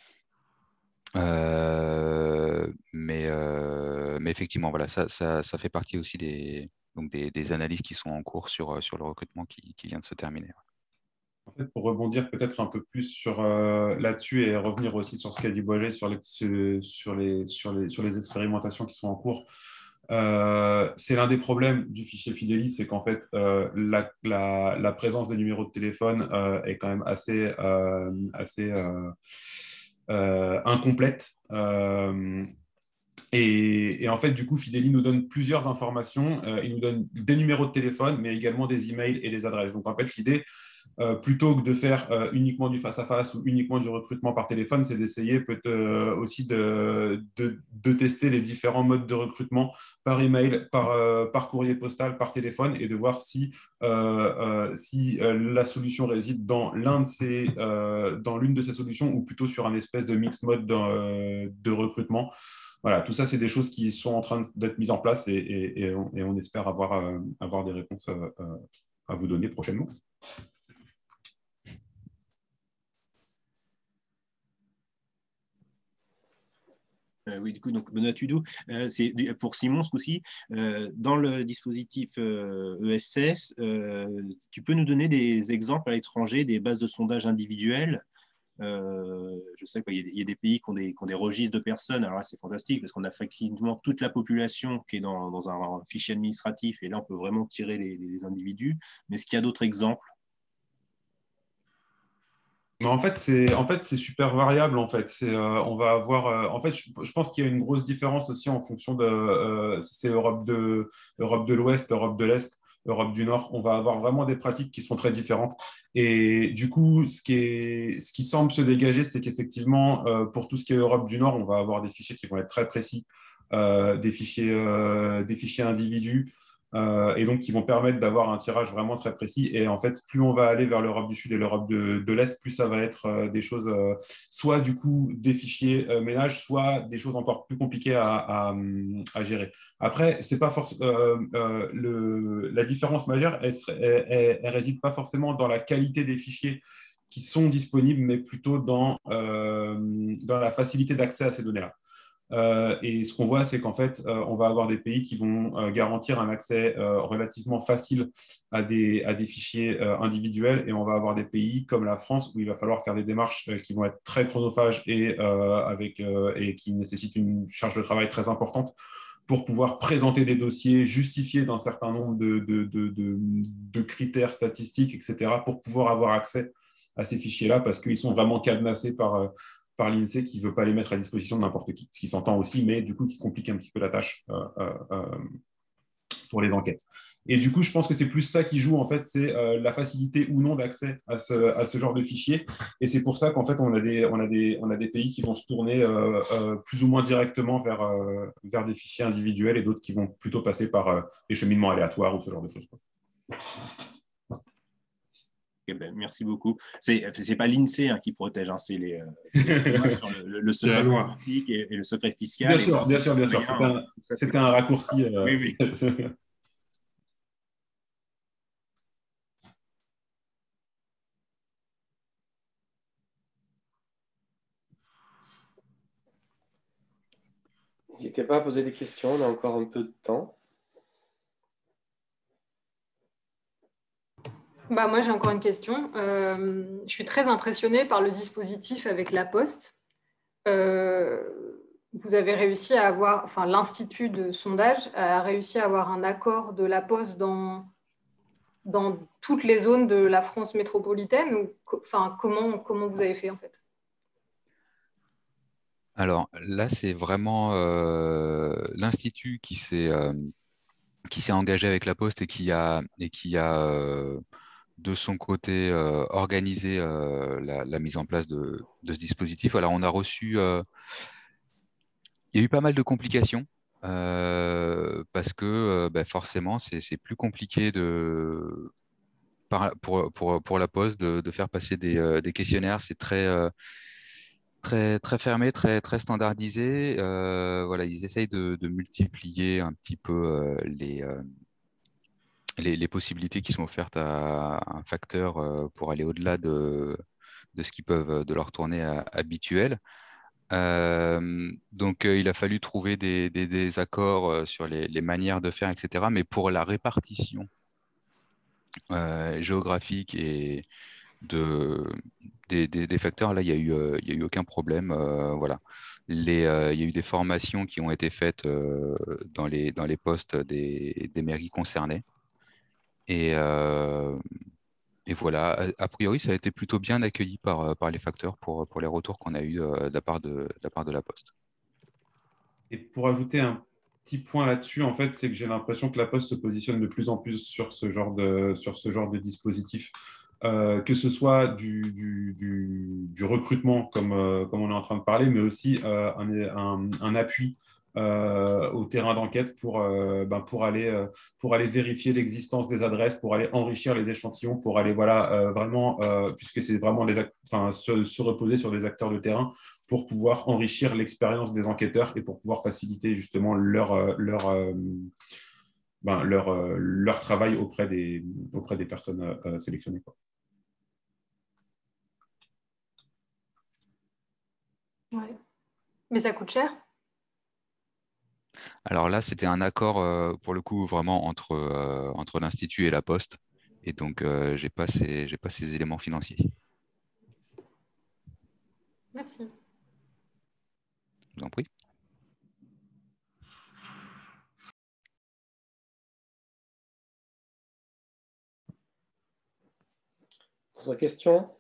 Mais effectivement, voilà, ça fait partie aussi des analyses qui sont en cours sur le recrutement qui vient de se terminer. En fait, pour rebondir peut-être un peu plus là-dessus et revenir aussi sur ce qu'a dit Boisget sur les expérimentations qui sont en cours, c'est l'un des problèmes du fichier Fidelis, c'est qu'en fait, la présence des numéros de téléphone est quand même assez incomplète. Et en fait, du coup, Fideli nous donne plusieurs informations. Il nous donne des numéros de téléphone, mais également des emails et des adresses. Donc, en fait, l'idée, plutôt que de faire uniquement du face-à-face ou uniquement du recrutement par téléphone, c'est d'essayer aussi de tester les différents modes de recrutement par email, par courrier postal, par téléphone, et de voir si la solution réside dans l'une de ces solutions ou plutôt sur un espèce de mix mode de recrutement. Voilà, tout ça, c'est des choses qui sont en train d'être mises en place et on espère avoir des réponses à vous donner prochainement. Oui, du coup, donc Benoît Tudou, c'est pour Simon ce coup-ci. Dans le dispositif ESS, tu peux nous donner des exemples à l'étranger, des bases de sondage individuelles? Je sais qu'il y a des pays qui ont des registres de personnes. Alors là, c'est fantastique parce qu'on a effectivement toute la population qui est dans un fichier administratif et là, on peut vraiment tirer les individus. Mais est-ce qu'il y a d'autres exemples? Non, en fait, c'est super variable. En fait, on va avoir. En fait, je pense qu'il y a une grosse différence aussi en fonction de si c'est Europe de l'Ouest, Europe de l'Est, Europe du Nord. On va avoir vraiment des pratiques qui sont très différentes. Et du coup, ce qui semble se dégager, c'est qu'effectivement, pour tout ce qui est Europe du Nord, on va avoir des fichiers qui vont être très précis, des fichiers individus. Et donc qui vont permettre d'avoir un tirage vraiment très précis. Et en fait, plus on va aller vers l'Europe du Sud et l'Europe de l'Est, plus ça va être des choses, soit du coup des fichiers ménages, soit des choses encore plus compliquées à gérer. Après, c'est pas la différence majeure, elle réside pas forcément dans la qualité des fichiers qui sont disponibles, mais plutôt dans la facilité d'accès à ces données-là. Et ce qu'on voit, c'est qu'en fait, on va avoir des pays qui vont garantir un accès relativement facile à des fichiers individuels, et on va avoir des pays comme la France où il va falloir faire des démarches qui vont être très chronophages et qui nécessitent une charge de travail très importante pour pouvoir présenter des dossiers, justifier d'un certain nombre de critères statistiques, etc., pour pouvoir avoir accès à ces fichiers-là, parce qu'ils sont vraiment cadenassés par l'INSEE qui ne veut pas les mettre à disposition de n'importe qui, ce qui s'entend aussi, mais du coup qui complique un petit peu la tâche pour les enquêtes. Et du coup, je pense que c'est plus ça qui joue, en fait, c'est la facilité ou non d'accès à ce genre de fichiers. Et c'est pour ça qu'en fait, on a des pays qui vont se tourner plus ou moins directement vers des fichiers individuels et d'autres qui vont plutôt passer par des cheminements aléatoires ou ce genre de choses, quoi. Ben, merci beaucoup. C'est pas l'INSEE qui protège, c'est les lois sur le secret scientifique et le secret fiscal. Bien sûr. C'était un raccourci. Oui. N'hésitez pas à poser des questions, on a encore un peu de temps. Moi, j'ai encore une question. Je suis très impressionnée par le dispositif avec la Poste. Vous avez réussi à avoir, enfin, l'Institut de sondage a réussi à avoir un accord de la Poste dans toutes les zones de la France métropolitaine, ou comment vous avez fait en fait? Alors là, c'est vraiment l'Institut qui s'est engagé avec la Poste et qui a de son côté organisé la mise en place de ce dispositif. Alors on a reçu, il y a eu pas mal de complications parce que forcément, c'est plus compliqué pour la Poste de faire passer des questionnaires. C'est très fermé, très standardisé. Voilà, ils essayent de multiplier un petit peu les possibilités qui sont offertes à un facteur pour aller au-delà de ce qu'ils peuvent de leur tournée habituelle. Donc, il a fallu trouver des accords sur les manières de faire, etc. Mais pour la répartition géographique et des facteurs, là, il y a eu aucun problème. Voilà. Il y a eu des formations qui ont été faites dans les postes des mairies concernées. Et voilà, a priori, ça a été plutôt bien accueilli par les facteurs pour les retours qu'on a eus de la part de la Poste. Et pour ajouter un petit point là-dessus, en fait, c'est que j'ai l'impression que la Poste se positionne de plus en plus sur ce genre de dispositif, que ce soit du recrutement, comme on est en train de parler, mais aussi un appui au terrain d'enquête pour aller vérifier l'existence des adresses, pour aller enrichir les échantillons, pour aller vraiment, puisque c'est vraiment se reposer sur des acteurs de terrain pour pouvoir enrichir l'expérience des enquêteurs et pour pouvoir faciliter justement leur travail auprès des personnes sélectionnées, quoi. Ouais. Mais ça coûte cher? Alors là, c'était un accord, pour le coup, vraiment entre l'Institut et la Poste. Et donc, j'ai pas ces éléments financiers. Merci. Je vous en prie. Autre question?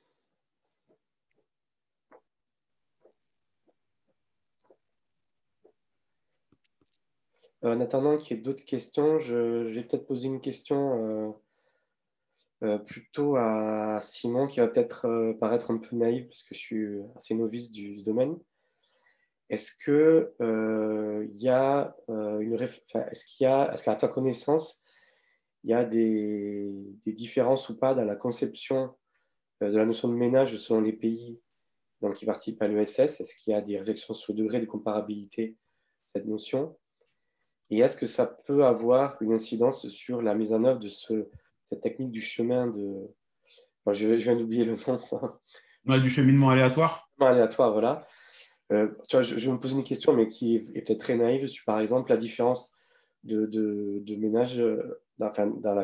En attendant qu'il y ait d'autres questions, je vais peut-être poser une question plutôt à Simon, qui va peut-être paraître un peu naïf parce que je suis assez novice du domaine. Est-ce que il y a est-ce qu'à ta connaissance, il y a des différences ou pas dans la conception de la notion de ménage selon les pays qui participent à l'ESS? Est-ce qu'il y a des réflexions sur le degré de comparabilité de cette notion? Et est-ce que ça peut avoir une incidence sur la mise en œuvre de cette technique du chemin de... Enfin, je viens d'oublier le nom. Du cheminement aléatoire. Aléatoire, voilà. Tu vois, je vais me poser une question, mais qui est peut-être très naïve, sur par exemple la différence de ménage dans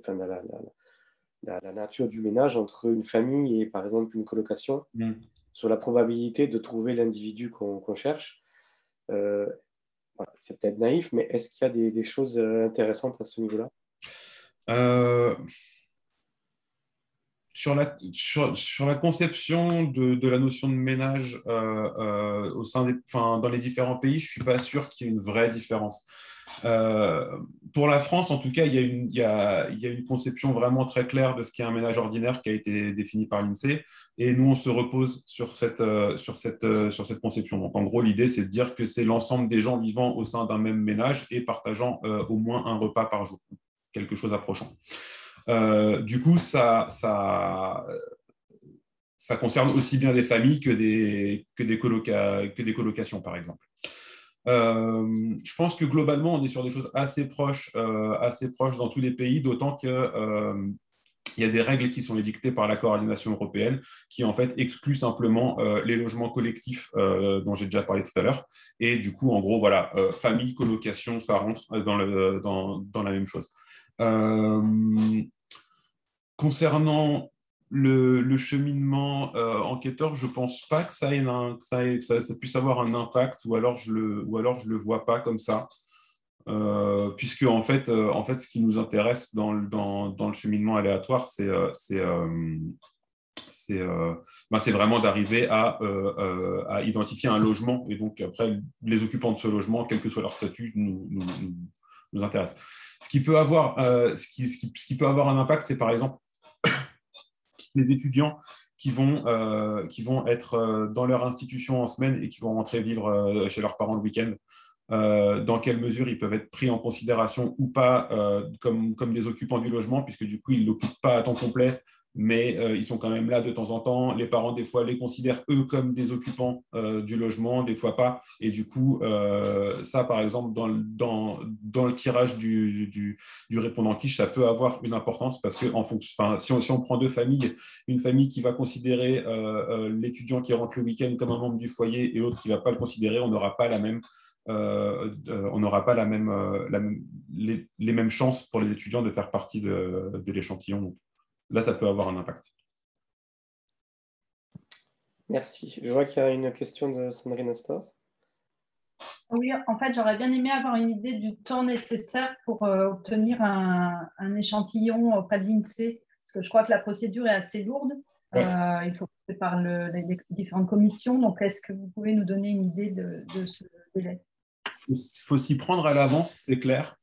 la nature du ménage entre une famille et par exemple une colocation, sur la probabilité de trouver l'individu qu'on cherche. C'est peut-être naïf, mais est-ce qu'il y a des choses intéressantes à ce niveau-là? Sur la conception de la notion de ménage dans les différents pays, je ne suis pas sûr qu'il y ait une vraie différence. Pour la France, en tout cas, il y a une conception vraiment très claire de ce qu'est un ménage ordinaire qui a été défini par l'INSEE, et nous, on se repose sur cette conception. Donc, en gros, l'idée, c'est de dire que c'est l'ensemble des gens vivant au sein d'un même ménage et partageant au moins un repas par jour, quelque chose approchant. Du coup, ça concerne aussi bien des familles que des colocations, par exemple. Je pense que globalement, on est sur des choses assez proches dans tous les pays, d'autant que il y a des règles qui sont édictées par la coordination européenne qui, en fait, excluent simplement les logements collectifs dont j'ai déjà parlé tout à l'heure. Et du coup, en gros, voilà, famille, colocation, ça rentre dans la même chose. Concernant le cheminement enquêteur, je ne pense pas que ça puisse avoir un impact, ou alors je le vois pas comme ça. Puisque en fait, ce qui nous intéresse dans le cheminement aléatoire, c'est vraiment d'arriver à identifier un logement, et donc après, les occupants de ce logement, quel que soit leur statut, nous intéressent. Ce qui peut avoir un impact, c'est par exemple les étudiants qui vont être dans leur institution en semaine et qui vont rentrer vivre chez leurs parents le week-end. dans quelle mesure ils peuvent être pris en considération ou pas comme des occupants du logement, puisque du coup, ils ne l'occupent pas à temps complet, mais ils sont quand même là de temps en temps. Les parents, des fois, les considèrent, eux, comme des occupants du logement, des fois pas. Et du coup, ça, par exemple, dans le tirage du répondant quiche, ça peut avoir une importance parce que si on prend deux familles, une famille qui va considérer l'étudiant qui rentre le week-end comme un membre du foyer et l'autre qui ne va pas le considérer, on n'aura pas les mêmes chances pour les étudiants de faire partie de l'échantillon. Donc, là, ça peut avoir un impact. Merci. Je vois qu'il y a une question de Sandrine Astor. Oui, en fait, j'aurais bien aimé avoir une idée du temps nécessaire pour obtenir un échantillon auprès de l'INSEE, parce que je crois que la procédure est assez lourde. Ouais. Il faut passer par les différentes commissions. Donc, est-ce que vous pouvez nous donner une idée de ce délai? Il faut s'y prendre à l'avance, c'est clair.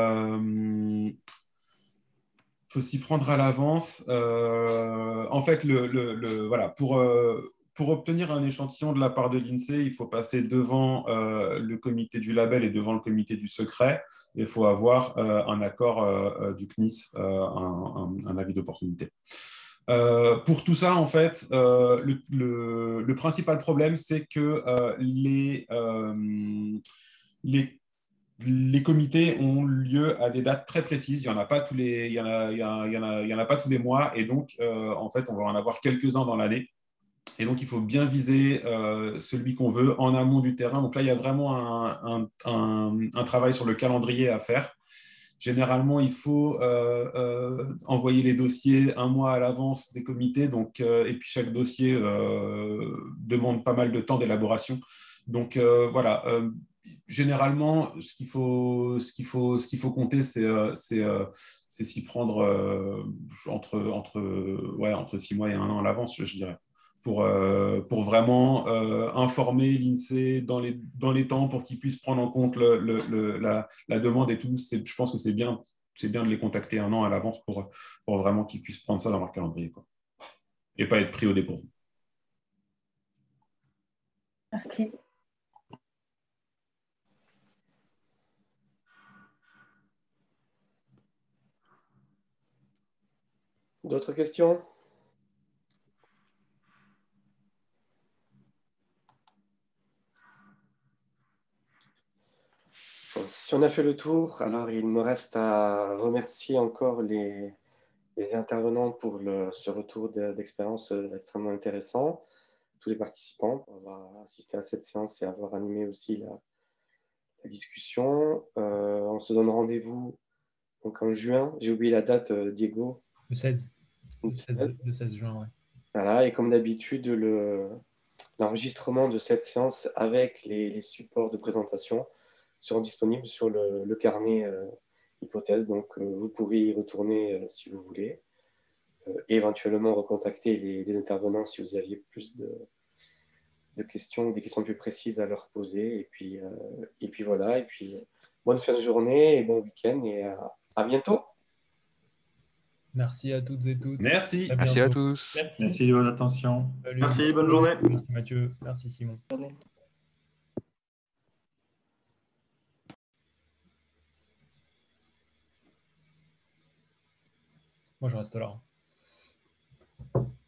Faut s'y prendre à l'avance. En fait, voilà, pour obtenir un échantillon de la part de l'INSEE, il faut passer devant le comité du label et devant le comité du secret. Il faut avoir un accord du CNIS, un avis d'opportunité. Pour tout ça, en fait, le principal problème, c'est que les comités ont lieu à des dates très précises. Il n'y en a pas tous les, il y en a pas tous les mois. Et donc, en fait, on va en avoir quelques-uns dans l'année. Et donc, il faut bien viser celui qu'on veut en amont du terrain. Donc là, il y a vraiment un travail sur le calendrier à faire. Généralement, il faut envoyer les dossiers un mois à l'avance des comités. Donc, et puis, chaque dossier demande pas mal de temps d'élaboration. Donc, voilà. Généralement, ce qu'il faut compter, c'est s'y prendre entre 6 mois et 1 an à l'avance, je dirais, pour vraiment informer l'INSEE dans les temps pour qu'ils puissent prendre en compte la demande et tout. Je pense que c'est bien de les contacter 1 an à l'avance pour vraiment qu'ils puissent prendre ça dans leur calendrier, quoi, et pas être pris au dépourvu. Merci. D'autres questions? Bon, si on a fait le tour, alors il me reste à remercier encore les intervenants pour ce retour d'expérience extrêmement intéressant, tous les participants pour avoir assisté à cette séance et avoir animé aussi la discussion. On se donne rendez-vous donc en juin. J'ai oublié la date, Diego. Le 16. Le 16 juin, ouais. Voilà, et comme d'habitude, l'enregistrement de cette séance avec les supports de présentation seront disponibles sur le carnet hypothèse. Donc, vous pourrez y retourner si vous voulez. Et éventuellement recontacter les intervenants si vous aviez plus de questions, des questions plus précises à leur poser. Et puis voilà. Et puis, bonne fin de journée et bon week-end et à bientôt. Merci à toutes et toutes. Merci. Merci à tous. Merci de votre attention. Salut. Merci, bonne journée. Merci Mathieu. Merci Simon. Moi, je reste là.